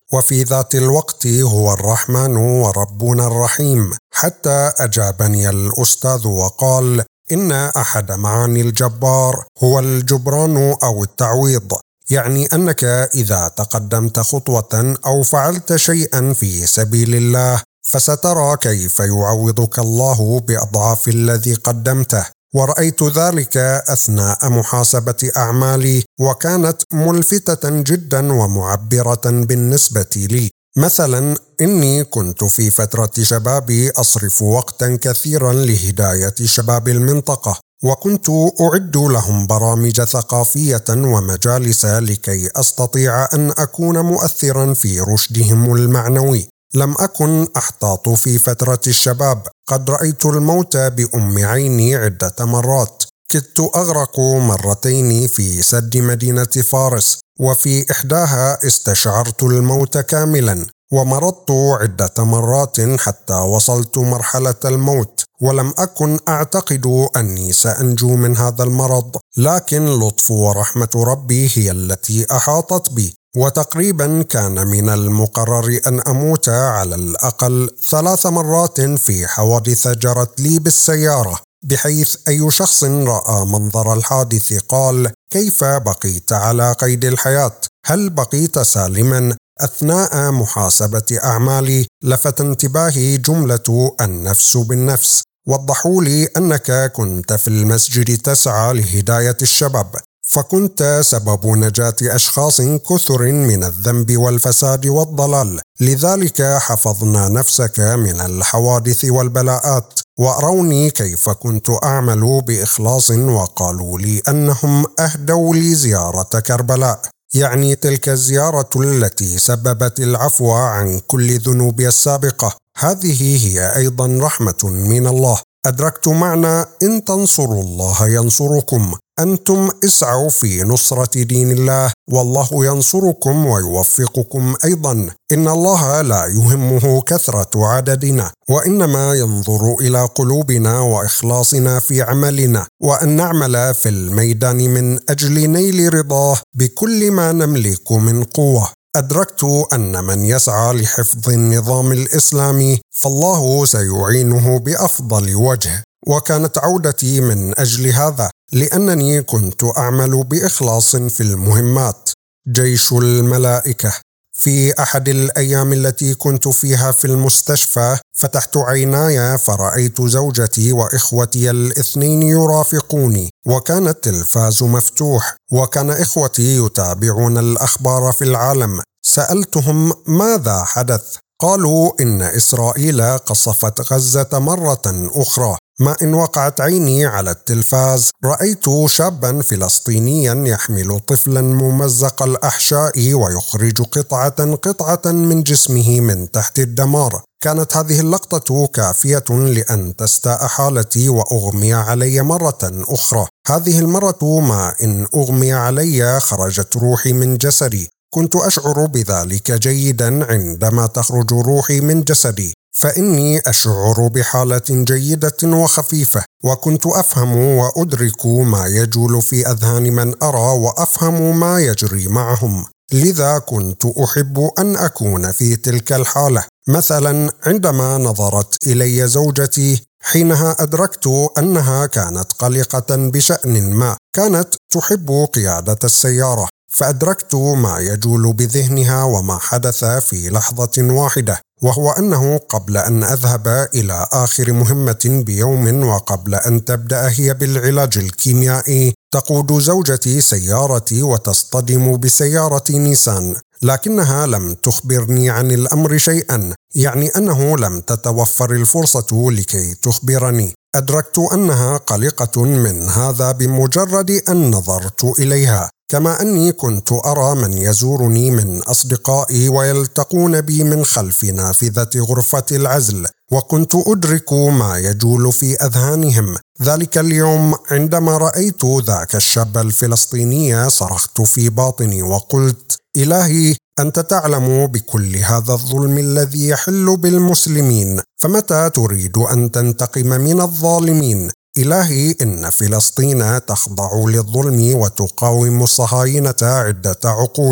وفي ذات الوقت هو الرحمن وربنا الرحيم. حتى أجابني الأستاذ وقال إن أحد معاني الجبار هو الجبران أو التعويض، يعني أنك إذا تقدمت خطوة أو فعلت شيئا في سبيل الله فسترى كيف يعوضك الله بأضعاف الذي قدمته. ورأيت ذلك أثناء محاسبة أعمالي، وكانت ملفتة جدا ومعبرة بالنسبة لي. مثلا إني كنت في فترة شبابي أصرف وقتا كثيرا لهداية شباب المنطقة، وكنت أعد لهم برامج ثقافية ومجالس لكي أستطيع أن أكون مؤثرا في رشدهم المعنوي. لم أكن أحتاط في فترة الشباب، قد رأيت الموت بأم عيني عدة مرات. كدت أغرق مرتين في سد مدينة فارس، وفي إحداها استشعرت الموت كاملا، ومرضت عدة مرات حتى وصلت مرحلة الموت، ولم أكن أعتقد أني سأنجو من هذا المرض، لكن لطف ورحمة ربي هي التي أحاطت بي. وتقريبا كان من المقرر أن أموت على الأقل ثلاث مرات في حوادث جرت لي بالسيارة، بحيث أي شخص رأى منظر الحادث قال: كيف بقيت على قيد الحياة؟ هل بقيت سالما؟ أثناء محاسبة أعمالي لفت انتباهي جملة النفس بالنفس. وضحوا لي أنك كنت في المسجد تسعى لهداية الشباب، فكنت سبب نجاة أشخاص كثر من الذنب والفساد والضلال، لذلك حفظنا نفسك من الحوادث والبلاءات. وأروني كيف كنت أعمل بإخلاص، وقالوا لي أنهم أهدوا لي زيارة كربلاء، يعني تلك الزيارة التي سببت العفو عن كل ذنوبي السابقة. هذه هي أيضا رحمة من الله. أدركت معنى إن تنصروا الله ينصركم. أنتم اسعوا في نصرة دين الله، والله ينصركم ويوفقكم أيضا. إن الله لا يهمه كثرة عددنا، وإنما ينظر إلى قلوبنا وإخلاصنا في عملنا، وأن نعمل في الميدان من أجل نيل رضاه بكل ما نملك من قوة. أدركت أن من يسعى لحفظ النظام الإسلامي فالله سيعينه بأفضل وجه. وكانت عودتي من أجل هذا، لأنني كنت أعمل بإخلاص في المهمات. جيش الملائكة. في أحد الأيام التي كنت فيها في المستشفى فتحت عيناي فرأيت زوجتي وإخوتي الاثنين يرافقوني، وكان التلفاز مفتوح، وكان إخوتي يتابعون الأخبار في العالم. سألتهم ماذا حدث؟ قالوا إن إسرائيل قصفت غزة مرة أخرى. ما إن وقعت عيني على التلفاز رأيت شابا فلسطينيا يحمل طفلا ممزق الأحشاء ويخرج قطعة قطعة من جسمه من تحت الدمار. كانت هذه اللقطة كافية لأن تستاء حالتي وأغمي علي مرة أخرى. هذه المرة ما إن أغمي علي خرجت روحي من جسدي. كنت أشعر بذلك جيدا عندما تخرج روحي من جسدي، فإني أشعر بحالة جيدة وخفيفة، وكنت أفهم وأدرك ما يجول في أذهان من أرى، وأفهم ما يجري معهم. لذا كنت أحب أن أكون في تلك الحالة. مثلا عندما نظرت إلي زوجتي، حينها أدركت أنها كانت قلقة بشأن ما، كانت تحب قيادة السيارة، فأدركت ما يجول بذهنها وما حدث في لحظة واحدة، وهو أنه قبل أن أذهب إلى آخر مهمة بيوم، وقبل أن تبدأ هي بالعلاج الكيميائي، تقود زوجتي سيارتي وتصطدم بسيارة نيسان، لكنها لم تخبرني عن الأمر شيئا، يعني أنه لم تتوفر الفرصة لكي تخبرني. أدركت أنها قلقة من هذا بمجرد أن نظرت إليها، كما أني كنت أرى من يزورني من أصدقائي ويلتقون بي من خلف نافذة غرفة العزل، وكنت أدرك ما يجول في أذهانهم. ذلك اليوم عندما رأيت ذاك الشاب الفلسطيني صرخت في باطني وقلت: إلهي، أنت تعلم بكل هذا الظلم الذي يحل بالمسلمين، فمتى تريد أن تنتقم من الظالمين؟ إلهي، إن فلسطين تخضع للظلم وتقاوم الصهاينة عدة عقود،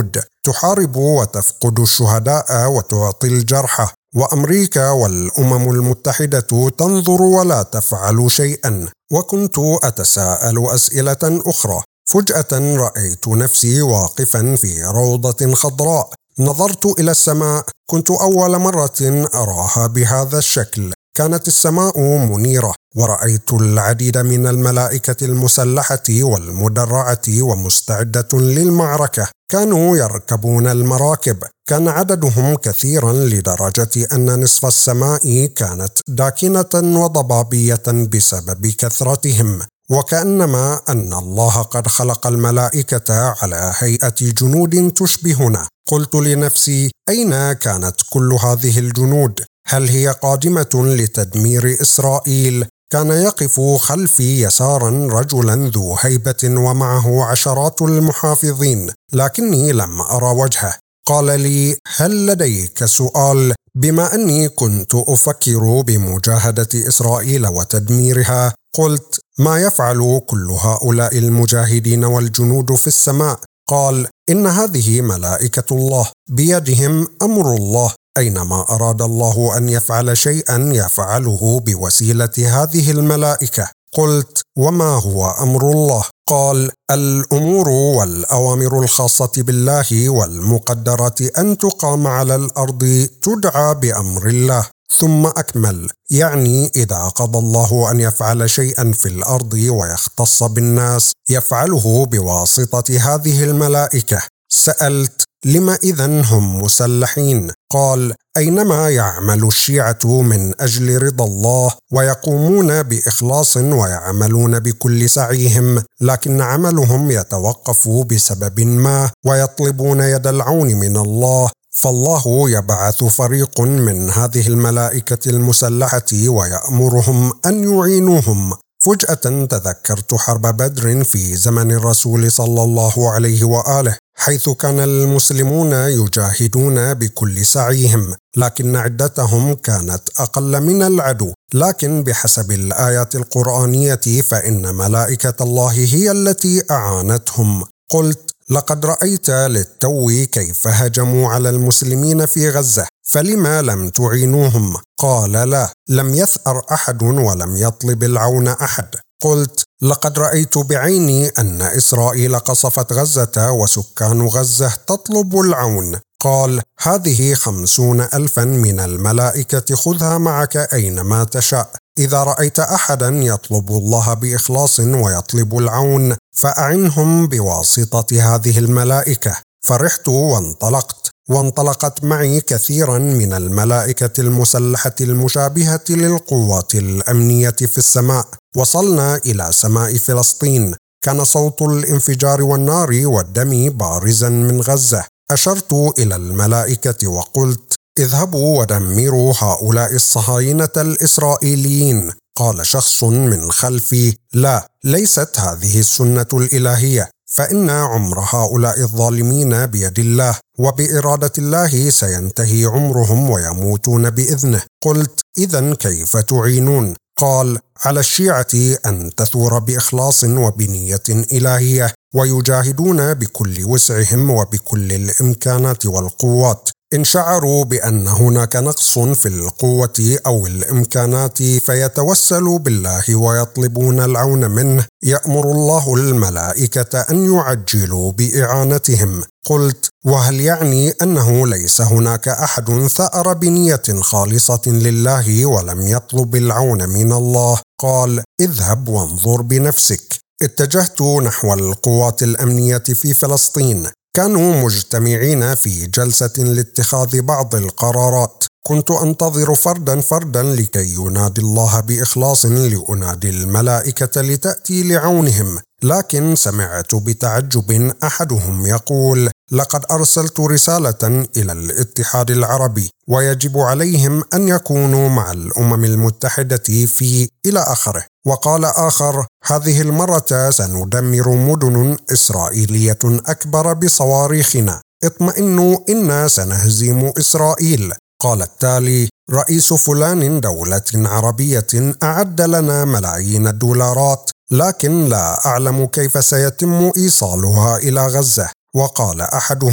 تحارب وتفقد الشهداء وتعطي الجرحى، وأمريكا والأمم المتحدة تنظر ولا تفعل شيئا. وكنت أتساءل أسئلة أخرى. فجأة رأيت نفسي واقفا في روضة خضراء، نظرت إلى السماء. كنت أول مرة أراها بهذا الشكل. كانت السماء منيرة، ورأيت العديد من الملائكة المسلحة والمدرعة ومستعدة للمعركة. كانوا يركبون المراكب، كان عددهم كثيرا لدرجة أن نصف السماء كانت داكنة وضبابية بسبب كثرتهم، وكأنما أن الله قد خلق الملائكة على هيئة جنود تشبهنا. قلت لنفسي: أين كانت كل هذه الجنود؟ هل هي قادمة لتدمير إسرائيل؟ كان يقف خلفي يسارا رجلا ذو هيبة ومعه عشرات المحافظين، لكني لم أرى وجهه. قال لي: هل لديك سؤال؟ بما أني كنت أفكر بمجاهدة إسرائيل وتدميرها، قلت: ما يفعل كل هؤلاء المجاهدين والجنود في السماء؟ قال: إن هذه ملائكة الله، بيدهم أمر الله. أينما أراد الله أن يفعل شيئا يفعله بوسيلة هذه الملائكة. قلت: وما هو أمر الله؟ قال: الأمور والأوامر الخاصة بالله والمقدرة أن تقام على الأرض تدعى بأمر الله. ثم أكمل: يعني إذا قضى الله أن يفعل شيئا في الأرض ويختص بالناس يفعله بواسطة هذه الملائكة. سألت: لما إذن هم مسلحين؟ قال: أينما يعمل الشيعة من أجل رضا الله ويقومون بإخلاص ويعملون بكل سعيهم، لكن عملهم يتوقف بسبب ما ويطلبون يد العون من الله، فالله يبعث فريق من هذه الملائكة المسلحة ويأمرهم أن يعينوهم. فجأة تذكرت حرب بدر في زمن الرسول صلى الله عليه وآله، حيث كان المسلمون يجاهدون بكل سعيهم، لكن عدتهم كانت أقل من العدو. لكن بحسب الآيات القرآنية فإن ملائكة الله هي التي أعانتهم. قلت: لقد رأيت للتو كيف هجموا على المسلمين في غزة، فلما لم تعينوهم؟ قال: لا، لم يثأر أحد ولم يطلب العون أحد. قلت: لقد رأيت بعيني أن إسرائيل قصفت غزة وسكان غزة تطلب العون. قال: هذه خمسون ألفا من الملائكة، خذها معك أينما تشاء. إذا رأيت أحدا يطلب الله بإخلاص ويطلب العون فأعنهم بواسطة هذه الملائكة. فرحت وانطلقت، وانطلقت معي كثيرا من الملائكة المسلحة المشابهة للقوات الأمنية في السماء. وصلنا إلى سماء فلسطين. كان صوت الانفجار والنار والدم بارزا من غزة. أشرت إلى الملائكة وقلت: اذهبوا ودمروا هؤلاء الصهاينة الإسرائيليين. قال شخص من خلفي: لا، ليست هذه السنة الإلهية، فإن عمر هؤلاء الظالمين بيد الله، وبإرادة الله سينتهي عمرهم ويموتون بإذنه. قلت: إذن كيف تعينون؟ قال: على الشيعة أن تثور بإخلاص وبنية إلهية، ويجاهدون بكل وسعهم وبكل الإمكانات والقوات. إن شعروا بأن هناك نقص في القوة أو الإمكانات فيتوسلوا بالله ويطلبون العون منه، يأمر الله الملائكة أن يعجلوا بإعانتهم. قلت: وهل يعني أنه ليس هناك أحد ثأر بنية خالصة لله ولم يطلب العون من الله؟ قال: اذهب وانظر بنفسك. اتجهت نحو القوات الأمنية في فلسطين. كانوا مجتمعين في جلسة لاتخاذ بعض القرارات. كنت أنتظر فردا فردا لكي ينادي الله بإخلاص لأنادي الملائكة لتأتي لعونهم، لكن سمعت بتعجب أحدهم يقول: لقد أرسلت رسالة إلى الاتحاد العربي ويجب عليهم أن يكونوا مع الأمم المتحدة في إلى آخره. وقال آخر: هذه المرة سندمر مدن إسرائيلية أكبر بصواريخنا، اطمئنوا إنا سنهزم إسرائيل. قال التالي: رئيس فلان دولة عربية أعد لنا ملايين الدولارات، لكن لا أعلم كيف سيتم إيصالها إلى غزة. وقال أحدهم: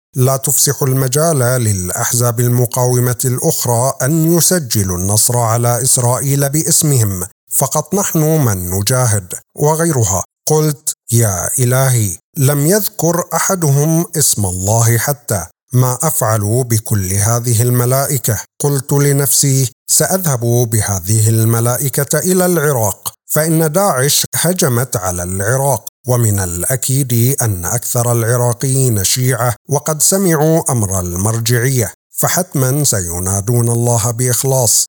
لا تفسح المجال للأحزاب المقاومة الأخرى أن يسجلوا النصر على إسرائيل باسمهم، فقط نحن من نجاهد وغيرها. قلت: يا إلهي، لم يذكر أحدهم اسم الله حتى، ما أفعل بكل هذه الملائكة؟ قلت لنفسي: سأذهب بهذه الملائكة إلى العراق، فإن داعش هجمت على العراق، ومن الأكيد أن أكثر العراقيين شيعة وقد سمعوا أمر المرجعية، فحتما سينادون الله بإخلاص.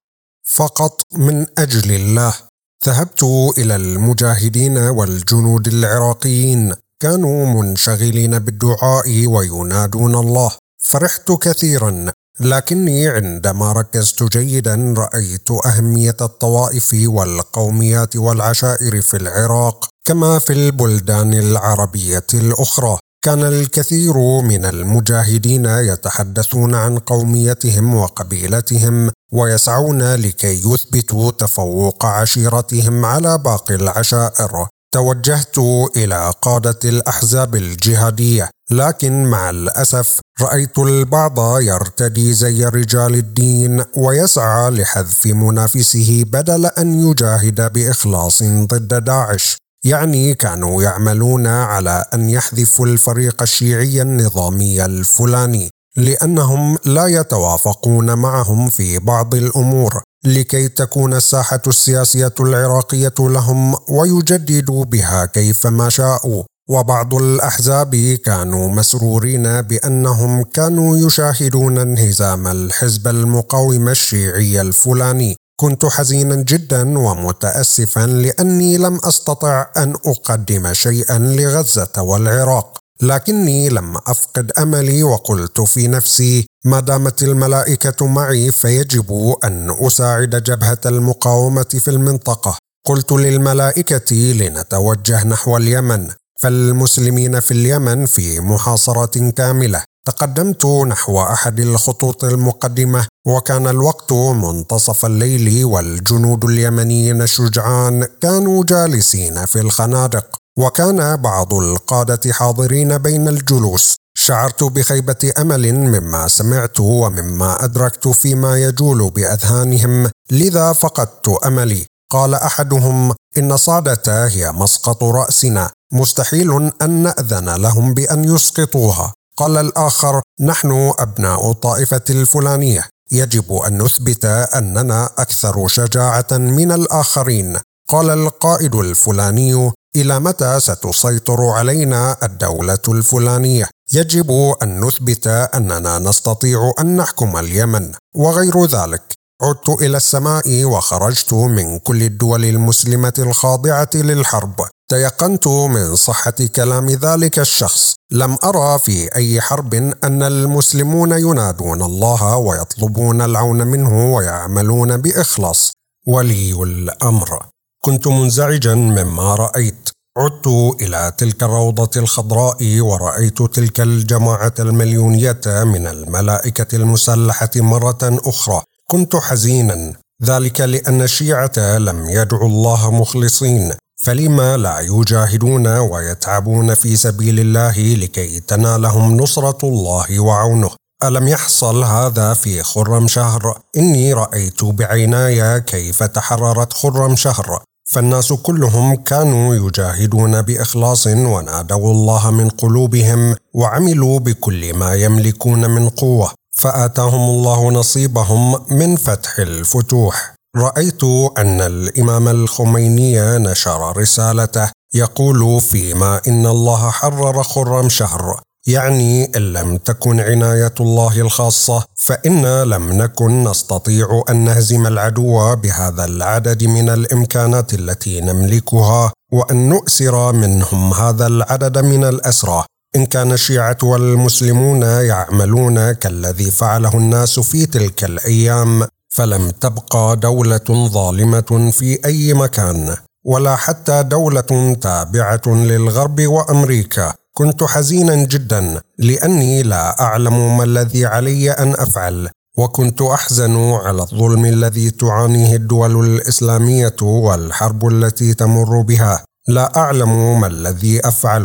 فقط من أجل الله ذهبت إلى المجاهدين والجنود العراقيين، كانوا منشغلين بالدعاء وينادون الله، فرحت كثيرا. لكني عندما ركزت جيدا رأيت أهمية الطوائف والقوميات والعشائر في العراق كما في البلدان العربية الأخرى. كان الكثير من المجاهدين يتحدثون عن قوميتهم وقبيلتهم ويسعون لكي يثبتوا تفوق عشيرتهم على باقي العشائر. توجهت إلى قادة الأحزاب الجهادية، لكن مع الأسف رأيت البعض يرتدي زي رجال الدين ويسعى لحذف منافسه بدل أن يجاهد بإخلاص ضد داعش. يعني كانوا يعملون على أن يحذفوا الفريق الشيعي النظامي الفلاني لأنهم لا يتوافقون معهم في بعض الأمور، لكي تكون الساحة السياسية العراقية لهم ويجددوا بها كيفما شاءوا. وبعض الأحزاب كانوا مسرورين بأنهم كانوا يشاهدون انهزام الحزب المقاوم الشيعي الفلاني. كنت حزينا جدا ومتأسفا لأني لم أستطع أن أقدم شيئا لغزة والعراق، لكني لم أفقد أملي وقلت في نفسي: ما دامت الملائكة معي فيجب أن أساعد جبهة المقاومة في المنطقة. قلت للملائكة لنتوجه نحو اليمن، فالمسلمين في اليمن في محاصرة كاملة. تقدمت نحو أحد الخطوط المقدمة، وكان الوقت منتصف الليل، والجنود اليمنيين الشجعان كانوا جالسين في الخنادق، وكان بعض القادة حاضرين بين الجلوس. شعرت بخيبة أمل مما سمعت ومما أدركت فيما يجول بأذهانهم، لذا فقدت أملي. قال أحدهم: إن صعدة هي مسقط رأسنا، مستحيل أن نأذن لهم بأن يسقطوها. قال الآخر: نحن أبناء الطائفة الفلانية، يجب أن نثبت أننا أكثر شجاعة من الآخرين. قال القائد الفلاني: إلى متى ستسيطر علينا الدولة الفلانية؟ يجب أن نثبت أننا نستطيع أن نحكم اليمن، وغير ذلك. عدت إلى السماء وخرجت من كل الدول المسلمة الخاضعة للحرب. تيقنت من صحة كلام ذلك الشخص. لم أرى في أي حرب أن المسلمون ينادون الله ويطلبون العون منه ويعملون بإخلاص. ولي الأمر. كنت منزعجا مما رأيت. عدت إلى تلك الروضة الخضراء ورأيت تلك الجماعة المليونية من الملائكة المسلحة مرة أخرى. كنت حزينا، ذلك لأن الشيعة لم يدعوا الله مخلصين، فلما لا يجاهدون ويتعبون في سبيل الله لكي تنالهم نصرة الله وعونه؟ ألم يحصل هذا في خرمشهر؟ إني رأيت بعيناي كيف تحررت خرمشهر، فالناس كلهم كانوا يجاهدون بإخلاص ونادوا الله من قلوبهم وعملوا بكل ما يملكون من قوة، فآتاهم الله نصيبهم من فتح الفتوح. رأيت أن الإمام الخميني نشر رسالته يقول فيما إن الله حرر خرمشهر، يعني إن لم تكن عناية الله الخاصة فإنا لم نكن نستطيع أن نهزم العدو بهذا العدد من الإمكانات التي نملكها، وأن نؤسر منهم هذا العدد من الأسرى. إن كان الشيعة والمسلمون يعملون كالذي فعله الناس في تلك الأيام فلم تبقى دولة ظالمة في أي مكان، ولا حتى دولة تابعة للغرب وأمريكا. كنت حزينا جدا لأني لا أعلم ما الذي علي أن أفعل، وكنت أحزن على الظلم الذي تعانيه الدول الإسلامية والحرب التي تمر بها. لا أعلم ما الذي أفعله،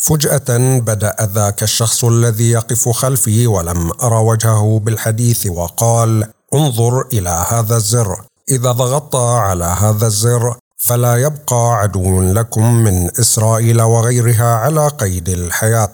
فجأة بدأ ذاك الشخص الذي يقف خلفي ولم أرى وجهه بالحديث وقال: انظر إلى هذا الزر، إذا ضغطت على هذا الزر فلا يبقى عدو لكم من إسرائيل وغيرها على قيد الحياة.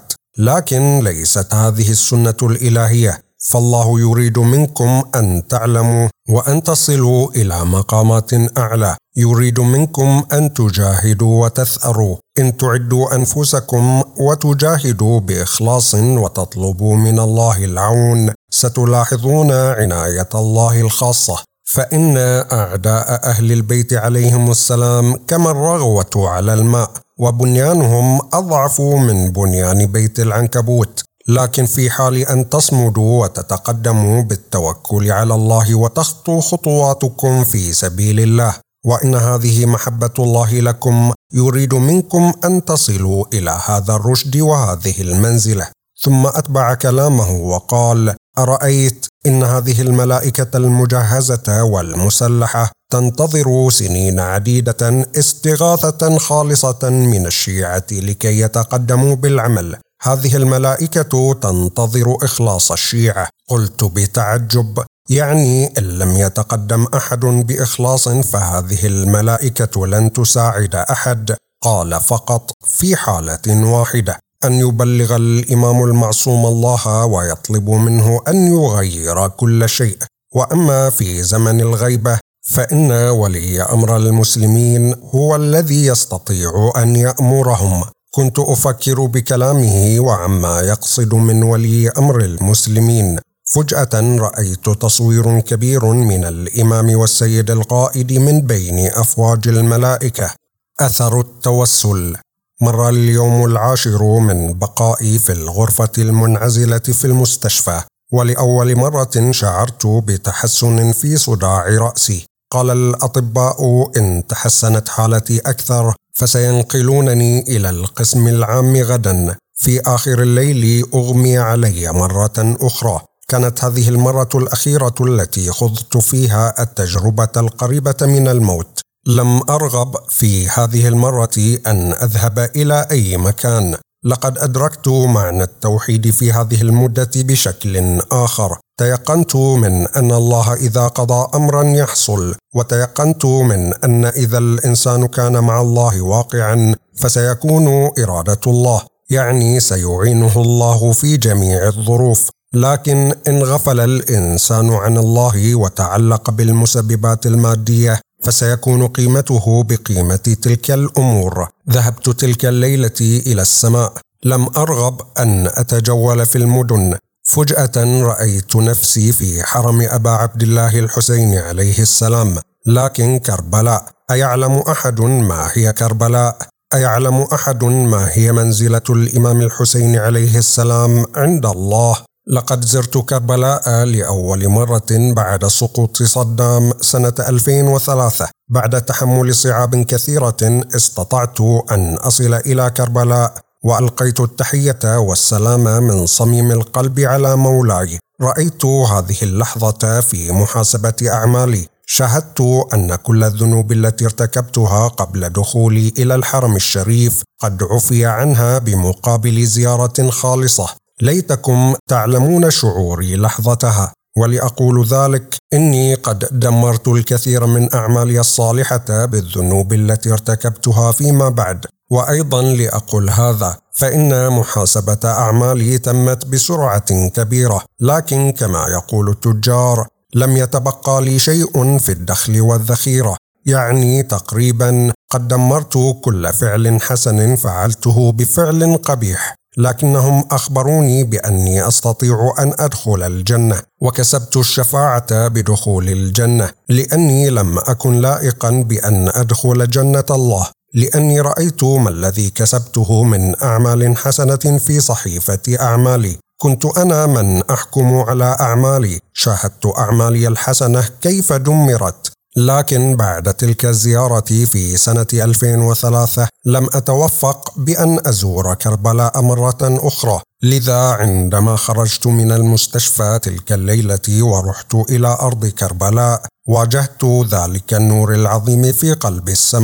لكن ليست هذه السنة الإلهية، فالله يريد منكم أن تعلموا وأن تصلوا إلى مقامات أعلى، يريد منكم أن تجاهدوا وتثأروا. إن تعدوا أنفسكم وتجاهدوا بإخلاص وتطلبوا من الله العون ستلاحظون عناية الله الخاصة، فإن أعداء أهل البيت عليهم السلام كما الرغوة على الماء، وبنيانهم أضعف من بنيان بيت العنكبوت. لكن في حال أن تصمدوا وتتقدموا بالتوكل على الله وتخطوا خطواتكم في سبيل الله، وإن هذه محبة الله لكم، يريد منكم أن تصلوا إلى هذا الرشد وهذه المنزلة. ثم أتبع كلامه وقال: أرأيت إن هذه الملائكة المجهزة والمسلحة تنتظر سنين عديدة استغاثة خالصة من الشيعة لكي يتقدموا بالعمل. هذه الملائكة تنتظر إخلاص الشيعة. قلت بتعجب: يعني إن لم يتقدم أحد بإخلاص فهذه الملائكة لن تساعد أحد؟ قال: فقط في حالة واحدة، أن يبلغ الإمام المعصوم الله ويطلب منه أن يغير كل شيء. وأما في زمن الغيبة فإن ولي أمر المسلمين هو الذي يستطيع أن يأمرهم. كنت أفكر بكلامه وعما يقصد من ولي أمر المسلمين. فجأة رأيت تصوير كبير من الإمام والسيد القائد من بين أفواج الملائكة. أثر التوسل. مر اليوم العاشر من بقائي في الغرفة المنعزلة في المستشفى، ولأول مرة شعرت بتحسن في صداع رأسي. قال الأطباء إن تحسنت حالتي أكثر فسينقلونني إلى القسم العام غدا. في آخر الليل أغمي علي مرة أخرى. كانت هذه المرة الأخيرة التي خضت فيها التجربة القريبة من الموت. لم أرغب في هذه المرة أن أذهب إلى أي مكان. لقد أدركت معنى التوحيد في هذه المدة بشكل آخر. تيقنت من أن الله إذا قضى أمرا يحصل، وتيقنت من أن إذا الإنسان كان مع الله واقعا فسيكون إرادة الله، يعني سيعينه الله في جميع الظروف. لكن إن غفل الإنسان عن الله وتعلق بالمسببات المادية فسيكون قيمته بقيمة تلك الأمور. ذهبت تلك الليلة إلى السماء. لم أرغب أن أتجول في المدن. فجأة رأيت نفسي في حرم أبا عبد الله الحسين عليه السلام. لكن كربلاء، أيعلم أحد ما هي كربلاء؟ أيعلم أحد ما هي منزلة الإمام الحسين عليه السلام عند الله؟ لقد زرت كربلاء لأول مرة بعد سقوط صدام سنة ألفين وثلاثة. بعد تحمل صعاب كثيرة استطعت أن أصل إلى كربلاء، وألقيت التحية والسلام من صميم القلب على مولاي. رأيت هذه اللحظة في محاسبة أعمالي. شاهدت أن كل الذنوب التي ارتكبتها قبل دخولي إلى الحرم الشريف قد عفي عنها بمقابل زيارة خالصة. ليتكم تعلمون شعوري لحظتها. ولأقول ذلك إني قد دمرت الكثير من أعمالي الصالحة بالذنوب التي ارتكبتها فيما بعد. وأيضا لأقول هذا فإن محاسبة أعمالي تمت بسرعة كبيرة، لكن كما يقول التجار لم يتبقى لي شيء في الدخل والذخيرة، يعني تقريبا قد دمرت كل فعل حسن فعلته بفعل قبيح. لكنهم أخبروني بأني أستطيع أن أدخل الجنة، وكسبت الشفاعة بدخول الجنة، لأني لم أكن لائقا بأن أدخل جنة الله، لأني رأيت ما الذي كسبته من أعمال حسنة في صحيفة أعمالي. كنت أنا من أحكم على أعمالي. شاهدت أعمالي الحسنة كيف دمرت. لكن بعد تلك الزيارة في سنة ألفين وثلاثة لم أتوفق بأن أزور كربلاء مرة أخرى. لذا عندما خرجت من المستشفى تلك الليلة ورحت إلى أرض كربلاء واجهت ذلك النور العظيم في قلب السماء.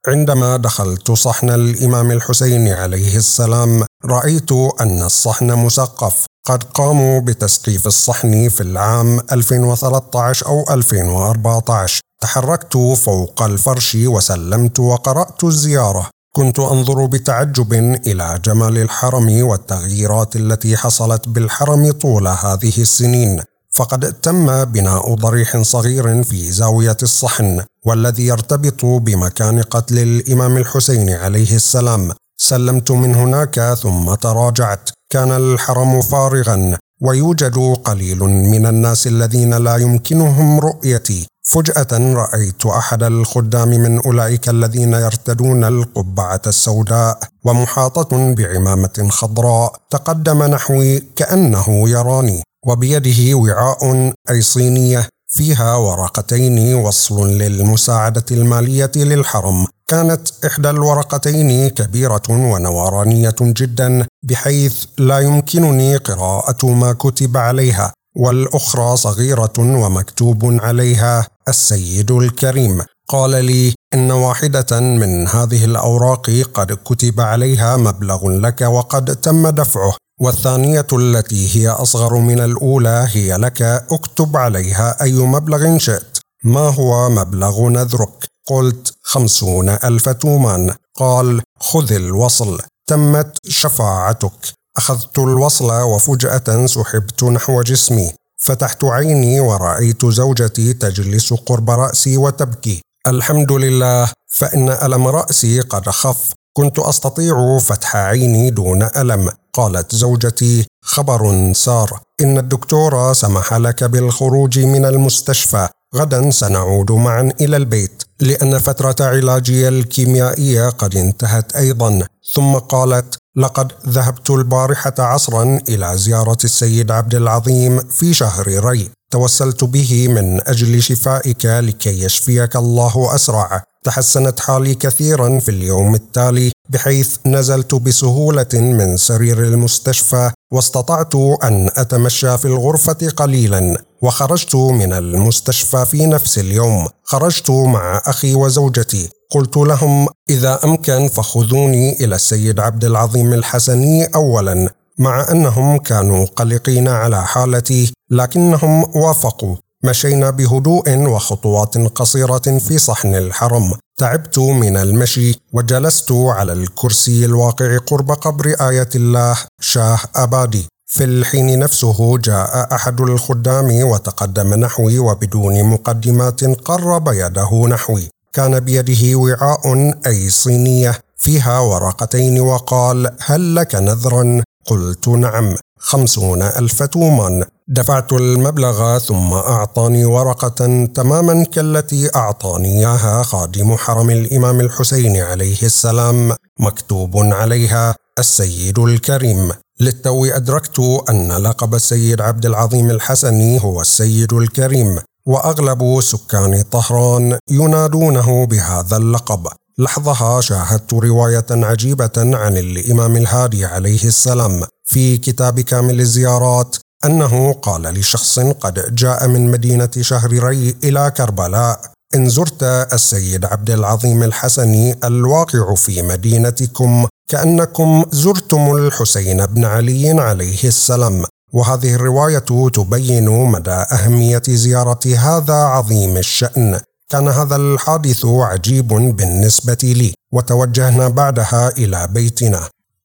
عندما دخلت صحن الإمام الحسين عليه السلام رأيت أن الصحن مسقف. قد قاموا بتسقيف الصحن في العام ألفين وثلاثة عشر أو ألفين وأربعة عشر. تحركت فوق الفرش وسلمت وقرأت الزيارة. كنت أنظر بتعجب إلى جمال الحرم والتغييرات التي حصلت بالحرم طول هذه السنين، فقد تم بناء ضريح صغير في زاوية الصحن والذي يرتبط بمكان قتل الإمام الحسين عليه السلام. سلمت من هناك ثم تراجعت. كان الحرم فارغا ويوجد قليل من الناس الذين لا يمكنهم رؤيتي. فجأة رأيت أحد الخدام من أولئك الذين يرتدون القبعة السوداء ومحاطة بعمامة خضراء تقدم نحوي كأنه يراني، وبيده وعاء أي صينية فيها ورقتين وصل للمساعدة المالية للحرم. كانت إحدى الورقتين كبيرة ونورانية جدا بحيث لا يمكنني قراءة ما كتب عليها، والأخرى صغيرة ومكتوب عليها السيد الكريم. قال لي إن واحدة من هذه الأوراق قد كتب عليها مبلغ لك وقد تم دفعه، والثانية التي هي أصغر من الأولى هي لك، اكتب عليها أي مبلغ شئت. ما هو مبلغ نذرك؟ قلت خمسون ألف تومان. قال خذ الوصل، تمت شفاعتك. أخذت الوصل وفجأة سحبت نحو جسمي. فتحت عيني ورأيت زوجتي تجلس قرب رأسي وتبكي. الحمد لله، فإن ألم رأسي قد خف، كنت أستطيع فتح عيني دون ألم. قالت زوجتي خبر سار، إن الدكتور سمح لك بالخروج من المستشفى، غدا سنعود معا إلى البيت لأن فترة علاجي الكيميائية قد انتهت أيضا. ثم قالت لقد ذهبت البارحة عصرا إلى زيارة السيد عبد العظيم في شهر ري، توسلت به من أجل شفائك لكي يشفيك الله أسرع. تحسنت حالي كثيرا في اليوم التالي بحيث نزلت بسهولة من سرير المستشفى واستطعت أن أتمشى في الغرفة قليلا، وخرجت من المستشفى في نفس اليوم. خرجت مع أخي وزوجتي. قلت لهم إذا أمكن فخذوني إلى السيد عبد العظيم الحسني أولا، مع أنهم كانوا قلقين على حالتي لكنهم وافقوا. مشينا بهدوء وخطوات قصيرة في صحن الحرم. تعبت من المشي وجلست على الكرسي الواقع قرب قبر آية الله شاه أبادي. في الحين نفسه جاء أحد الخدام وتقدم نحوي وبدون مقدمات قرب يده نحوي. كان بيده وعاء أي صينية فيها ورقتين وقال هل لك نذرا؟ قلت نعم، خمسون ألف تومان. دفعت المبلغ ثم أعطاني ورقة تماما كالتي أعطاني إياها خادم حرم الإمام الحسين عليه السلام، مكتوب عليها السيد الكريم. للتو أدركت أن لقب السيد عبد العظيم الحسني هو السيد الكريم، وأغلب سكان طهران ينادونه بهذا اللقب. لحظها شاهدت رواية عجيبة عن الإمام الهادي عليه السلام في كتاب كامل الزيارات أنه قال لشخص قد جاء من مدينة شهر ري إلى كربلاء إن زرت السيد عبد العظيم الحسني الواقع في مدينتكم كأنكم زرتم الحسين بن علي عليه السلام. وهذه الرواية تبين مدى أهمية زيارة هذا عظيم الشأن. كان هذا الحادث عجيب بالنسبة لي، وتوجهنا بعدها إلى بيتنا.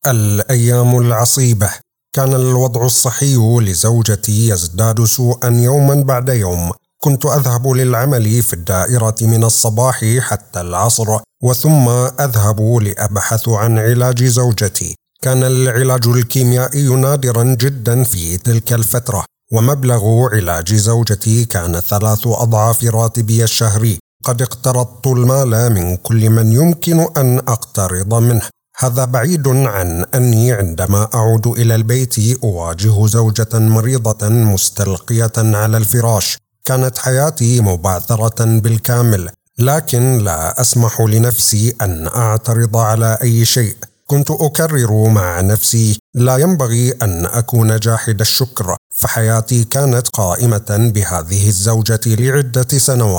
الأيام العصيبة. كان الوضع الصحي لزوجتي يزداد سوءا يوما بعد يوم. كنت أذهب للعمل في الدائرة من الصباح حتى العصر، وثم أذهب لأبحث عن علاج زوجتي. كان العلاج الكيميائي نادرا جدا في تلك الفترة، ومبلغ علاج زوجتي كان ثلاث أضعاف راتبي الشهري. قد اقترضت المال من كل من يمكن أن أقترض منه. هذا بعيد عن أني عندما أعود إلى البيت أواجه زوجة مريضة مستلقية على الفراش. كانت حياتي مبعثرة بالكامل، لكن لا أسمح لنفسي أن أعترض على أي شيء. كنت أكرر مع نفسي لا ينبغي أن أكون جاحد الشكر، فحياتي كانت قائمة بهذه الزوجة لعدة سنوات.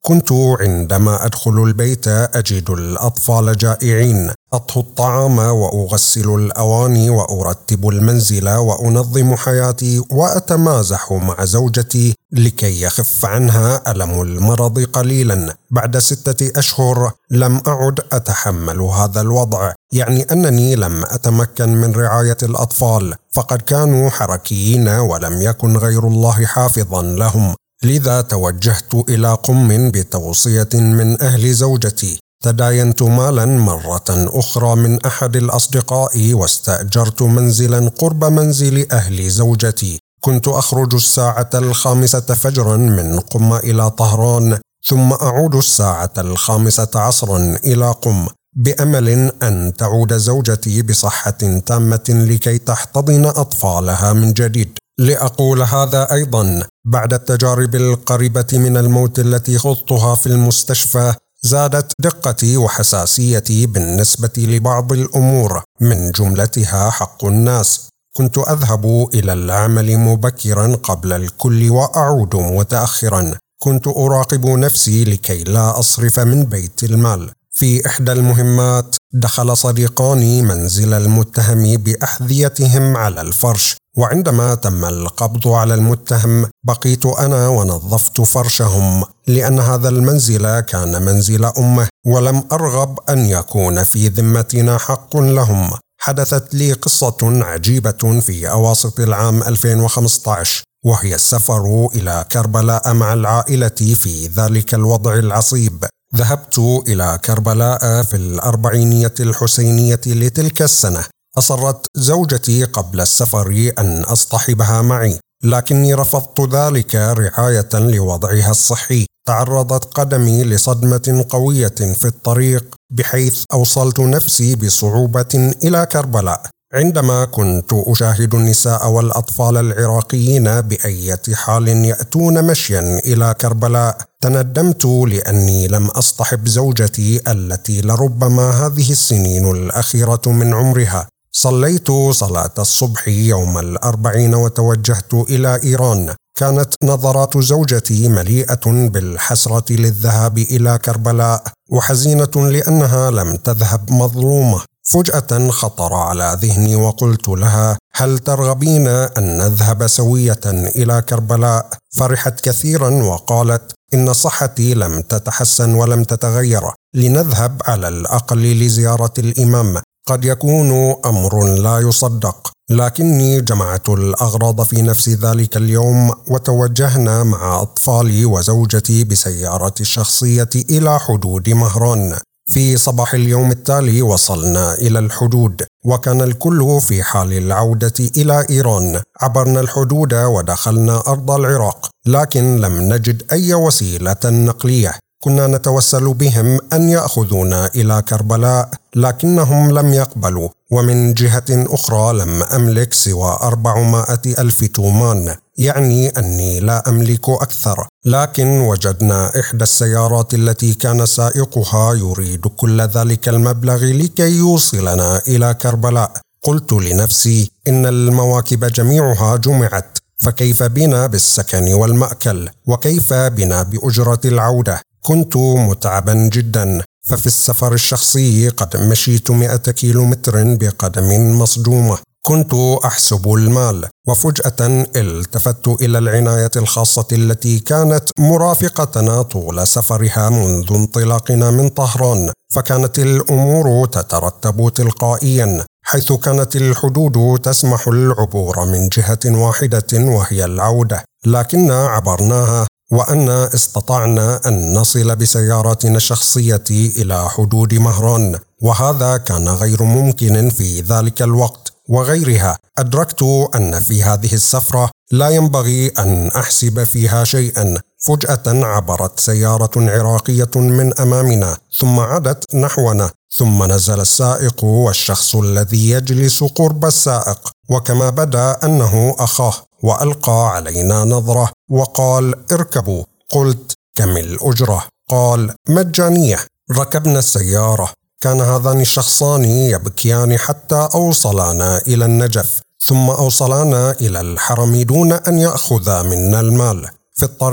كنت عندما أدخل البيت أجد الأطفال جائعين، أطهو الطعام وأغسل الأواني وأرتب المنزل وأنظم حياتي وأتمازح مع زوجتي لكي يخف عنها ألم المرض قليلا. بعد ستة أشهر لم أعد أتحمل هذا الوضع، يعني أنني لم أتمكن من رعاية الأطفال، فقد كانوا حركيين ولم يكن غير الله حافظا لهم. لذا توجهت إلى قم بتوصية من أهل زوجتي. تداينت مالا مرة أخرى من أحد الأصدقاء واستأجرت منزلا قرب منزل أهل زوجتي. كنت أخرج الساعة الخامسة فجرا من قم إلى طهران، ثم أعود الساعة الخامسة عصرا إلى قم، بأمل أن تعود زوجتي بصحة تامة لكي تحتضن أطفالها من جديد. لأقول هذا أيضا بعد التجارب القريبة من الموت التي خضتها في المستشفى، زادت دقتي وحساسيتي بالنسبة لبعض الأمور، من جملتها حق الناس. كنت أذهب إلى العمل مبكرا قبل الكل وأعود متأخرا. كنت أراقب نفسي لكي لا أصرف من بيت المال. في إحدى المهمات دخل صديقاني منزل المتهم بأحذيتهم على الفرش، وعندما تم القبض على المتهم بقيت أنا ونظفت فرشهم، لأن هذا المنزل كان منزل أمه ولم أرغب أن يكون في ذمتنا حق لهم. حدثت لي قصة عجيبة في أواسط العام ألفين وخمسة عشر، وهي السفر إلى كربلاء مع العائلة في ذلك الوضع العصيب. ذهبت إلى كربلاء في الأربعينية الحسينية لتلك السنة. أصرت زوجتي قبل السفر أن أصطحبها معي، لكني رفضت ذلك رعاية لوضعها الصحي. تعرضت قدمي لصدمة قوية في الطريق، بحيث أوصلت نفسي بصعوبة إلى كربلاء. عندما كنت أشاهد النساء والأطفال العراقيين بأية حال يأتون مشيا إلى كربلاء، تندمت لأني لم أصطحب زوجتي التي لربما هذه السنين الأخيرة من عمرها. صليت صلاة الصبح يوم الأربعين وتوجهت إلى إيران. كانت نظرات زوجتي مليئة بالحسرة للذهاب إلى كربلاء، وحزينة لأنها لم تذهب مظلومة. فجأة خطر على ذهني وقلت لها: هل ترغبين أن نذهب سوية إلى كربلاء؟ فرحت كثيرا وقالت: إن صحتي لم تتحسن ولم تتغير، لنذهب على الأقل لزيارة الإمام. قد يكون أمر لا يصدق، لكني جمعت الأغراض في نفس ذلك اليوم وتوجهنا مع أطفالي وزوجتي بسيارة الشخصية إلى حدود مهران. في صباح اليوم التالي وصلنا إلى الحدود، وكان الكل في حال العودة إلى إيران. عبرنا الحدود ودخلنا أرض العراق، لكن لم نجد أي وسيلة نقلية. كنا نتوسل بهم أن يأخذونا إلى كربلاء، لكنهم لم يقبلوا. ومن جهة أخرى لم أملك سوى أربعمائة ألف تومان، يعني أني لا أملك أكثر. لكن وجدنا إحدى السيارات التي كان سائقها يريد كل ذلك المبلغ لكي يوصلنا إلى كربلاء. قلت لنفسي: إن المواكب جميعها جمعت، فكيف بنا بالسكن والمأكل؟ وكيف بنا بأجرة العودة؟ كنت متعبا جدا، ففي السفر الشخصي قد مشيت مئة كيلومتر بقدم مصدومة. كنت أحسب المال، وفجأة التفت إلى العناية الخاصة التي كانت مرافقتنا طول سفرها منذ انطلاقنا من طهران. فكانت الأمور تترتب تلقائيا، حيث كانت الحدود تسمح العبور من جهة واحدة وهي العودة، لكننا عبرناها، وأن استطعنا أن نصل بسيارتنا الشخصية إلى حدود مهران، وهذا كان غير ممكن في ذلك الوقت. وغيرها أدركت أن في هذه السفرة لا ينبغي أن أحسب فيها شيئا. فجأة عبرت سيارة عراقية من أمامنا، ثم عادت نحونا، ثم نزل السائق والشخص الذي يجلس قرب السائق، وكما بدا أنه أخاه، وألقى علينا نظرة وقال: اركبوا. قلت: كم الأجرة؟ قال: مجانية. ركبنا السيارة. كان هذان الشخصان يبكيان حتى أوصلانا إلى النجف، ثم أوصلانا إلى الحرم دون أن يأخذا منا المال. في الطريق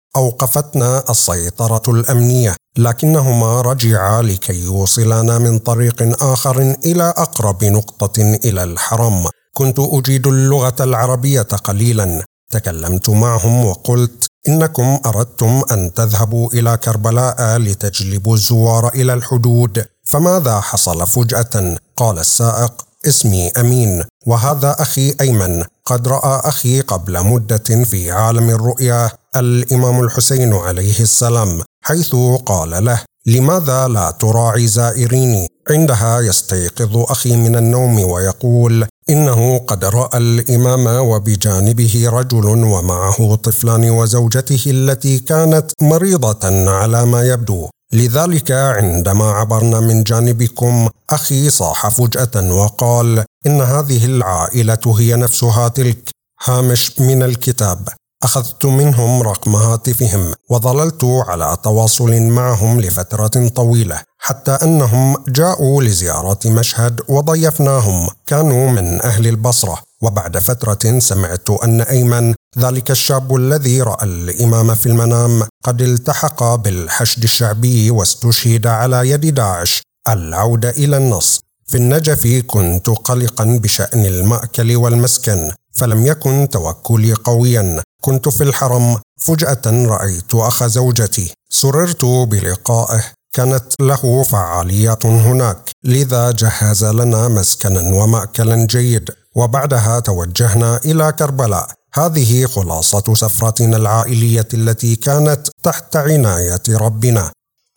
أوقفتنا السيطرة الأمنية، لكنهما رجعا لكي يوصلانا من طريق آخر إلى أقرب نقطة إلى الحرم. كنت أجيد اللغة العربية قليلا، تكلمت معهم وقلت: إنكم أردتم أن تذهبوا إلى كربلاء لتجلبوا الزوار إلى الحدود، فماذا حصل فجأة؟ قال السائق: اسمي أمين، وهذا أخي أيمن. قد رأى أخي قبل مدة في عالم الرؤيا الإمام الحسين عليه السلام، حيث قال له: لماذا لا تراعي زائريني؟ عندها يستيقظ أخي من النوم ويقول إنه قد رأى الإمام وبجانبه رجل ومعه طفلان وزوجته التي كانت مريضة على ما يبدو. لذلك عندما عبرنا من جانبكم أخي صاح فجأة وقال إن هذه العائلة هي نفسها تلك. هامش من الكتاب. أخذت منهم رقم هاتفهم وظللت على تواصل معهم لفترة طويلة، حتى أنهم جاءوا لزيارة مشهد وضيفناهم. كانوا من أهل البصرة. وبعد فترة سمعت أن أيمن، ذلك الشاب الذي رأى الإمام في المنام، قد التحق بالحشد الشعبي واستشهد على يد داعش. العودة إلى النص. في النجف كنت قلقا بشأن المأكل والمسكن، فلم يكن توكلي قويا. كنت في الحرم، فجأة رأيت أخ زوجتي، سررت بلقائه. كانت له فعاليات هناك، لذا جهز لنا مسكنا ومأكلا جيد، وبعدها توجهنا إلى كربلاء. هذه خلاصة سفرتنا العائلية التي كانت تحت عناية ربنا.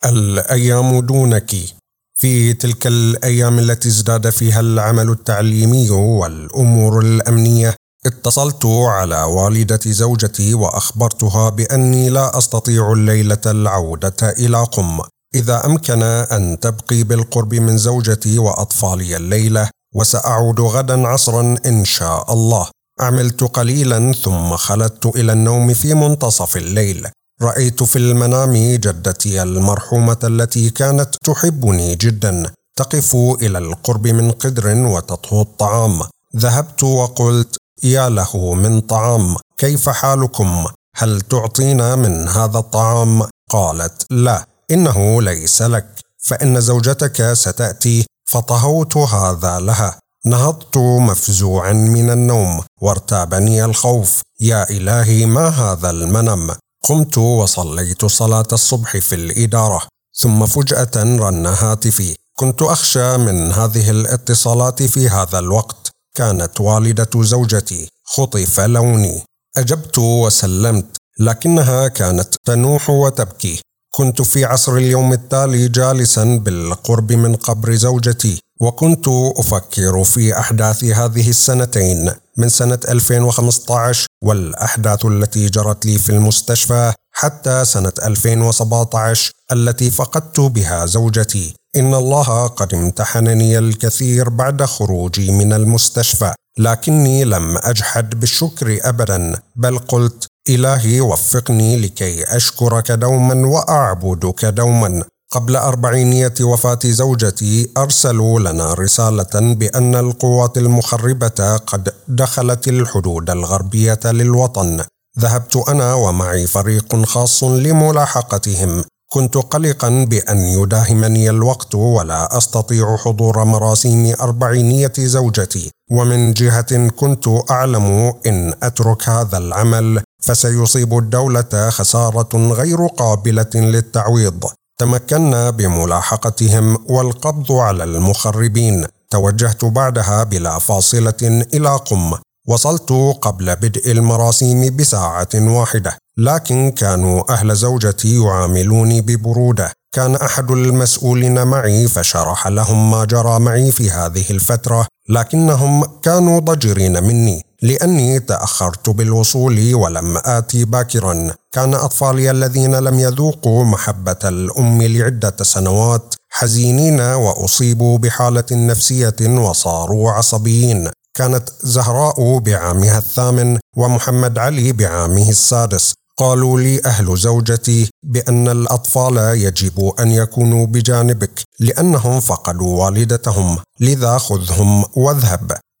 الأيام دونك. في تلك الأيام التي ازداد فيها العمل التعليمي والأمور الأمنية، اتصلت على والدة زوجتي وأخبرتها بأني لا أستطيع الليلة العودة إلى قم. إذا أمكن أن تبقي بالقرب من زوجتي وأطفالي الليلة، وسأعود غدا عصرا إن شاء الله. عملت قليلا ثم خلدت إلى النوم في منتصف الليل. رأيت في المنام جدتي المرحومة التي كانت تحبني جدا تقف إلى القرب من قدر وتطهو الطعام. ذهبت وقلت: يا له من طعام، كيف حالكم؟ هل تعطينا من هذا الطعام؟ قالت: لا، إنه ليس لك، فإن زوجتك ستأتي. فطهوت هذا لها. نهضت مفزوعا من النوم وارتابني الخوف. يا إلهي، ما هذا المنم؟ قمت وصليت صلاة الصبح في الإدارة، ثم فجأة رن هاتفي. كنت أخشى من هذه الاتصالات في هذا الوقت. كانت والدة زوجتي. خطف لوني. أجبت وسلمت، لكنها كانت تنوح وتبكي. كنت في عصر اليوم التالي جالسا بالقرب من قبر زوجتي، وكنت أفكر في أحداث هذه السنتين من سنة ألفين وخمسة عشر والأحداث التي جرت لي في المستشفى حتى سنة ألفين وسبعة عشر التي فقدت بها زوجتي. إن الله قد امتحنني الكثير بعد خروجي من المستشفى، لكني لم أجحد بالشكر أبدا، بل قلت: إلهي وفقني لكي أشكرك دوما وأعبدك دوما. قبل أربعينية وفاة زوجتي أرسلوا لنا رسالة بأن القوات المخربة قد دخلت الحدود الغربية للوطن. ذهبت أنا ومعي فريق خاص لملاحقتهم. كنت قلقا بأن يداهمني الوقت ولا أستطيع حضور مراسيم أربعينية زوجتي، ومن جهة كنت أعلم إن أترك هذا العمل فسيصيب الدولة خسارة غير قابلة للتعويض. تمكنا بملاحقتهم والقبض على المخربين. توجهت بعدها بلا فاصلة إلى قم. وصلت قبل بدء المراسيم بساعة واحدة، لكن كانوا أهل زوجتي يعاملوني ببرودة. كان أحد المسؤولين معي فشرح لهم ما جرى معي في هذه الفترة، لكنهم كانوا ضجرين مني لأني تأخرت بالوصول ولم آتي باكرا. كان أطفالي الذين لم يذوقوا محبة الأم لعدة سنوات حزينين وأصيبوا بحالة نفسية وصاروا عصبيين. كانت زهراء بعامها الثامن ومحمد علي بعامه السادس. قالوا لي أهل زوجتي بأن الأطفال يجب أن يكونوا بجانبك لأنهم فقدوا والدتهم، لذا خذهم واذهب.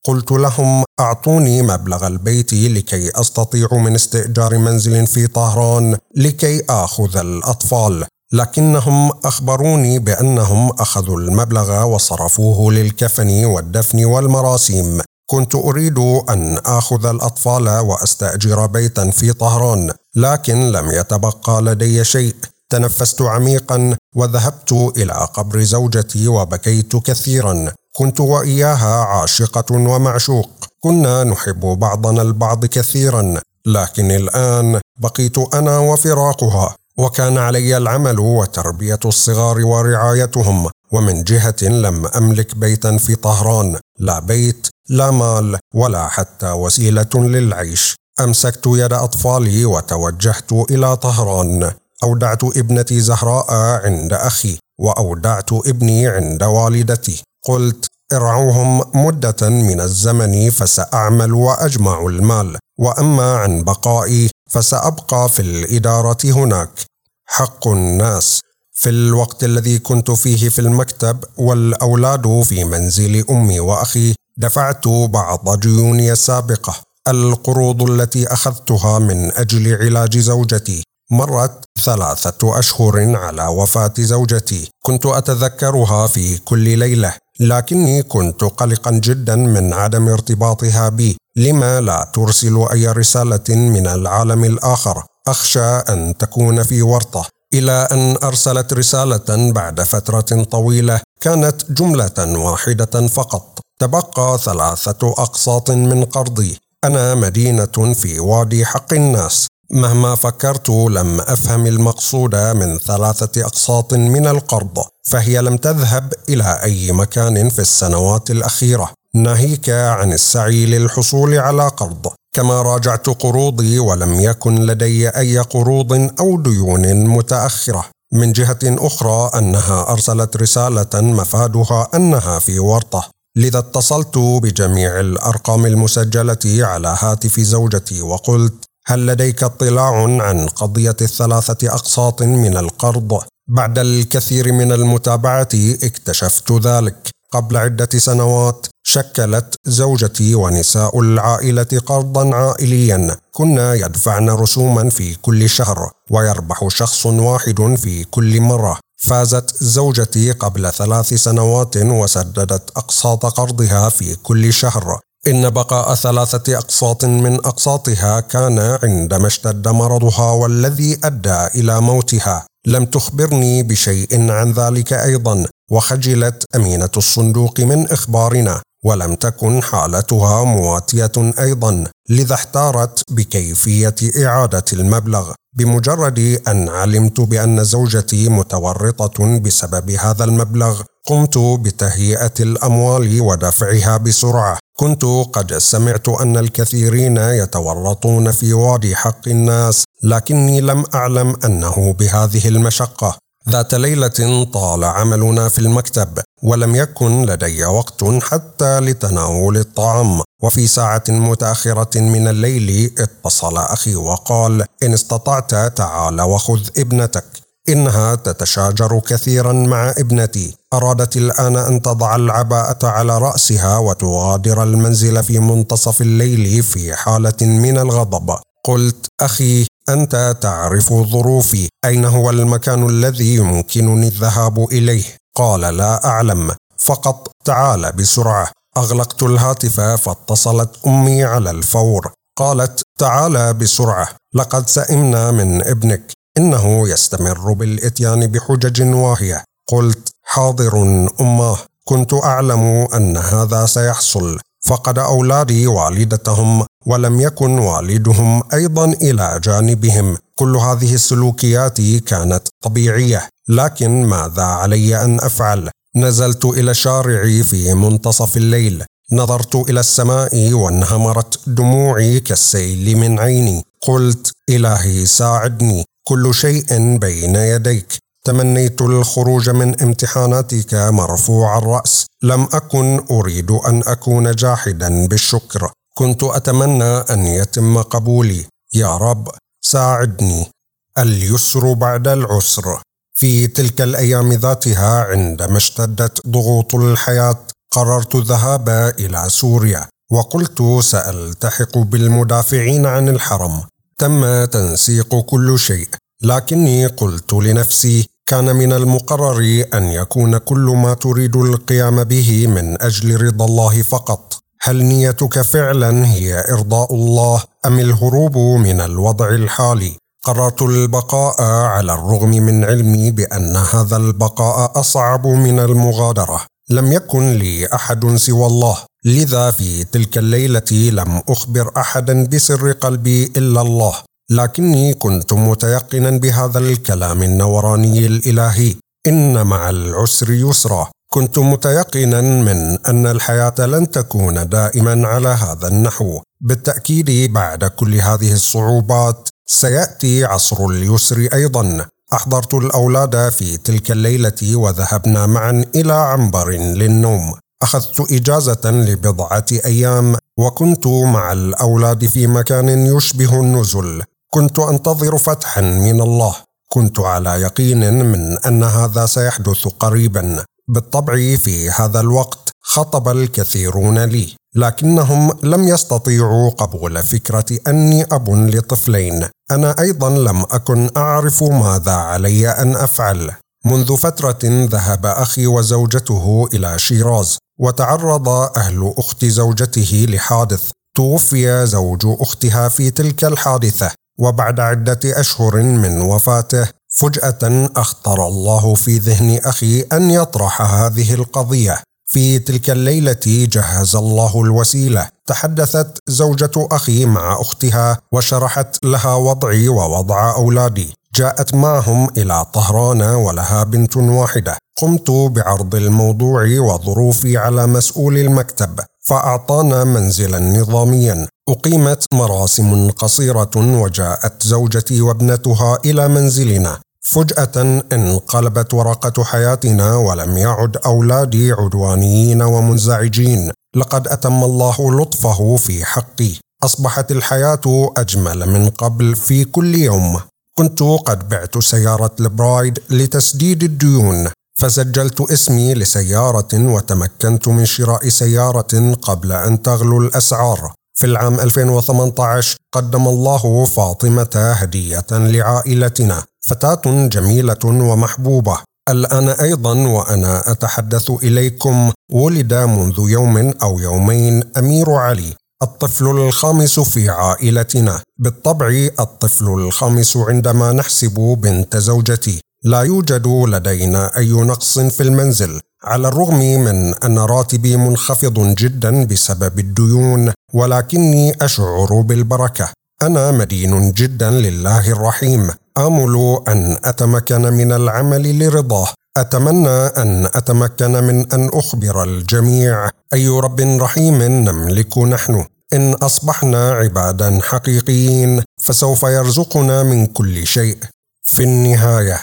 قلت لهم أعطوني مبلغ البيت لكي أستطيع من استئجار منزل في طهران لكي آخذ الأطفال، لكنهم أخبروني بأنهم أخذوا المبلغ وصرفوه للكفن والدفن والمراسيم. كنت أريد أن آخذ الأطفال وأستأجر بيتا في طهران، لكن لم يتبقى لدي شيء. تنفست عميقا وذهبت إلى قبر زوجتي وبكيت كثيرا. كنت وإياها عاشقة ومعشوق، كنا نحب بعضنا البعض كثيرا، لكن الآن بقيت أنا وفراقها، وكان علي العمل وتربية الصغار ورعايتهم. ومن جهة لم أملك بيتا في طهران، لا بيت، لا مال، ولا حتى وسيلة للعيش. أمسكت يد أطفالي وتوجهت إلى طهران. أودعت ابنتي زهراء عند أخي، وأودعت ابني عند والدتي. قلت: ارعوهم مدة من الزمن فسأعمل وأجمع المال، وأما عن بقائي فسأبقى في الإدارة هناك. حق الناس. في الوقت الذي كنت فيه في المكتب والأولاد في منزل أمي وأخي، دفعت بعض ديوني السابقة، القروض التي أخذتها من أجل علاج زوجتي. مرت ثلاثة أشهر على وفاة زوجتي، كنت أتذكرها في كل ليلة، لكني كنت قلقا جدا من عدم ارتباطها بي. لما لا ترسل أي رسالة من العالم الآخر؟ أخشى أن تكون في ورطة. إلى أن أرسلت رسالة بعد فترة طويلة، كانت جملة واحدة فقط: تبقى ثلاثة أقساط من قرضي، أنا مدينة في وادي حق الناس. مهما فكرت لم أفهم المقصود من ثلاثة أقساط من القرض، فهي لم تذهب إلى أي مكان في السنوات الأخيرة، ناهيك عن السعي للحصول على قرض. كما راجعت قروضي ولم يكن لدي أي قروض أو ديون متأخرة. من جهة أخرى أنها أرسلت رسالة مفادها أنها في ورطة، لذا اتصلت بجميع الأرقام المسجلة على هاتف زوجتي وقلت: هل لديك اطلاع عن قضية الثلاثة أقساط من القرض؟ بعد الكثير من المتابعة اكتشفت ذلك. قبل عدة سنوات شكلت زوجتي ونساء العائلة قرضا عائليا، كنا يدفعن رسوما في كل شهر، ويربح شخص واحد في كل مرة. فازت زوجتي قبل ثلاث سنوات وسددت أقساط قرضها في كل شهر. إن بقاء ثلاثة أقساط من أقساطها كان عندما اشتد مرضها والذي أدى إلى موتها. لم تخبرني بشيء عن ذلك أيضا، وخجلت أمينة الصندوق من إخبارنا، ولم تكن حالتها مواتية أيضا، لذا احتارت بكيفية إعادة المبلغ. بمجرد أن علمت بأن زوجتي متورطة بسبب هذا المبلغ، قمت بتهيئة الأموال ودفعها بسرعة. كنت قد سمعت أن الكثيرين يتورطون في وادي حق الناس، لكني لم أعلم أنه بهذه المشقة. ذات ليلة طال عملنا في المكتب، ولم يكن لدي وقت حتى لتناول الطعام، وفي ساعة متأخرة من الليل اتصل أخي وقال: إن استطعت تعال وخذ ابنتك، إنها تتشاجر كثيرا مع ابنتي. أرادت الآن أن تضع العباءة على رأسها وتغادر المنزل في منتصف الليل في حالة من الغضب. قلت: أخي، أنت تعرف ظروفي، أين هو المكان الذي يمكنني الذهاب إليه؟ قال: لا أعلم، فقط تعال بسرعة. أغلقت الهاتف فاتصلت أمي على الفور، قالت: تعال بسرعة، لقد سئمنا من ابنك، إنه يستمر بالإتيان بحجج واهية. قلت: حاضر أماه، كنت أعلم أن هذا سيحصل. فقد أولادي والدتهم، ولم يكن والدهم أيضا إلى جانبهم. كل هذه السلوكيات كانت طبيعية، لكن ماذا علي أن أفعل؟ نزلت إلى الشارع في منتصف الليل، نظرت إلى السماء وانهمرت دموعي كالسيل من عيني. قلت: إلهي ساعدني، كل شيء بين يديك. تمنيت الخروج من امتحاناتك مرفوع الرأس، لم أكن أريد أن أكون جاحدا بالشكر، كنت أتمنى أن يتم قبولي. يا رب ساعدني. اليسر بعد العسر. في تلك الأيام ذاتها عندما اشتدت ضغوط الحياة، قررت الذهاب إلى سوريا. وقلت سألتحق بالمدافعين عن الحرم. تم تنسيق كل شيء، لكني قلت لنفسي كان من المقرر أن يكون كل ما تريد القيام به من أجل رضا الله فقط. هل نيتك فعلا هي إرضاء الله أم الهروب من الوضع الحالي؟ قررت البقاء على الرغم من علمي بأن هذا البقاء أصعب من المغادرة. لم يكن لي أحد سوى الله، لذا في تلك الليلة لم أخبر أحدا بسر قلبي إلا الله، لكني كنت متيقنا بهذا الكلام النوراني الإلهي: إن مع العسر يسرا. كنت متيقنا من أن الحياة لن تكون دائما على هذا النحو. بالتأكيد بعد كل هذه الصعوبات سيأتي عصر اليسر أيضا. أحضرت الأولاد في تلك الليلة وذهبنا معا إلى عنبر للنوم. أخذت إجازة لبضعة أيام وكنت مع الأولاد في مكان يشبه النزل. كنت أنتظر فتحا من الله. كنت على يقين من أن هذا سيحدث قريبا. بالطبع في هذا الوقت خطب الكثيرون لي، لكنهم لم يستطيعوا قبول فكرة أني أب لطفلين. أنا أيضا لم أكن أعرف ماذا علي أن أفعل. منذ فترة ذهب أخي وزوجته إلى شيراز، وتعرض أهل أخت زوجته لحادث. توفي زوج أختها في تلك الحادثة، وبعد عدة أشهر من وفاته فجأة أخطر الله في ذهن أخي أن يطرح هذه القضية. في تلك الليلة جهز الله الوسيلة. تحدثت زوجة أخي مع أختها وشرحت لها وضعي ووضع أولادي. جاءت معهم إلى طهران ولها بنت واحدة. قمت بعرض الموضوع وظروفي على مسؤول المكتب، فأعطانا منزلا نظاميا. أقيمت مراسم قصيرة وجاءت زوجتي وابنتها إلى منزلنا. فجأة انقلبت ورقة حياتنا ولم يعد أولادي عدوانيين ومنزعجين. لقد أتم الله لطفه في حقي. أصبحت الحياة أجمل من قبل في كل يوم. كنت قد بعت سيارة البرايد لتسديد الديون، فسجلت اسمي لسيارة وتمكنت من شراء سيارة قبل أن تغلو الأسعار. في العام ألفين وثمانية عشر قدم الله فاطمة هدية لعائلتنا، فتاة جميلة ومحبوبة. الآن أيضا وأنا أتحدث إليكم ولد منذ يوم أو يومين أمير علي، الطفل الخامس في عائلتنا. بالطبع الطفل الخامس عندما نحسب بنت زوجتي. لا يوجد لدينا أي نقص في المنزل، على الرغم من أن راتبي منخفض جدا بسبب الديون، ولكني أشعر بالبركة. أنا مدين جدا لله الرحيم. آمل أن أتمكن من العمل لرضاه. أتمنى أن أتمكن من أن أخبر الجميع أي رب رحيم نملك نحن. إن أصبحنا عبادا حقيقيين فسوف يرزقنا من كل شيء. في النهاية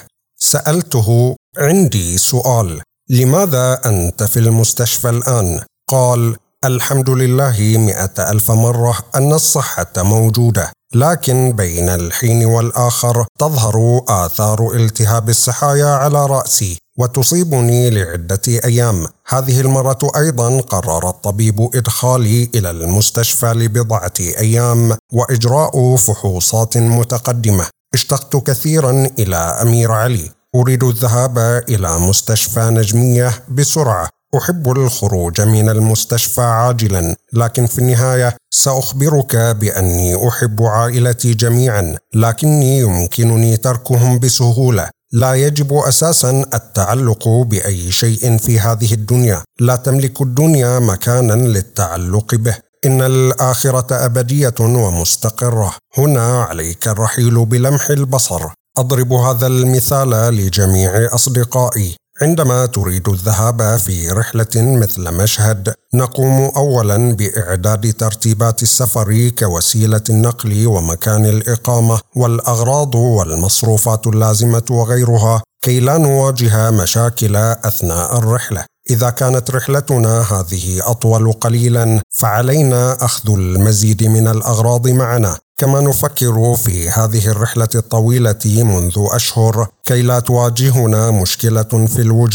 سألته: عندي سؤال، لماذا أنت في المستشفى الآن؟ قال: الحمد لله مئة ألف مرة أن الصحة موجودة، لكن بين الحين والآخر تظهر آثار التهاب السحايا على رأسي وتصيبني لعدة أيام. هذه المرة أيضا قرر الطبيب إدخالي إلى المستشفى لبضعة أيام وإجراء فحوصات متقدمة. اشتقت كثيرا إلى أمير علي. أريد الذهاب إلى مستشفى نجمية بسرعة. أحب الخروج من المستشفى عاجلا، لكن في النهاية سأخبرك بأني أحب عائلتي جميعا، لكني يمكنني تركهم بسهولة. لا يجب أساسا التعلق بأي شيء في هذه الدنيا. لا تملك الدنيا مكانا للتعلق به. إن الآخرة أبدية ومستقرة. هنا عليك الرحيل بلمح البصر. أضرب هذا المثال لجميع أصدقائي. عندما تريد الذهاب في رحلة مثل مشهد، نقوم أولا بإعداد ترتيبات السفر كوسيلة النقل ومكان الإقامة والأغراض والمصروفات اللازمة وغيرها، كي لا نواجه مشاكل أثناء الرحلة. إذا كانت رحلتنا هذه أطول قليلا فعلينا أخذ المزيد من الأغراض معنا. كما نفكر في هذه الرحلة الطويلة منذ أشهر كي لا تواجهنا مشكلة في الوجهة.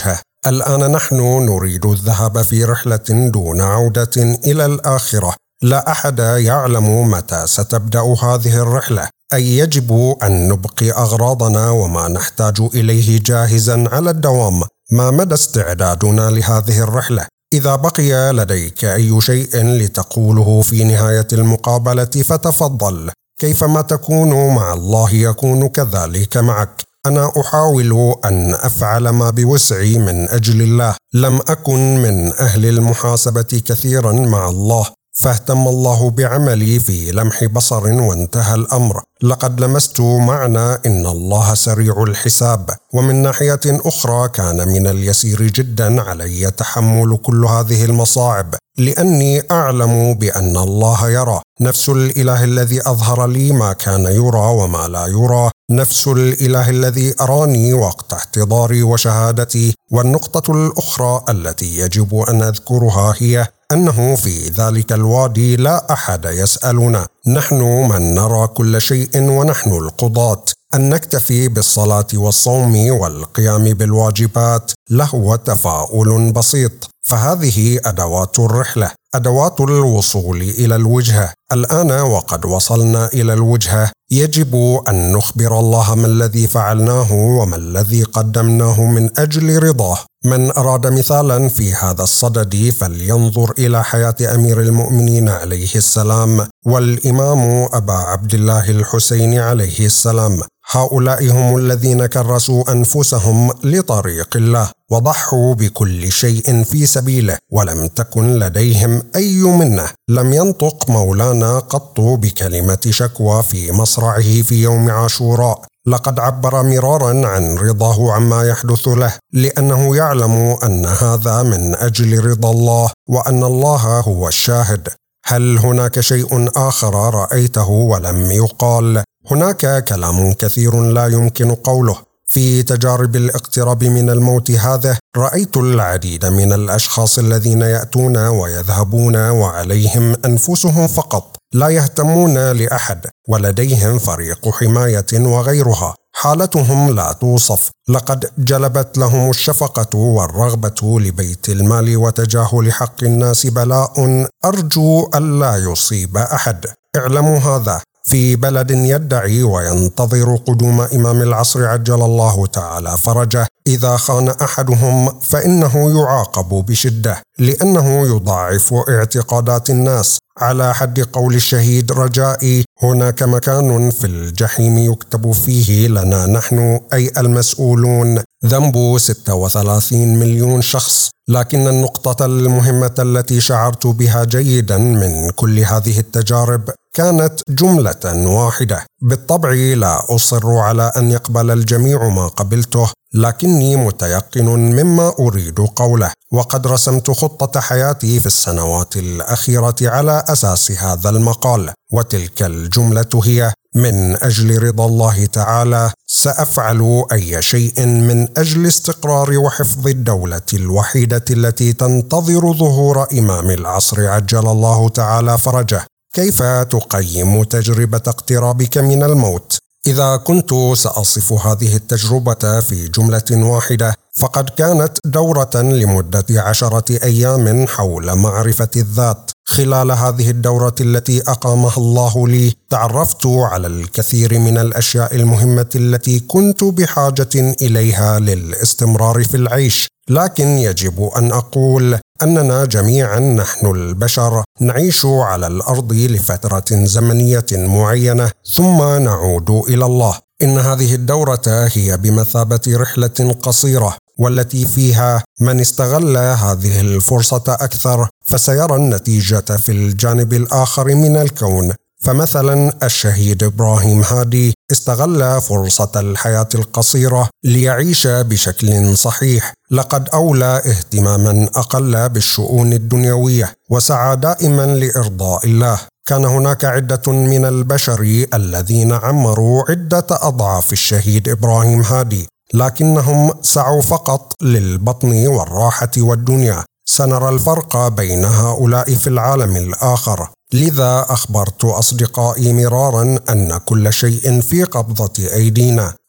الآن نحن نريد الذهاب في رحلة دون عودة إلى الآخرة. لا أحد يعلم متى ستبدأ هذه الرحلة، أي يجب أن نبقي أغراضنا وما نحتاج إليه جاهزا على الدوام. ما مدى استعدادنا لهذه الرحلة؟ إذا بقي لديك أي شيء لتقوله في نهاية المقابلة فتفضل. كيفما تكون مع الله يكون كذلك معك. أنا أحاول أن أفعل ما بوسعي من أجل الله. لم أكن من أهل المحاسبة كثيرا مع الله، فاهتم الله بعملي في لمح بصر وانتهى الأمر. لقد لمست معنى إن الله سريع الحساب، ومن ناحية أخرى كان من اليسير جدا علي تحمل كل هذه المصاعب، لأني أعلم بأن الله يرى. نفس الإله الذي أظهر لي ما كان يرى وما لا يرى، نفس الإله الذي أراني وقت احتضاري وشهادتي. والنقطة الأخرى التي يجب أن أذكرها هي أنه في ذلك الوادي لا أحد يسألنا، نحن من نرى كل شيء ونحن القضاة. أن نكتفي بالصلاة والصوم والقيام بالواجبات لهو تفاؤل بسيط. فهذه أدوات الرحلة، أدوات الوصول إلى الوجهة. الآن وقد وصلنا إلى الوجهة، يجب أن نخبر الله ما الذي فعلناه وما الذي قدمناه من أجل رضاه. من أراد مثالا في هذا الصدد فلينظر إلى حياة أمير المؤمنين عليه السلام والإمام أبا عبد الله الحسين عليه السلام. هؤلاء هم الذين كرسوا أنفسهم لطريق الله وضحوا بكل شيء في سبيله، ولم تكن لديهم أي منة. لم ينطق مولانا قط بكلمة شكوى في مصرعه في يوم عاشوراء. لقد عبر مرارا عن رضاه عما يحدث له، لأنه يعلم أن هذا من أجل رضا الله وأن الله هو الشاهد. هل هناك شيء آخر رأيته ولم يقال؟ هناك كلام كثير لا يمكن قوله. في تجارب الاقتراب من الموت هذا رأيت العديد من الأشخاص الذين يأتون ويذهبون وعليهم أنفسهم فقط، لا يهتمون لأحد، ولديهم فريق حماية وغيرها. حالتهم لا توصف. لقد جلبت لهم الشفقة والرغبة لبيت المال وتجاهل حق الناس بلاء أرجو ألا يصيب أحد. اعلموا هذا. في بلد يدعي وينتظر قدوم إمام العصر عجل الله تعالى فرجه، إذا خان أحدهم فإنه يعاقب بشدة، لأنه يضاعف اعتقادات الناس. على حد قول الشهيد رجائي: هناك مكان في الجحيم يكتب فيه لنا نحن أي المسؤولون ذنب ستة وثلاثين مليون شخص. لكن النقطة المهمة التي شعرت بها جيدا من كل هذه التجارب كانت جملة واحدة. بالطبع لا أصر على أن يقبل الجميع ما قبلته، لكني متيقن مما أريد قوله، وقد رسمت خطة حياتي في السنوات الأخيرة على أساس هذا المقال. وتلك الجملة هي: من أجل رضا الله تعالى سأفعل أي شيء من أجل استقرار وحفظ الدولة الوحيدة التي تنتظر ظهور إمام العصر عجل الله تعالى فرجه. كيف تقيم تجربة اقترابك من الموت؟ إذا كنت سأصف هذه التجربة في جملة واحدة فقد كانت دورة لمدة عشرة أيام حول معرفة الذات. خلال هذه الدورة التي أقامها الله لي تعرفت على الكثير من الأشياء المهمة التي كنت بحاجة إليها للاستمرار في العيش. لكن يجب أن أقول أننا جميعا نحن البشر نعيش على الأرض لفترة زمنية معينة ثم نعود إلى الله. إن هذه الدورة هي بمثابة رحلة قصيرة، والتي فيها من استغل هذه الفرصة أكثر فسيرى النتيجة في الجانب الآخر من الكون. فمثلا الشهيد إبراهيم هادي استغل فرصة الحياة القصيرة ليعيش بشكل صحيح. لقد أولى اهتماما أقل بالشؤون الدنيوية وسعى دائما لإرضاء الله. كان هناك عدة من البشر الذين عمروا عدة أضعاف الشهيد إبراهيم هادي، لكنهم سعوا فقط للبطن والراحة والدنيا. سنرى الفرق بين هؤلاء في العالم الآخر. لذا أخبرت أصدقائي مرارا أن كل شيء في قبضة أيدينا.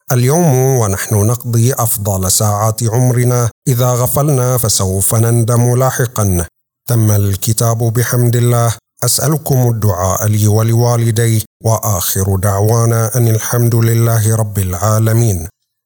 اليوم ونحن نقضي أفضل ساعات عمرنا، إذا غفلنا فسوف نندم لاحقا. تم الكتاب بحمد الله. أسألكم الدعاء لي ولوالدي، وآخر دعوانا أن الحمد لله رب العالمين.